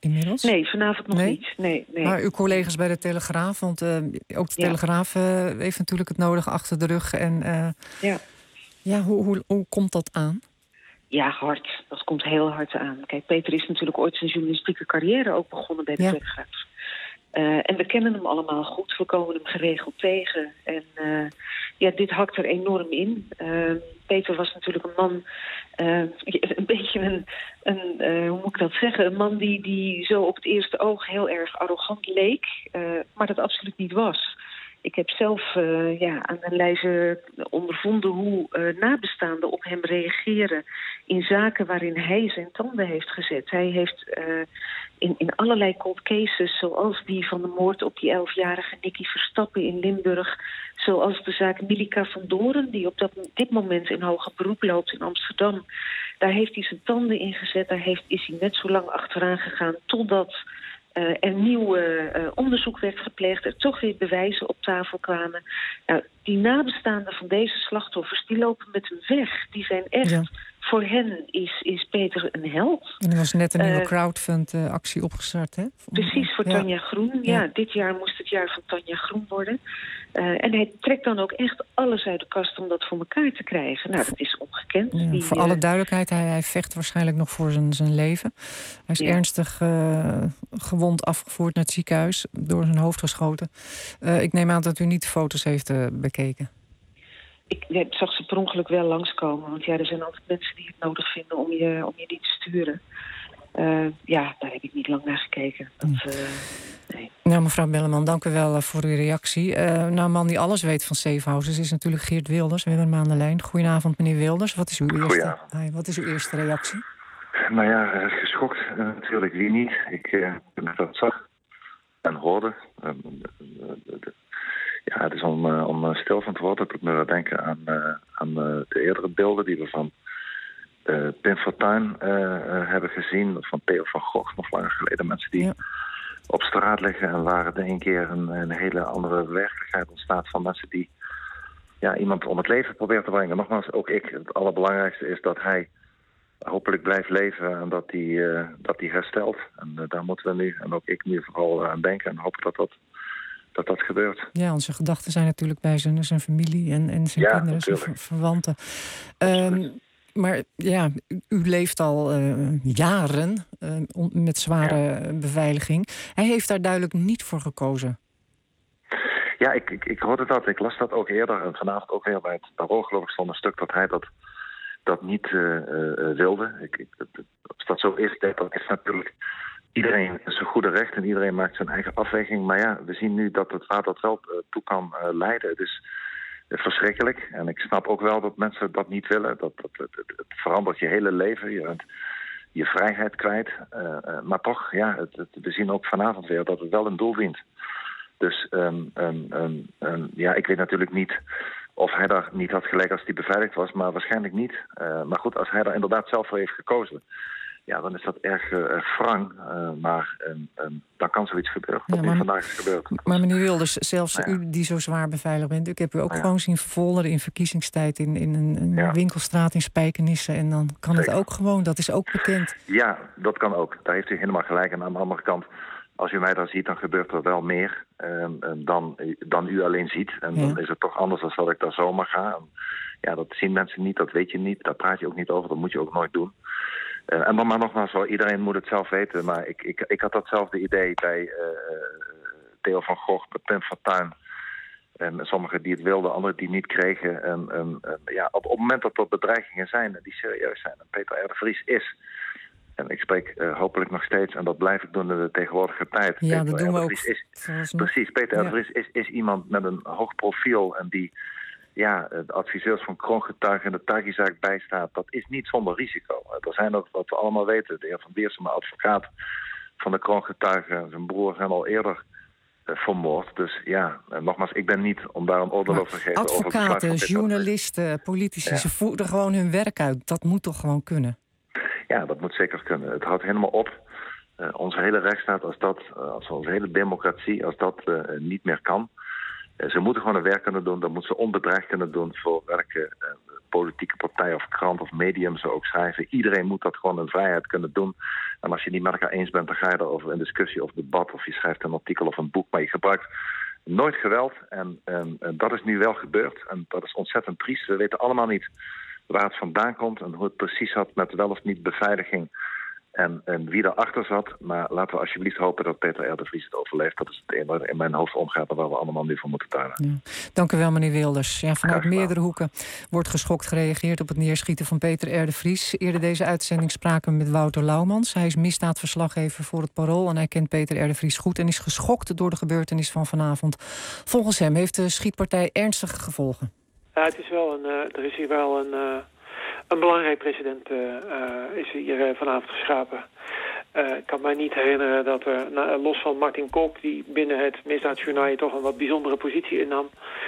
inmiddels? Nee, vanavond nog nee? niet. Nee, nee. Maar uw collega's bij de Telegraaf, want uh, ook de ja. Telegraaf uh, heeft natuurlijk het nodige achter de rug. En uh, ja, ja hoe, hoe, hoe komt dat aan? Ja, hard. Dat komt heel hard aan. Kijk, Peter is natuurlijk ooit zijn journalistieke carrière ook begonnen bij de ja. Telegraaf. Uh, en we kennen hem allemaal goed. We komen hem geregeld tegen. En uh, ja, dit hakt er enorm in. Uh, Peter was natuurlijk een man... Uh, een beetje een... een uh, hoe moet ik dat zeggen? Een man die, die zo op het eerste oog heel erg arrogant leek. Uh, maar dat absoluut niet was. Ik heb zelf uh, ja, aan mijn lijve ondervonden hoe uh, nabestaanden op hem reageren in zaken waarin hij zijn tanden heeft gezet. Hij heeft uh, in, in allerlei cold cases, zoals die van de moord op die elfjarige Nicky Verstappen in Limburg, zoals de zaak Milika van Doren, die op dat, dit moment in hoger beroep loopt in Amsterdam. Daar heeft hij zijn tanden in gezet, daar heeft, is hij net zo lang achteraan gegaan totdat Uh, er nieuw uh, onderzoek werd gepleegd, er toch weer bewijzen op tafel kwamen. Nou, die nabestaanden van deze slachtoffers, die lopen met hem weg. Die zijn echt, ja. Voor hen is, is Peter een held. En er was net een nieuwe uh, crowdfund-actie opgestart, hè? Precies, voor ja. Tanja Groen. Ja. Ja, dit jaar moest het jaar van Tanja Groen worden. Uh, en hij trekt dan ook echt alles uit de kast om dat voor elkaar te krijgen. Nou, dat is ongekend. Ja, die, voor uh, alle duidelijkheid, hij, hij vecht waarschijnlijk nog voor zijn, zijn leven. Hij is ja. ernstig uh, gewond afgevoerd naar het ziekenhuis, door zijn hoofd geschoten. Uh, ik neem aan dat u niet de foto's heeft uh, bekeken. Ik ja, zag ze per ongeluk wel langskomen. Want ja, er zijn altijd mensen die het nodig vinden om je, om je die te sturen. Uh, ja, daar heb ik niet lang naar gekeken. Dat, uh, nee. Nou, mevrouw Belleman, dank u wel uh, voor uw reactie. Uh, nou, een man die alles weet van safe houses is natuurlijk Geert Wilders. We hebben hem aan de lijn. Goedenavond, meneer Wilders. Wat is uw eerste, hi, wat is uw eerste reactie? Nou ja, uh, geschokt uh, natuurlijk. Wie niet? Ik uh, dat zag en hoorde. Uh, uh, uh, Ja, het is om, uh, om stil van te worden. Dat doet me denken aan, uh, aan uh, de eerdere beelden die we van uh, Pim Fortuyn uh, uh, hebben gezien. Van Theo van Gogh, nog langer geleden. Mensen die ja. op straat liggen en waar het een keer een, een hele andere werkelijkheid ontstaat van mensen die ja, iemand om het leven proberen te brengen. Nogmaals, ook ik. Het allerbelangrijkste is dat hij hopelijk blijft leven en dat hij, uh, dat hij herstelt. En uh, daar moeten we nu, en ook ik nu vooral aan denken en hopen dat dat dat dat gebeurt. Ja, onze gedachten zijn natuurlijk bij zijn, zijn familie en, en zijn ja, kinderen, natuurlijk. zijn verwanten. Um, maar ja, u leeft al uh, jaren uh, met zware ja. beveiliging. Hij heeft daar duidelijk niet voor gekozen. Ja, ik, ik, ik hoorde dat. Ik las dat ook eerder. En vanavond ook weer bij het Parool, geloof ik, stond een stuk dat hij dat, dat niet uh, uh, wilde. Ik, ik, als dat zo is, dat is natuurlijk iedereen zijn goede recht en iedereen maakt zijn eigen afweging. Maar ja, we zien nu dat het waar dat wel toe kan uh, leiden. Het is uh, verschrikkelijk. En ik snap ook wel dat mensen dat niet willen. Dat, dat, het, het verandert je hele leven. Je bent je vrijheid kwijt. Uh, uh, maar toch, ja, het, het, we zien ook vanavond weer dat het wel een doel dient. Dus um, um, um, um, ja, ik weet natuurlijk niet of hij daar niet had gelijk als hij beveiligd was. Maar waarschijnlijk niet. Uh, maar goed, als hij daar inderdaad zelf voor heeft gekozen, ja, dan is dat erg uh, wrang. Uh, maar um, um, dan kan zoiets gebeuren. Wat ja, maar, nu vandaag is gebeurd. Maar meneer Wilders, zelfs nou ja. u die zo zwaar beveiligd bent, ik heb u ook nou ja. gewoon zien vervolgen in verkiezingstijd in, in een, een ja. winkelstraat in Spijkenisse. En dan kan Zeker. Het ook gewoon, dat is ook bekend. Ja, dat kan ook. Daar heeft u helemaal gelijk. En aan de andere kant, als u mij daar ziet, dan gebeurt er wel meer um, dan, dan u alleen ziet. En ja. dan is het toch anders dan dat ik daar zomaar ga. En, ja, dat zien mensen niet, dat weet je niet. Daar praat je ook niet over, dat moet je ook nooit doen. Uh, en dan maar nogmaals, wel, iedereen moet het zelf weten. Maar ik, ik, ik had datzelfde idee bij uh, Theo van Gogh, bij Pim Fortuyn. En sommigen die het wilden, anderen die het niet kregen. En, en, en, ja, op, op het moment dat er bedreigingen zijn die serieus zijn. En Peter R. de Vries is. En ik spreek uh, hopelijk nog steeds, en dat blijf ik doen in de tegenwoordige tijd. Ja, Peter dat doen we ook. Is, precies, Peter R. de Vries is, is iemand met een hoog profiel en die ja, de adviseurs van kroongetuigen en de Taghi-zaak bijstaat. Dat is niet zonder risico. Er zijn ook, wat we allemaal weten, de heer Van Beersema, advocaat van de kroongetuigen, zijn broer zijn al eerder uh, vermoord. Dus ja, uh, nogmaals, ik ben niet om daar een oordeel over te geven. Advocaten, over journalisten, politici, ja. ze voeren gewoon hun werk uit. Dat moet toch gewoon kunnen? Ja, dat moet zeker kunnen. Het houdt helemaal op. Uh, onze hele rechtsstaat, als dat, uh, als onze hele democratie, als dat uh, niet meer kan. Uh, ze moeten gewoon hun werk kunnen doen. Dat moeten ze onbedreigd kunnen doen voor welke uh, politieke partij of krant of medium zou ook schrijven. Iedereen moet dat gewoon in vrijheid kunnen doen. En als je het niet met elkaar eens bent, dan ga je erover in discussie of debat. Of je schrijft een artikel of een boek. Maar je gebruikt nooit geweld. En, en, en dat is nu wel gebeurd. En dat is ontzettend triest. We weten allemaal niet waar het vandaan komt en hoe het precies zat met wel of niet beveiliging. En, en wie daarachter zat. Maar laten we alsjeblieft hopen dat Peter R. de Vries het overleeft. Dat is het enige wat in mijn hoofd omgaat en waar we allemaal nu voor moeten tuinen. Ja. Dank u wel, meneer Wilders. Ja, vanuit meerdere hoeken wordt geschokt gereageerd op het neerschieten van Peter R. de Vries. Eerder deze uitzending spraken we met Wouter Laumans. Hij is misdaadverslaggever voor het Parool en hij kent Peter R. de Vries goed en is geschokt door de gebeurtenis van vanavond. Volgens hem heeft de schietpartij ernstige gevolgen. Ja, het is wel een, uh, er is hier wel een... Uh... Een belangrijk president uh, uh, is hier uh, vanavond geschapen. Uh, ik kan mij niet herinneren dat er, nou, los van Martin Kok, die binnen het misdaadjournaal toch een wat bijzondere positie innam,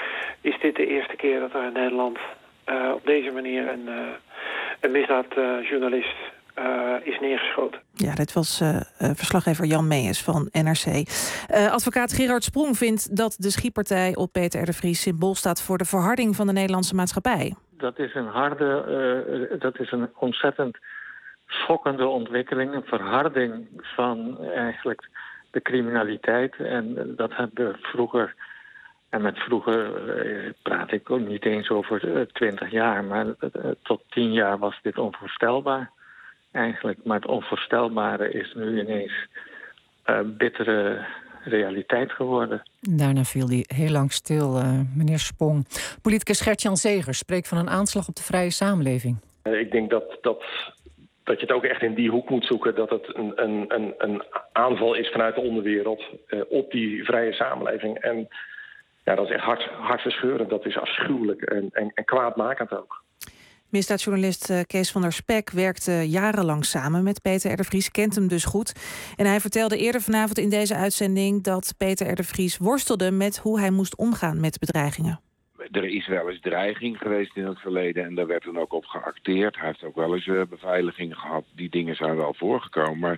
is dit de eerste keer dat er in Nederland uh, op deze manier een, uh, een misdaadjournalist uh, is neergeschoten. Ja, dit was uh, verslaggever Jan Meijers van N R C. Uh, advocaat Gerard Sprong vindt dat de schietpartij op Peter R. de Vries symbool staat voor de verharding van de Nederlandse maatschappij. Dat is een harde, uh, dat is een ontzettend schokkende ontwikkeling. Een verharding van eigenlijk de criminaliteit. En dat hebben we vroeger, en met vroeger uh, praat ik ook niet eens over twintig jaar, maar uh, tot tien jaar was dit onvoorstelbaar eigenlijk. Maar het onvoorstelbare is nu ineens uh, bittere realiteit geworden. Daarna viel hij heel lang stil, uh, meneer Spong. Politicus Gert-Jan Zegers spreekt van een aanslag op de vrije samenleving. Ik denk dat, dat, dat je het ook echt in die hoek moet zoeken. Dat het een, een, een, een aanval is vanuit de onderwereld uh, op die vrije samenleving. En ja, dat is echt hart, hartverscheurend. Dat is afschuwelijk en, en, en kwaadmakend ook. Misdaadjournalist Kees van der Spek werkte jarenlang samen met Peter R. de Vries, kent hem dus goed. En hij vertelde eerder vanavond in deze uitzending dat Peter R. de Vries worstelde met hoe hij moest omgaan met bedreigingen. Er is wel eens dreiging geweest in het verleden en daar werd dan ook op geacteerd. Hij heeft ook wel eens uh, beveiliging gehad. Die dingen zijn wel voorgekomen. Maar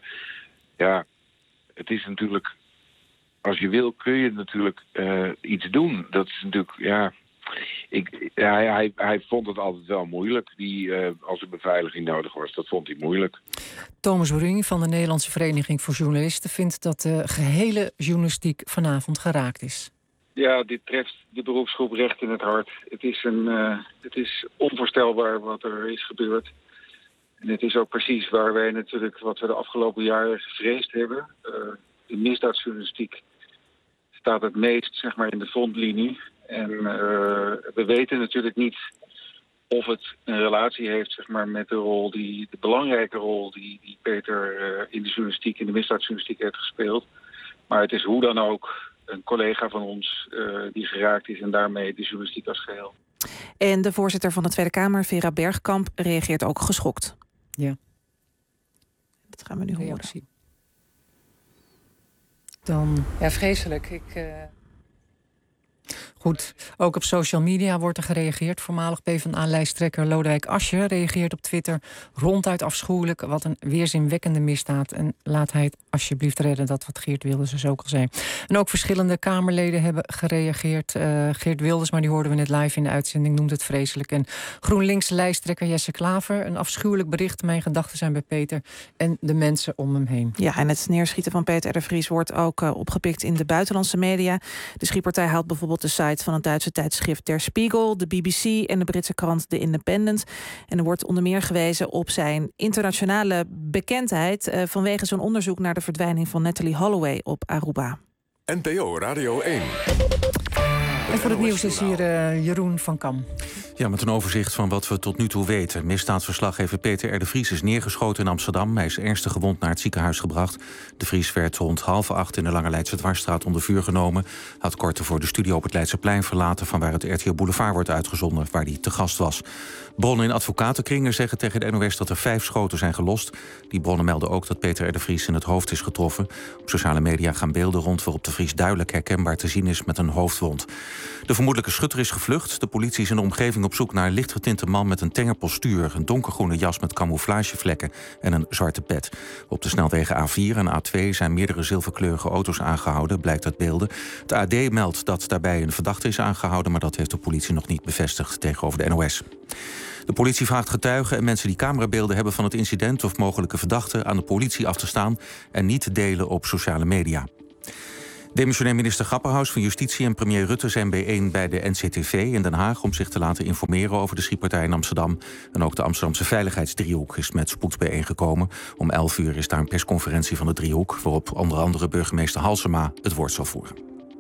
ja, het is natuurlijk, als je wil kun je natuurlijk uh, iets doen. Dat is natuurlijk, ja... Ik, ja, hij, hij vond het altijd wel moeilijk, die, uh, als er beveiliging nodig was. Dat vond hij moeilijk. Thomas Boering van de Nederlandse Vereniging voor Journalisten vindt dat de gehele journalistiek vanavond geraakt is. Ja, dit treft de beroepsgroep recht in het hart. Het is, een, uh, het is onvoorstelbaar wat er is gebeurd. En het is ook precies waar wij natuurlijk, wat we de afgelopen jaren gevreesd hebben. Uh, de misdaadjournalistiek staat het meest, zeg maar, in de frontlinie. En uh, we weten natuurlijk niet of het een relatie heeft, zeg maar, met de rol die, de belangrijke rol die, die Peter uh, in de journalistiek, in de misdaadjournalistiek heeft gespeeld. Maar het is hoe dan ook een collega van ons uh, die geraakt is en daarmee de journalistiek als geheel. En de voorzitter van de Tweede Kamer, Vera Bergkamp, reageert ook geschokt. Ja. Dat gaan we nu horen. Reactie. Dan... Ja, vreselijk. Ik... Uh... Goed, ook op social media wordt er gereageerd. Voormalig PvdA-lijsttrekker Lodewijk Asscher reageert op Twitter ronduit afschuwelijk. Wat een weerzinwekkende misdaad. En laat hij het alsjeblieft redden, dat wat Geert Wilders dus ook al zei. En ook verschillende Kamerleden hebben gereageerd. Uh, Geert Wilders, maar die hoorden we net live in de uitzending, noemt het vreselijk. En GroenLinks-lijsttrekker Jesse Klaver. Een afschuwelijk bericht. Mijn gedachten zijn bij Peter en de mensen om hem heen. Ja, en het neerschieten van Peter R. de Vries wordt ook uh, opgepikt in de buitenlandse media. De schietpartij haalt bijvoorbeeld de site van het Duitse tijdschrift Der Spiegel, de B B C en de Britse krant The Independent. En er wordt onder meer gewezen op zijn internationale bekendheid uh, vanwege zijn onderzoek naar de verdwijning van Natalie Holloway op Aruba. N P O Radio één. En voor het nieuws is hier uh, Jeroen van Kam. Ja, met een overzicht van wat we tot nu toe weten. Misdaadverslaggever Peter R. de Vries is neergeschoten in Amsterdam. Hij is ernstig gewond naar het ziekenhuis gebracht. De Vries werd rond half acht in de Lange Leidse Dwarsstraat onder vuur genomen. Had kort ervoor de studio op het Leidseplein verlaten, van waar het R T L Boulevard wordt uitgezonden, waar hij te gast was. Bronnen in advocatenkringen zeggen tegen de N O S dat er vijf schoten zijn gelost. Die bronnen melden ook dat Peter R. de Vries in het hoofd is getroffen. Op sociale media gaan beelden rond waarop de Vries duidelijk herkenbaar te zien is met een hoofdwond. De vermoedelijke schutter is gevlucht. De politie is in de omgeving op zoek naar een lichtgetinte man met een tenger postuur, een donkergroene jas met camouflagevlekken en een zwarte pet. Op de snelwegen A vier en A twee zijn meerdere zilverkleurige auto's aangehouden, blijkt uit beelden. Het A D meldt dat daarbij een verdachte is aangehouden, maar dat heeft de politie nog niet bevestigd tegenover de N O S. De politie vraagt getuigen en mensen die camerabeelden hebben van het incident of mogelijke verdachten aan de politie af te staan en niet te delen op sociale media. Demissionair minister Grapperhaus van Justitie en premier Rutte zijn bijeen bij de N C T V in Den Haag om zich te laten informeren over de schietpartij in Amsterdam. En ook de Amsterdamse veiligheidsdriehoek is met spoed bijeengekomen. Om elf uur is daar een persconferentie van de driehoek, waarop onder andere burgemeester Halsema het woord zal voeren.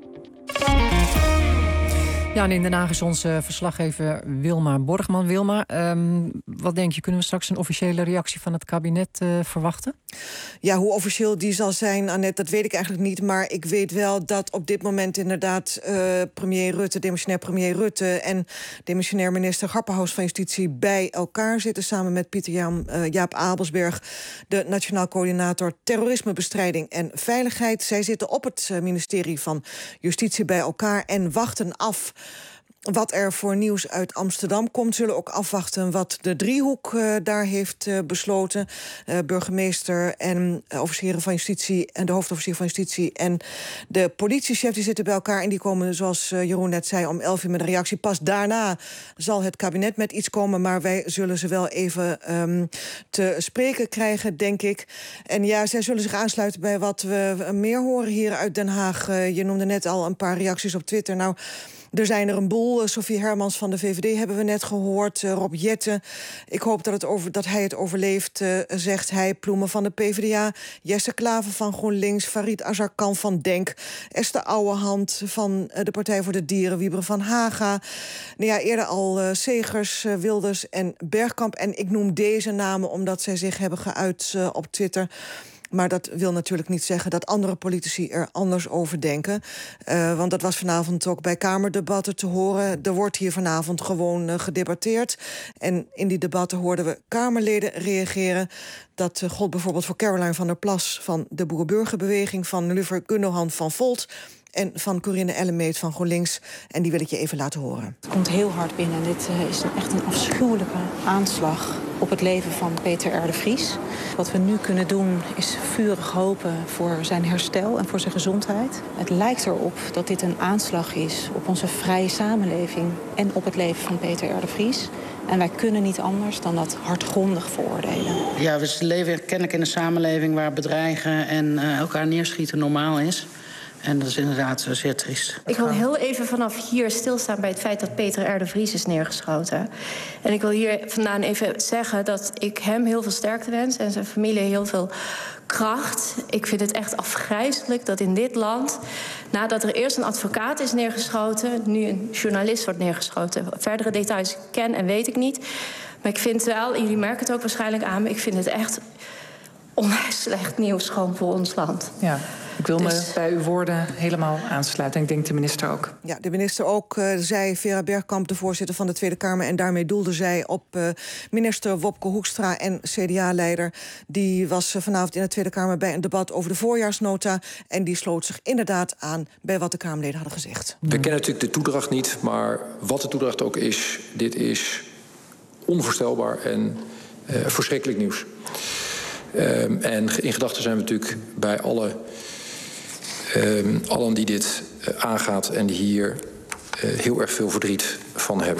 Ja, en in Den Haag is onze verslaggever Wilma Borgman. Wilma, um, wat denk je, kunnen we straks een officiële reactie van het kabinet uh, verwachten? Ja, hoe officieel die zal zijn, Annette, dat weet ik eigenlijk niet. Maar ik weet wel dat op dit moment inderdaad uh, premier Rutte, demissionair premier Rutte en demissionair minister Grapperhaus van Justitie bij elkaar zitten, samen met Pieter Jan, uh, Jaap Abelsberg, de Nationaal Coördinator Terrorismebestrijding en Veiligheid. Zij zitten op het uh, ministerie van Justitie bij elkaar en wachten af wat er voor nieuws uit Amsterdam komt. Zullen ook afwachten wat de driehoek uh, daar heeft uh, besloten. Uh, burgemeester en uh, officieren van justitie en de hoofdofficier van justitie en de politiechef die zitten bij elkaar en die komen, zoals uh, Jeroen net zei, om elf uur met een reactie. Pas daarna zal het kabinet met iets komen, maar wij zullen ze wel even um, te spreken krijgen, denk ik. En ja, zij zullen zich aansluiten bij wat we meer horen hier uit Den Haag. Uh, je noemde net al een paar reacties op Twitter. Nou, er zijn er een boel. Sophie Hermans van de V V D hebben we net gehoord. Uh, Rob Jetten. Ik hoop dat, het over, dat hij het overleeft, uh, zegt hij. Ploemen van de PvdA. Jesse Klaver van GroenLinks. Farid Azarkan van Denk. Esther Ouwehand van uh, de Partij voor de Dieren. Wieberen van Haga. Nou ja, eerder al uh, Segers, uh, Wilders en Bergkamp. En ik noem deze namen omdat zij zich hebben geuit uh, op Twitter. Maar dat wil natuurlijk niet zeggen dat andere politici er anders over denken. Uh, want dat was vanavond ook bij Kamerdebatten te horen. Er wordt hier vanavond gewoon uh, gedebatteerd. En in die debatten hoorden we Kamerleden reageren. Dat uh, gold bijvoorbeeld voor Caroline van der Plas van de Boerenburgerbeweging, van Luver Gundogan van Volt en van Corinne Ellemeet van GroenLinks. En die wil ik je even laten horen. Het komt heel hard binnen. Dit uh, is een, echt een afschuwelijke aanslag op het leven van Peter R. de Vries. Wat we nu kunnen doen is vurig hopen voor zijn herstel en voor zijn gezondheid. Het lijkt erop dat dit een aanslag is op onze vrije samenleving en op het leven van Peter R. de Vries. En wij kunnen niet anders dan dat hardgrondig veroordelen. Ja, we leven kennelijk in een samenleving waar bedreigen en uh, elkaar neerschieten normaal is. En dat is inderdaad zeer triest. Ik wil heel even vanaf hier stilstaan bij het feit dat Peter R. de Vries is neergeschoten. En ik wil hier vandaan even zeggen dat ik hem heel veel sterkte wens en zijn familie heel veel kracht. Ik vind het echt afgrijselijk dat in dit land, nadat er eerst een advocaat is neergeschoten, nu een journalist wordt neergeschoten. Verdere details ken en weet ik niet. Maar ik vind wel, jullie merken het ook waarschijnlijk aan, maar ik vind het echt onwijs slecht nieuws gewoon voor ons land. Ja. Ik wil me dus bij uw woorden helemaal aansluiten. En ik denk de minister ook. Ja, de minister ook, uh, zei Vera Bergkamp, de voorzitter van de Tweede Kamer. En daarmee doelde zij op uh, minister Wopke Hoekstra en C D A-leider. Die was uh, vanavond in de Tweede Kamer bij een debat over de voorjaarsnota. En die sloot zich inderdaad aan bij wat de Kamerleden hadden gezegd. We kennen natuurlijk de toedracht niet, maar wat de toedracht ook is, dit is onvoorstelbaar en uh, verschrikkelijk nieuws. Um, en in gedachten zijn we natuurlijk bij alle Um, allen die dit uh, aangaat en die hier uh, heel erg veel verdriet van hebben.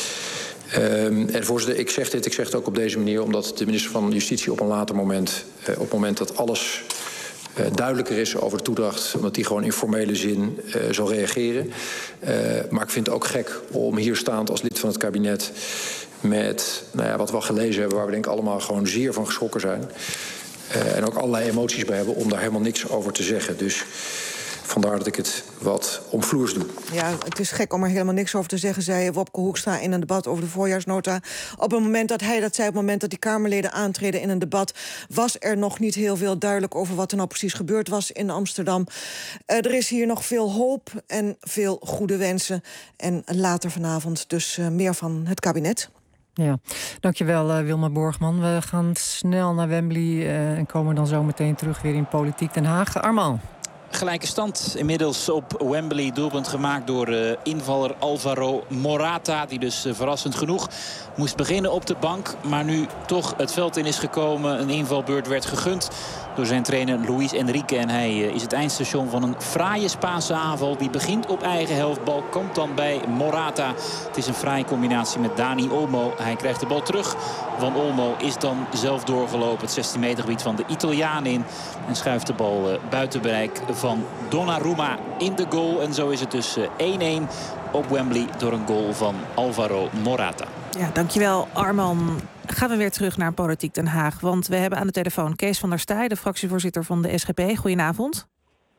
Um, en voorzitter, ik zeg dit, ik zeg het ook op deze manier, omdat de minister van Justitie op een later moment, uh, op het moment dat alles uh, duidelijker is over de toedracht, omdat die gewoon in formele zin uh, zal reageren. Uh, maar ik vind het ook gek om hier staand als lid van het kabinet met nou ja, wat we al gelezen hebben, waar we denk ik allemaal gewoon zeer van geschrokken zijn. Uh, en ook allerlei emoties bij hebben om daar helemaal niks over te zeggen. Dus vandaar dat ik het wat omvloers doe. Ja, het is gek om er helemaal niks over te zeggen, zei Wopke Hoekstra in een debat over de voorjaarsnota. Op het moment dat hij dat zei, op het moment dat die Kamerleden aantreden in een debat, was er nog niet heel veel duidelijk over wat er nou precies gebeurd was in Amsterdam. Uh, er is hier nog veel hoop en veel goede wensen. En later vanavond dus uh, meer van het kabinet. Ja, dankjewel uh, Wilma Borgman. We gaan snel naar Wembley uh, en komen dan zo meteen terug weer in Politiek Den Haag. Armand. gelijke stand inmiddels op Wembley. Doelpunt gemaakt door uh, invaller Alvaro Morata. Die dus uh, verrassend genoeg moest beginnen op de bank. Maar nu toch het veld in is gekomen. Een invalbeurt werd gegund door zijn trainer Luis Enrique. En hij uh, is het eindstation van een fraaie Spaanse aanval. Die begint op eigen helft. Bal komt dan bij Morata. Het is een fraaie combinatie met Dani Olmo. Hij krijgt de bal terug. Van Olmo is dan zelf doorgelopen het zestien meter gebied van de Italiaan in. En schuift de bal uh, buiten bereik van Donnarumma in de goal. En zo is het dus uh, één-één op Wembley door een goal van Alvaro Morata. Ja, dankjewel Arman. Gaan we weer terug naar Politiek Den Haag. Want we hebben aan de telefoon Kees van der Staaij, de fractievoorzitter van de S G P. Goedenavond.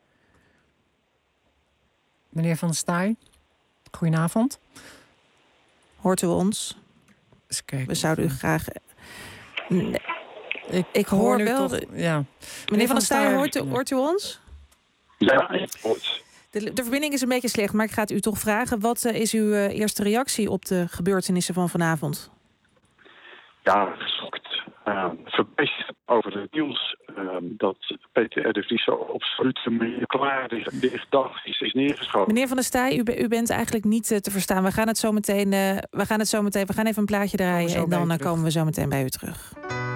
Meneer van der Staaij, goedenavond. Hoort u ons? We zouden u graag... Nee. Ik, ik hoor, hoor wel... Toch, ja. Meneer, Meneer van der Staaij, hoort u, hoort u ons? Ja, ik hoort. De, de verbinding is een beetje slecht, maar ik ga het u toch vragen. Wat uh, is uw uh, eerste reactie op de gebeurtenissen van vanavond? Ja, geschokt. Uh, verbijsterd over het nieuws uh, dat Peter R. de Vries zo op absolute manier klaar is, dag is, is neergeschoten. Meneer van der Staaij, u, u bent eigenlijk niet uh, te verstaan. We gaan het zo meteen, uh, we gaan het zo meteen, we gaan even een plaatje draaien en dan uh, komen we zo meteen bij u terug.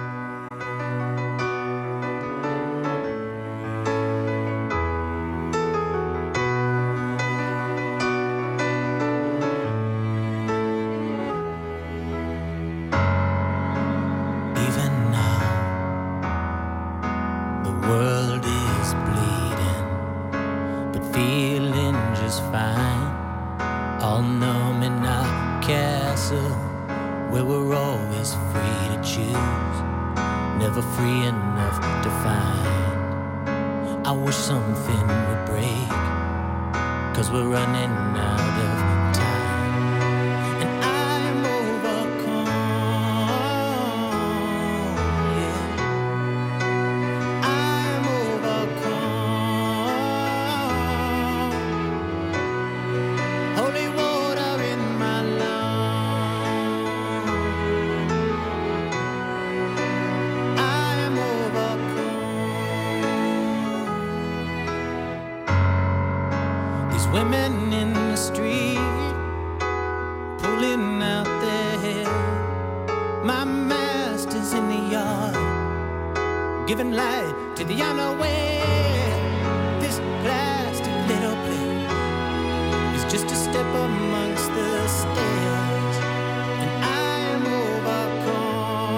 Women in the street pulling out their hair. My master's in the yard giving light to the unaware. This plastic little place is just a step amongst the stairs, and I am overcome.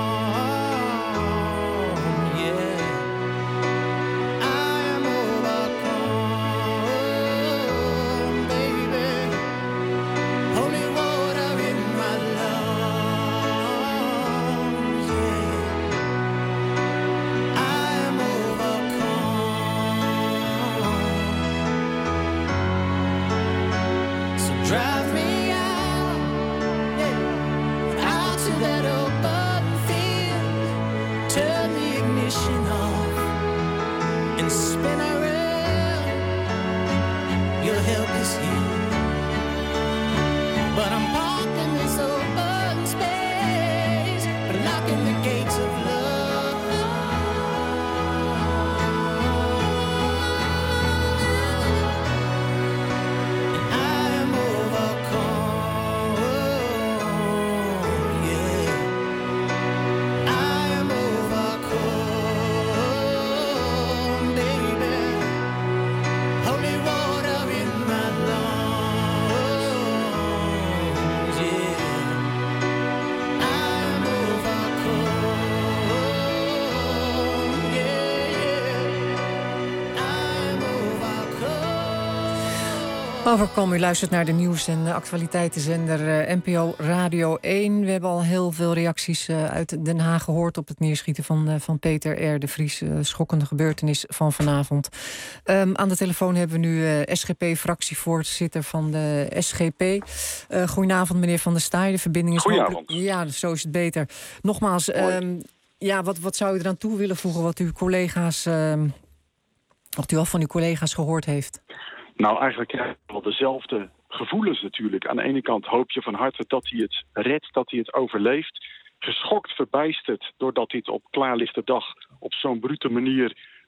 Yeah, I am overcome. Drive me out, yeah, out to that open field. Turn the ignition off and spin around. Your help is here, but I'm parked in this open space, blocking the gates of love. Overkom, u luistert naar de nieuws- en actualiteitenzender uh, N P O Radio één. We hebben al heel veel reacties uh, uit Den Haag gehoord op het neerschieten van, uh, van Peter R. de Vries. Uh, schokkende gebeurtenis van vanavond. Um, aan de telefoon hebben we nu uh, S G P-fractievoorzitter van de S G P. Uh, goedenavond, meneer Van der Staaij. De verbinding is Goedenavond. Ja, zo is het beter. Nogmaals, um, ja, wat, wat zou u eraan toe willen voegen wat uw collega's, um, wat u al van uw collega's gehoord heeft? Nou, eigenlijk krijg je wel dezelfde gevoelens natuurlijk. Aan de ene kant hoop je van harte dat hij het redt, dat hij het overleeft. Geschokt, verbijsterd, doordat hij het op klaarlichte dag op zo'n brute manier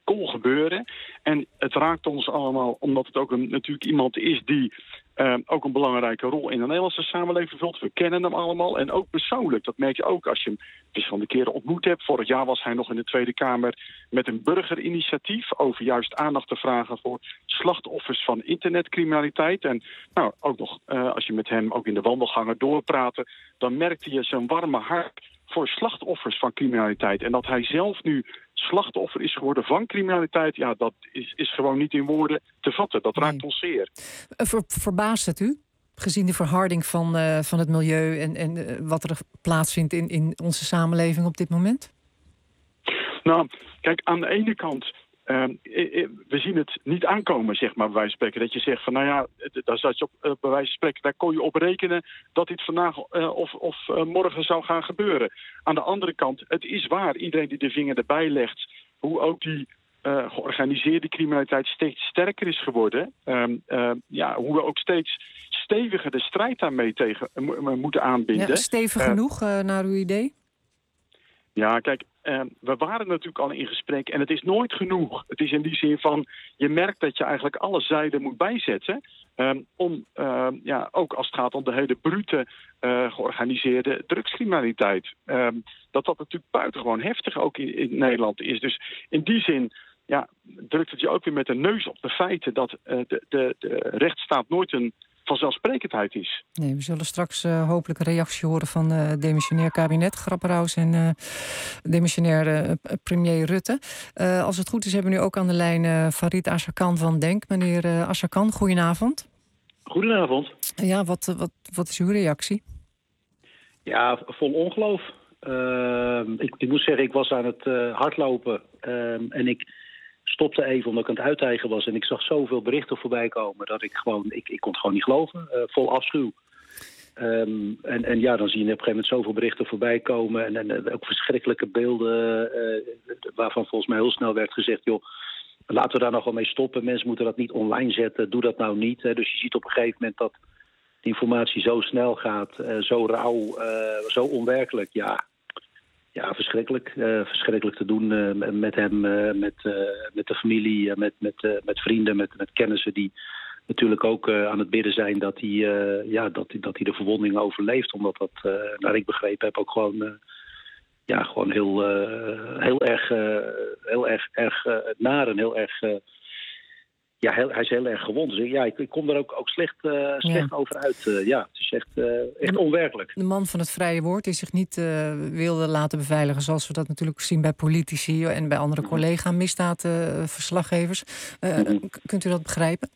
kon gebeuren. En het raakt ons allemaal, omdat het ook een, natuurlijk iemand is die uh, ook een belangrijke rol in de Nederlandse samenleving vult. We kennen hem allemaal. En ook persoonlijk, dat merk je ook als je hem verschillende keren ontmoet hebt. Vorig jaar was hij nog in de Tweede Kamer met een burgerinitiatief over juist aandacht te vragen voor slachtoffers van internetcriminaliteit. En nou, ook nog, uh, als je met hem ook in de wandelgangen doorpraatte, dan merkte je zijn warme hart voor slachtoffers van criminaliteit. En dat hij zelf nu slachtoffer is geworden van criminaliteit, ja, dat is, is gewoon niet in woorden te vatten. Dat raakt nee. ons zeer. Ver, verbaast het u? Gezien de verharding van, uh, van het milieu en, en uh, wat er plaatsvindt in, in onze samenleving op dit moment? Nou, kijk, aan de ene kant, Uh, we zien het niet aankomen, zeg maar, bij wijze van spreken. Dat je zegt van, nou ja, daar zat je op, uh, bij wijze van spreken, daar kon je op rekenen dat dit vandaag uh, of, of uh, morgen zou gaan gebeuren. Aan de andere kant, het is waar, iedereen die de vinger erbij legt, hoe ook die uh, georganiseerde criminaliteit steeds sterker is geworden. Uh, uh, ja, hoe we ook steeds steviger de strijd daarmee tegen uh, moeten aanbinden. Ja, stevig uh, genoeg, uh, naar uw idee? Ja, kijk, uh, we waren natuurlijk al in gesprek en het is nooit genoeg. Het is in die zin van, je merkt dat je eigenlijk alle zijden moet bijzetten. Um, om, uh, ja, ook als het gaat om de hele brute uh, georganiseerde drugscriminaliteit. Um, dat dat natuurlijk buitengewoon heftig ook in, in Nederland is. Dus in die zin, ja, drukt het je ook weer met de neus op de feiten dat uh, de, de, de rechtsstaat nooit een vanzelfsprekendheid is. Nee, we zullen straks uh, hopelijk een reactie horen van uh, demissionair kabinet Grapperhaus en uh, demissionair uh, premier Rutte. Uh, als het goed is, hebben we nu ook aan de lijn uh, Farid Azarkan van Denk. Meneer uh, Azarkan, goedenavond. Goedenavond. Ja, wat, wat, wat is uw reactie? Ja, vol ongeloof. Uh, ik, ik moet zeggen, ik was aan het uh, hardlopen uh, en ik stopte even omdat ik aan het uiteigen was. En ik zag zoveel berichten voorbij komen dat ik gewoon, ik, ik kon het gewoon niet geloven. Uh, vol afschuw. Um, en, en ja, dan zie je op een gegeven moment zoveel berichten voorbij komen. En, en ook verschrikkelijke beelden uh, waarvan volgens mij heel snel werd gezegd, joh, laten we daar nog wel mee stoppen. Mensen moeten dat niet online zetten. Doe dat nou niet. Hè. Dus je ziet op een gegeven moment dat de informatie zo snel gaat, uh, zo rauw, uh, zo onwerkelijk. Ja, ja verschrikkelijk. Uh, verschrikkelijk te doen uh, met hem, uh, met, uh, met de familie, uh, met, met, uh, met vrienden, met, met kennissen die natuurlijk ook uh, aan het bidden zijn dat hij, uh, ja, dat, dat hij de verwonding overleeft. Omdat dat, uh, naar ik begrepen heb, ook gewoon, uh, ja, gewoon heel, uh, heel erg, uh, heel erg, erg uh, naar en heel erg. Uh, ja, heel, hij is heel erg gewond. Dus ja, ik, ik kom er ook, ook slecht, uh, slecht ja. over uit. Uh, ja, het is echt, uh, echt onwerkelijk. De man van het vrije woord die zich niet uh, wilde laten beveiligen, zoals we dat natuurlijk zien bij politici en bij andere mm-hmm. collega misdaadverslaggevers. Uh, mm-hmm. Kunt u dat begrijpen?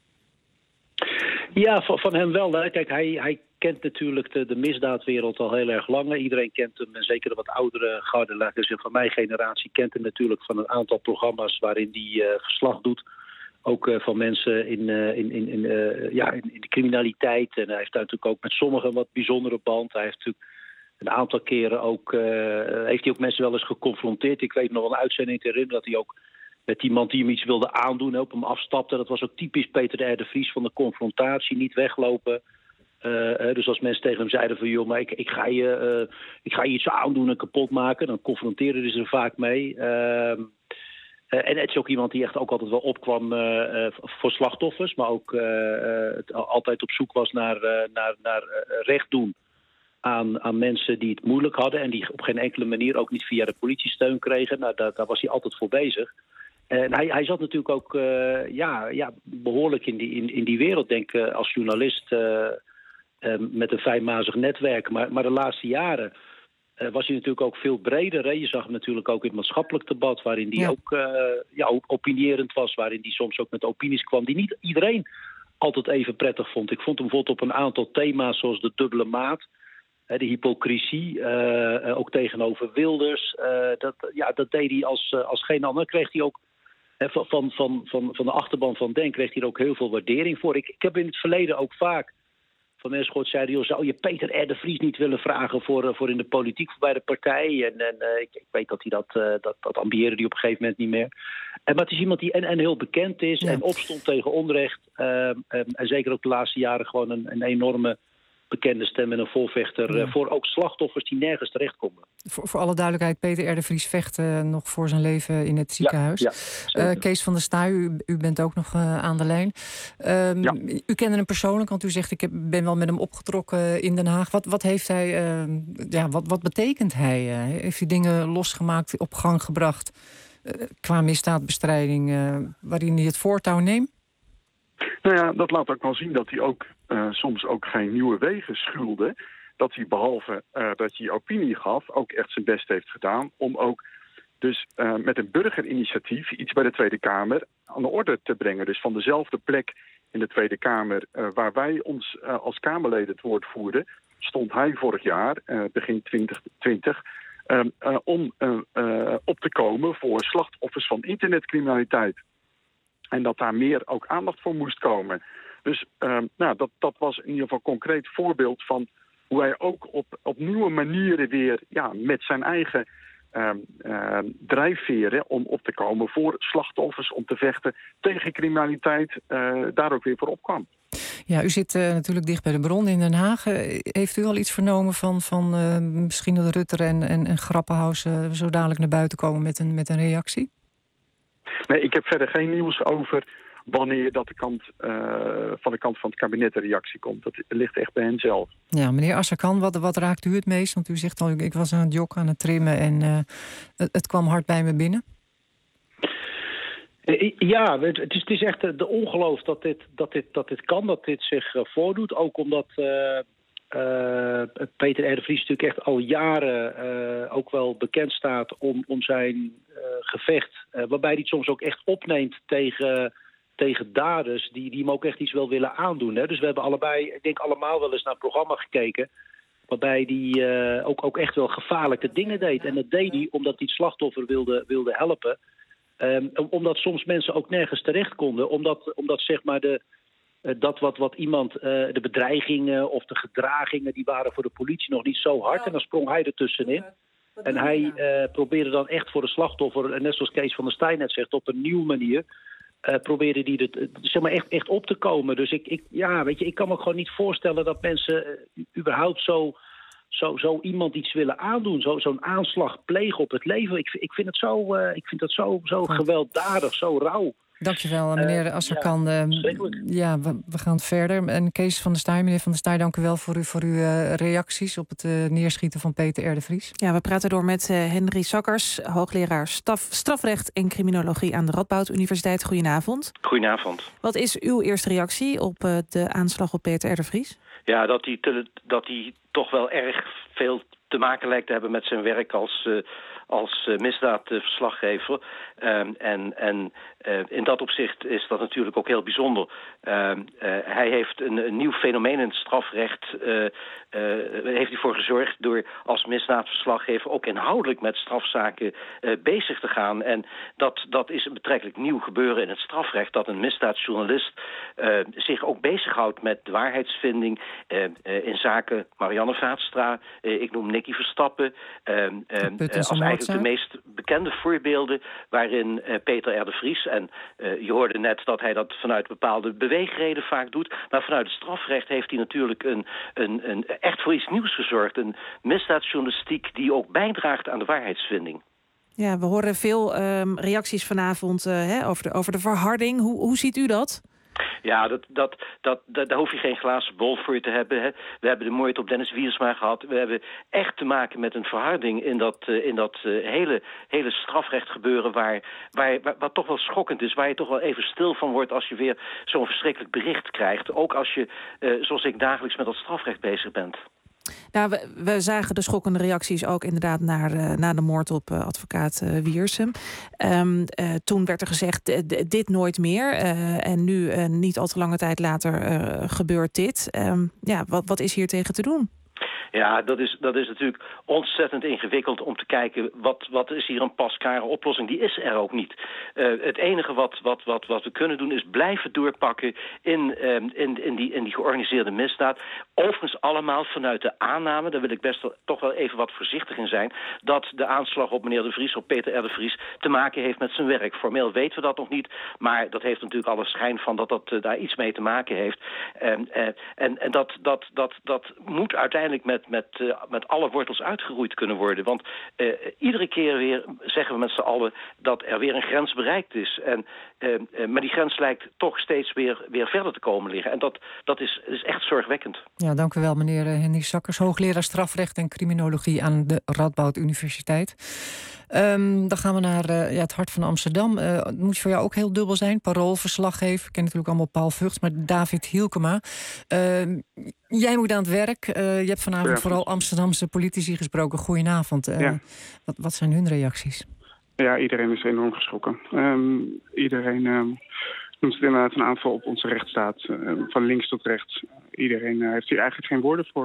Ja, van, van hem wel. Hè. Kijk, hij, hij kent natuurlijk de, de misdaadwereld al heel erg lang. Iedereen kent hem, en zeker de wat oudere garde, laat ik zeggen, van mijn generatie, kent hem natuurlijk van een aantal programma's waarin hij uh, verslag doet. Ook uh, van mensen in, uh, in, in, in, uh, ja, in, in de criminaliteit. En hij heeft daar natuurlijk ook met sommigen een wat bijzondere band. Hij heeft natuurlijk een aantal keren ook, uh, heeft hij ook mensen wel eens geconfronteerd. Ik weet nog een uitzending te herinneren dat hij ook met iemand die hem iets wilde aandoen, op hem afstapte. Dat was ook typisch Peter R. de Vries van de confrontatie, niet weglopen. Uh, dus als mensen tegen hem zeiden van, joh, maar ik, ik, ga je, uh, ik ga je iets aandoen en kapot maken, dan confronteerden ze er vaak mee. Uh, Uh, en het is ook iemand die echt ook altijd wel opkwam uh, uh, voor slachtoffers, maar ook uh, uh, altijd op zoek was naar, uh, naar, naar uh, recht doen aan, aan mensen die het moeilijk hadden en die op geen enkele manier ook niet via de politie steun kregen. Nou, daar, daar was hij altijd voor bezig. En hij, hij zat natuurlijk ook uh, ja, ja, behoorlijk in die, in, in die wereld, denk ik, als journalist uh, uh, met een fijnmazig netwerk. Maar, maar de laatste jaren Uh, was hij natuurlijk ook veel breder. Hè? Je zag hem natuurlijk ook in het maatschappelijk debat, waarin hij ja. ook uh, ja, opinierend was, waarin hij soms ook met opinies kwam die niet iedereen altijd even prettig vond. Ik vond hem bijvoorbeeld op een aantal thema's zoals de dubbele maat, hè, de hypocrisie, uh, uh, ook tegenover Wilders. Uh, dat, ja, dat deed hij als, uh, als geen ander. Kreeg hij ook hè, van, van, van, van, van de achterban van Denk kreeg hij er ook heel veel waardering voor. Ik, ik heb in het verleden ook vaak van mensen gehoord zeiden, joh, zou je Peter R. de Vries niet willen vragen voor, uh, voor in de politiek, voor bij de partij? En, en uh, ik, ik weet dat hij dat, uh, dat, dat ambieerde die op een gegeven moment niet meer. En, maar het is iemand die en, en heel bekend is ja. en opstond tegen onrecht. Uh, um, en zeker ook de laatste jaren gewoon een, een enorme bekende stem en een voorvechter Ja. uh, voor ook slachtoffers die nergens terechtkomen. Voor, voor alle duidelijkheid, Peter R. de Vries vecht uh, nog voor zijn leven in het ziekenhuis. Ja, ja, uh, Kees van der Staaij, u, u bent ook nog uh, aan de lijn. Um, ja. U kende hem persoonlijk, want u zegt ik heb, ben wel met hem opgetrokken in Den Haag. Wat, wat heeft hij, uh, ja, wat, wat betekent hij? Uh, heeft hij dingen losgemaakt, op gang gebracht uh, qua misdaadbestrijding, uh, waarin hij het voortouw neemt? Nou ja, dat laat ook wel zien dat hij ook uh, soms ook geen nieuwe wegen schuwde. Dat hij behalve uh, dat hij opinie gaf, ook echt zijn best heeft gedaan om ook dus uh, met een burgerinitiatief iets bij de Tweede Kamer aan de orde te brengen. Dus van dezelfde plek in de Tweede Kamer uh, waar wij ons uh, als Kamerleden het woord voerden, stond hij vorig jaar, uh, begin twintig twintig, uh, uh, om uh, uh, op te komen voor slachtoffers van internetcriminaliteit. En dat daar meer ook aandacht voor moest komen. Dus uh, nou, dat, dat was in ieder geval een concreet voorbeeld van hoe hij ook op, op nieuwe manieren weer ja, met zijn eigen uh, uh, drijfveren om op te komen voor slachtoffers, om te vechten tegen criminaliteit, uh, daar ook weer voor opkwam. Ja, u zit uh, natuurlijk dicht bij de bron in Den Haag. Uh, heeft u al iets vernomen van, van uh, misschien dat Rutte en, en, en Grappenhaus uh, zo dadelijk naar buiten komen met een, met een reactie? Nee, ik heb verder geen nieuws over wanneer dat de kant, uh, van de kant van het kabinet een reactie komt. Dat ligt echt bij hen zelf. Ja, meneer Azarkan, wat, wat raakt u het meest? Want u zegt al, ik was aan het joggen, aan het trimmen en uh, het, het kwam hard bij me binnen. Ja, het is, het is echt de ongeloof dat dit, dat, dit, dat dit kan, dat dit zich uh, voordoet. Ook omdat uh, uh, Peter R. de Vries natuurlijk echt al jaren uh, ook wel bekend staat om, om zijn uh, gevecht. Uh, waarbij hij het soms ook echt opneemt tegen, tegen daders die, die hem ook echt iets wel willen aandoen. Hè. Dus we hebben allebei, ik denk allemaal wel eens naar het programma gekeken, waarbij hij uh, ook, ook echt wel gevaarlijke dingen deed. En dat deed hij omdat hij het slachtoffer wilde, wilde helpen. Um, omdat soms mensen ook nergens terecht konden. Omdat, omdat zeg maar de, uh, dat wat, wat iemand, uh, de bedreigingen of de gedragingen, die waren voor de politie nog niet zo hard. En dan sprong hij ertussenin. En hij uh, probeerde dan echt voor de slachtoffer, net zoals Kees van der Staaij net zegt, op een nieuwe manier, uh, probeerde die de, zeg maar echt, echt op te komen. Dus ik, ik, ja, weet je, ik kan me gewoon niet voorstellen dat mensen uh, überhaupt zo... Zo, zo iemand iets willen aandoen, zo, zo'n aanslag plegen op het leven. Ik, ik vind het zo, uh, ik vind dat zo, zo gewelddadig, zo rauw. Dankjewel, meneer uh, Azarkan. Ja, uh, ja we, we gaan verder. En Kees van der Staaij, meneer van der Staaij, dank u wel voor, u, voor uw uh, reacties op het uh, neerschieten van Peter R. de Vries. Ja, we praten door met uh, Henry Sakkers, hoogleraar staf, strafrecht en criminologie aan de Radboud Universiteit. Goedenavond. Goedenavond. Wat is uw eerste reactie op uh, de aanslag op Peter R. de Vries? Ja, dat hij, te, dat hij toch wel erg veel te maken lijkt te hebben met zijn werk als, uh, als uh, misdaadverslaggever. Um, en en uh, in dat opzicht is dat natuurlijk ook heel bijzonder. Uh, uh, hij heeft een, een nieuw fenomeen in het strafrecht uh, uh, heeft hij voor gezorgd door als misdaadverslaggever ook inhoudelijk met strafzaken uh, bezig te gaan. En dat, dat is een betrekkelijk nieuw gebeuren in het strafrecht, dat een misdaadjournalist uh, zich ook bezighoudt met de waarheidsvinding uh, uh, in zaken Marianne Vaatstra. Uh, ik noem Nicky Verstappen uh, uh, uh, als eigenlijk de meest bekende voorbeelden waarin uh, Peter R. de Vries, en uh, je hoorde net dat hij dat vanuit bepaalde beweegreden vaak doet, maar vanuit het strafrecht heeft hij natuurlijk een, een, een, echt voor iets nieuws gezorgd. Een misdaadjournalistiek die ook bijdraagt aan de waarheidsvinding. Ja, we horen veel um, reacties vanavond uh, hè, over, de, over de verharding. Hoe, hoe ziet u dat? Ja, dat, dat, dat, dat, daar hoef je geen glazen bol voor te hebben. Hè. We hebben de moord op Dennis Wiersma gehad. We hebben echt te maken met een verharding in dat, uh, in dat uh, hele, hele strafrecht gebeuren waar, waar, waar, wat toch wel schokkend is. Waar je toch wel even stil van wordt als je weer zo'n verschrikkelijk bericht krijgt. Ook als je, uh, zoals ik, dagelijks met dat strafrecht bezig bent. Nou, we, we zagen de schokkende reacties ook inderdaad naar, uh, na de moord op uh, advocaat uh, Wiersum. Um, uh, toen werd er gezegd, uh, d- dit nooit meer. Uh, en nu, uh, niet al te lange tijd later, uh, gebeurt dit. Um, ja, wat, wat is hier tegen te doen? Ja, dat is, dat is natuurlijk ontzettend ingewikkeld om te kijken wat, wat is hier een pasklare oplossing. Die is er ook niet. Uh, het enige wat, wat, wat, wat we kunnen doen is blijven doorpakken in, um, in, in, die, in die georganiseerde misdaad. Overigens allemaal vanuit de aanname, daar wil ik best wel, toch wel even wat voorzichtig in zijn, dat de aanslag op meneer De Vries, op Peter R. de Vries, te maken heeft met zijn werk. Formeel weten we dat nog niet, maar dat heeft natuurlijk alle schijn van dat dat uh, daar iets mee te maken heeft. En, uh, en, en dat, dat, dat, dat moet uiteindelijk met, met, uh, met alle wortels uitgeroeid kunnen worden. Want uh, iedere keer weer zeggen we met z'n allen dat er weer een grens bereikt is. En, uh, uh, maar die grens lijkt toch steeds weer, weer verder te komen liggen. En dat, dat is, is echt zorgwekkend. Ja, dank u wel, meneer Henry Sakkers, hoogleraar strafrecht en criminologie aan de Radboud Universiteit. Um, dan gaan we naar uh, ja, het hart van Amsterdam. Uh, het moet voor jou ook heel dubbel zijn. Paroolverslaggever, ik ken natuurlijk allemaal Paul Vugts, maar David Hielkema. Uh, jij moet aan het werk. Uh, je hebt vanavond vooral Amsterdamse politici gesproken. Goedenavond. Uh, ja. wat, wat zijn hun reacties? Ja, iedereen is enorm geschrokken. Um, iedereen um, noemt het inderdaad een aanval op onze rechtsstaat. Uh, van links tot rechts. Iedereen uh, heeft hier eigenlijk geen woorden voor.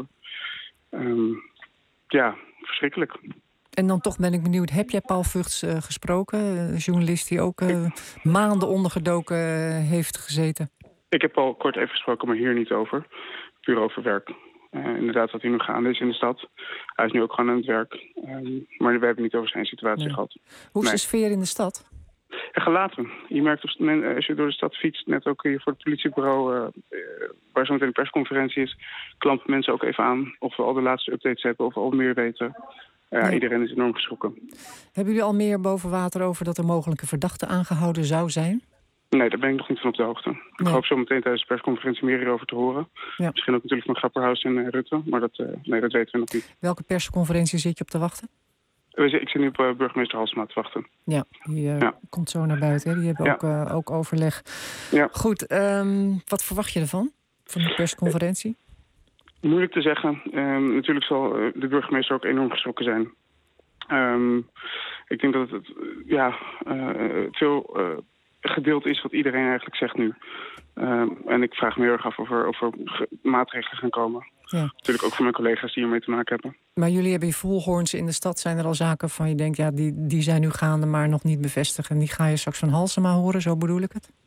Um, ja, verschrikkelijk. En dan toch ben ik benieuwd, heb jij Paul Vugts uh, gesproken? Een journalist die ook uh, maanden ondergedoken uh, heeft gezeten. Ik heb Paul kort even gesproken, maar hier niet over. Puur over werk. Uh, inderdaad, wat hier nu gaande is in de stad. Hij is nu ook gewoon aan het werk. Um, maar we hebben niet over zijn situatie nee. gehad. Hoe is nee. de sfeer in de stad? Ja, gelaten. Je merkt als je door de stad fietst, net ook hier voor het politiebureau, uh, waar zo meteen een persconferentie is, klampen mensen ook even aan of we al de laatste updates hebben of we al meer weten. Ja, nee. Iedereen is enorm geschrokken. Hebben jullie al meer boven water over dat er mogelijke verdachte aangehouden zou zijn? Nee, daar ben ik nog niet van op de hoogte. Nee. Ik hoop zo meteen tijdens de persconferentie meer hierover te horen. Ja. Misschien ook natuurlijk van Grapperhaus en uh, Rutte, maar dat, uh, nee, dat weten we nog niet. Welke persconferentie zit je op te wachten? Ik zit nu op uh, burgemeester Halsema te wachten. Ja, die uh, ja. komt zo naar buiten. Hè? Die hebben ja. ook, uh, ook overleg. Ja. Goed, um, wat verwacht je ervan, van de persconferentie? Moeilijk te zeggen. Um, natuurlijk zal uh, de burgemeester ook enorm geschrokken zijn. Um, ik denk dat het uh, ja, uh, veel uh, gedeeld is wat iedereen eigenlijk zegt nu. Um, en ik vraag me heel erg af of er, of er maatregelen gaan komen. Ja. Natuurlijk ook voor mijn collega's die hiermee te maken hebben. Maar jullie hebben hier voelhoorns in de stad. Zijn er al zaken van je denkt, ja, die, die zijn nu gaande, maar nog niet bevestigd. En die ga je straks van Halsema horen, zo bedoel ik het?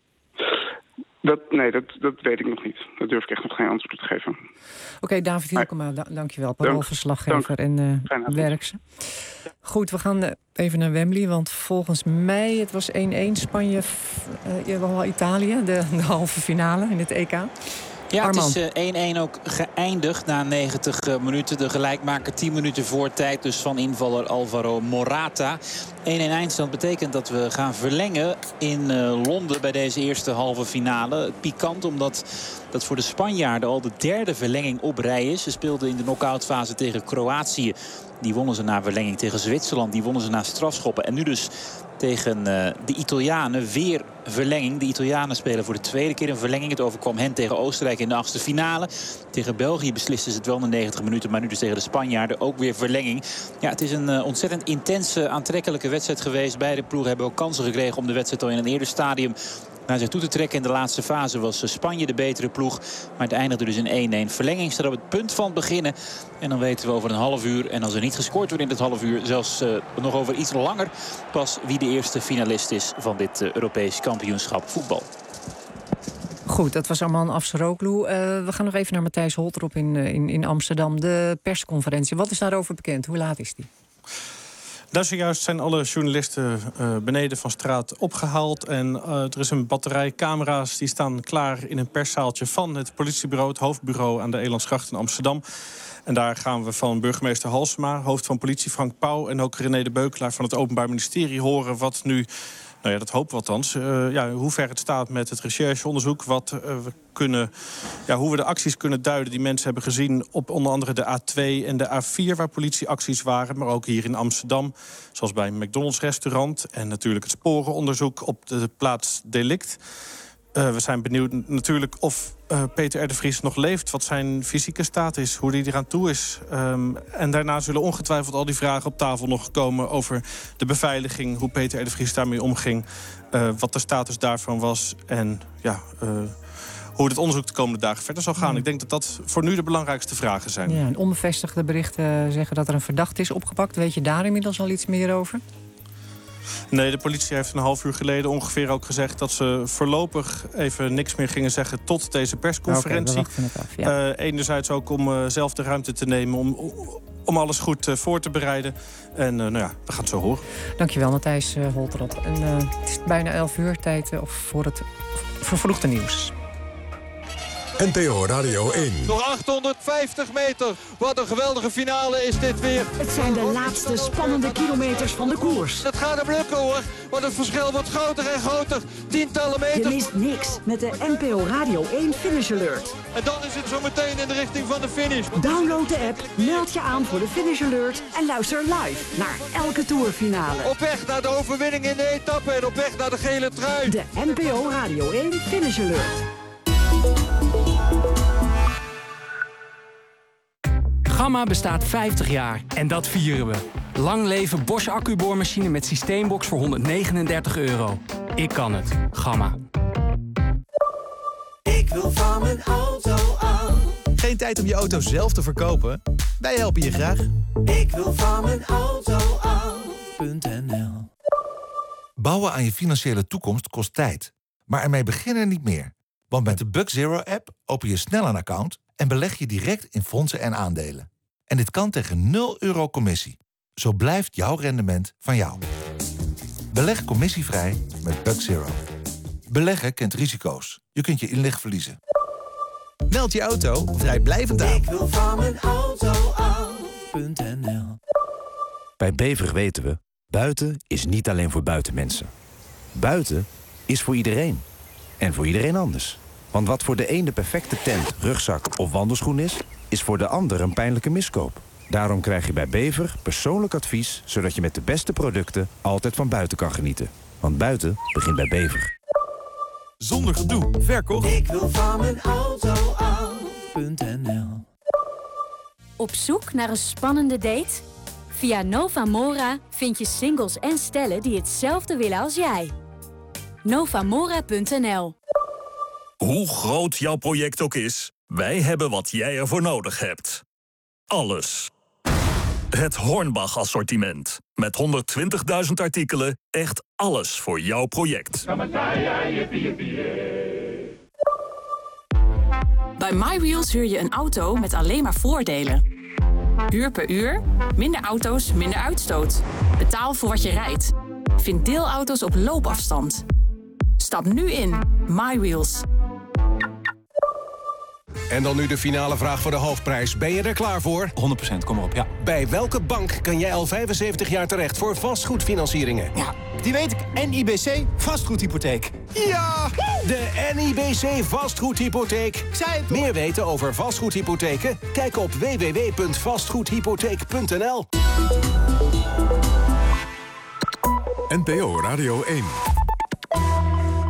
Dat, nee, dat, dat weet ik nog niet. Daar durf ik echt nog geen antwoord op te geven. Oké, okay, David Hielkema, da dankjewel. Paroolverslaggever en uh, werkse. Goed, we gaan uh, even naar Wembley, want volgens mij, het was één-één Spanje, uh, Italië, de, de halve finale in het E K. Ja, Armand. Het is één-één uh, ook geëindigd na negentig uh, minuten. De gelijkmaker tien minuten voor tijd dus van invaller Alvaro Morata. één-één eindstand betekent dat we gaan verlengen in uh, Londen bij deze eerste halve finale. Pikant omdat dat voor de Spanjaarden al de derde verlenging op rij is. Ze speelden in de knock-outfase tegen Kroatië. Die wonnen ze na verlenging tegen Zwitserland. Die wonnen ze na strafschoppen. En nu dus tegen uh, de Italianen weer verlenging. De Italianen spelen voor de tweede keer een verlenging. Het overkwam hen tegen Oostenrijk in de achtste finale. Tegen België beslisten ze het wel na negentig minuten. Maar nu dus tegen de Spanjaarden ook weer verlenging. Ja, het is een uh, ontzettend intense, aantrekkelijke wedstrijd geweest. Beide ploegen hebben ook kansen gekregen om de wedstrijd al in een eerder stadium naar zich toe te trekken. In de laatste fase was Spanje de betere ploeg. Maar het eindigde dus in één-één. Verlenging staat op het punt van beginnen. En dan weten we over een half uur. En als er niet gescoord wordt in dit half uur, zelfs uh, nog over iets langer, pas wie de eerste finalist is van dit uh, Europees kampioenschap voetbal. Goed, dat was Arman Afsaroglu. Uh, we gaan nog even naar Matthijs Holtrop in, uh, in, in Amsterdam. De persconferentie. Wat is daarover bekend? Hoe laat is die? Daar zojuist zijn alle journalisten uh, beneden van straat opgehaald. En uh, er is een batterij camera's die staan klaar in een perszaaltje van het politiebureau, het hoofdbureau aan de Elandsgracht in Amsterdam. En daar gaan we van burgemeester Halsema, hoofd van politie Frank Pauw en ook René de Beukelaar van het Openbaar Ministerie horen wat nu, nou ja, dat hopen we althans, uh, ja, hoe ver het staat met het rechercheonderzoek, wat uh, we kunnen, ja, hoe we de acties kunnen duiden die mensen hebben gezien op onder andere de A twee en de A vier waar politieacties waren, maar ook hier in Amsterdam, zoals bij een McDonald's restaurant en natuurlijk het sporenonderzoek op de plaats delict. Uh, we zijn benieuwd natuurlijk of uh, Peter R. de Vries nog leeft, wat zijn fysieke staat is, hoe hij eraan toe is. Um, en daarna zullen ongetwijfeld al die vragen op tafel nog komen over de beveiliging, hoe Peter R. de Vries daarmee omging, uh, wat de status daarvan was en ja, uh, hoe het onderzoek de komende dagen verder zal gaan. Ja. Ik denk dat dat voor nu de belangrijkste vragen zijn. Ja, en onbevestigde berichten zeggen dat er een verdachte is opgepakt. Weet je daar inmiddels al iets meer over? Nee, de politie heeft een half uur geleden ongeveer ook gezegd... dat ze voorlopig even niks meer gingen zeggen tot deze persconferentie. Okay, we wachten het af, ja. uh, enerzijds ook om uh, zelf de ruimte te nemen... om, om alles goed uh, voor te bereiden. En uh, nou ja, we gaan het zo horen. Dankjewel, Matthijs uh, Holtrop. En uh, het is bijna elf uur tijd uh, voor het vervroegde nieuws. N P O Radio één. Nog achthonderdvijftig meter. Wat een geweldige finale is dit weer. Het zijn de laatste spannende kilometers van de koers. Het gaat hem lukken hoor. Want het verschil wordt groter en groter. Tientallen meters. Je mist niks met de N P O Radio één Finish Alert. En dan is het zo meteen in de richting van de finish. Download de app, meld je aan voor de Finish Alert... en luister live naar elke tourfinale. Op weg naar de overwinning in de etappe en op weg naar de gele trui. De N P O Radio één Finish Alert. Gamma bestaat vijftig jaar en dat vieren we. Lang leven Bosch accuboormachine met systeembox voor honderdnegenendertig euro. Ik kan het. Gamma. Ik wil van mijn auto af. Geen tijd om je auto zelf te verkopen? Wij helpen je graag. Ik wil van mijn auto af. .nl Bouwen aan je financiële toekomst kost tijd. Maar ermee beginnen niet meer. Want met de Buck Zero-app open je snel een account... en beleg je direct in fondsen en aandelen. En dit kan tegen nul euro commissie. Zo blijft jouw rendement van jou. Beleg commissievrij met Buck Zero. Beleggen kent risico's. Je kunt je inleg verliezen. Meld je auto vrijblijvend aan. Ik wil van mijn auto af. .nl Bij Bever weten we, buiten is niet alleen voor buitenmensen. Buiten is voor iedereen. En voor iedereen anders. Want wat voor de een de perfecte tent, rugzak of wandelschoen is... is voor de ander een pijnlijke miskoop. Daarom krijg je bij Bever persoonlijk advies... zodat je met de beste producten altijd van buiten kan genieten. Want buiten begint bij Bever. Zonder gedoe, verkocht. Ik wil van mijn auto af. .nl Op zoek naar een spannende date? Via Novamora vind je singles en stellen die hetzelfde willen als jij. Novamora punt n l. Hoe groot jouw project ook is, wij hebben wat jij ervoor nodig hebt. Alles. Het Hornbach-assortiment. Met honderdtwintigduizend artikelen, echt alles voor jouw project. Bij MyWheels huur je een auto met alleen maar voordelen. Huur per uur, minder auto's, minder uitstoot. Betaal voor wat je rijdt. Vind deelauto's op loopafstand. Stap nu in. MyWheels. En dan nu de finale vraag voor de hoofdprijs. Ben je er klaar voor? honderd procent, kom maar op, ja. Bij welke bank kan jij al vijfenzeventig jaar terecht voor vastgoedfinancieringen? Ja, die weet ik. N I B C vastgoedhypotheek. Ja! De N I B C vastgoedhypotheek. Zij Meer weten over vastgoedhypotheken? Kijk op w w w punt vastgoedhypotheek punt n l. N P O Radio één.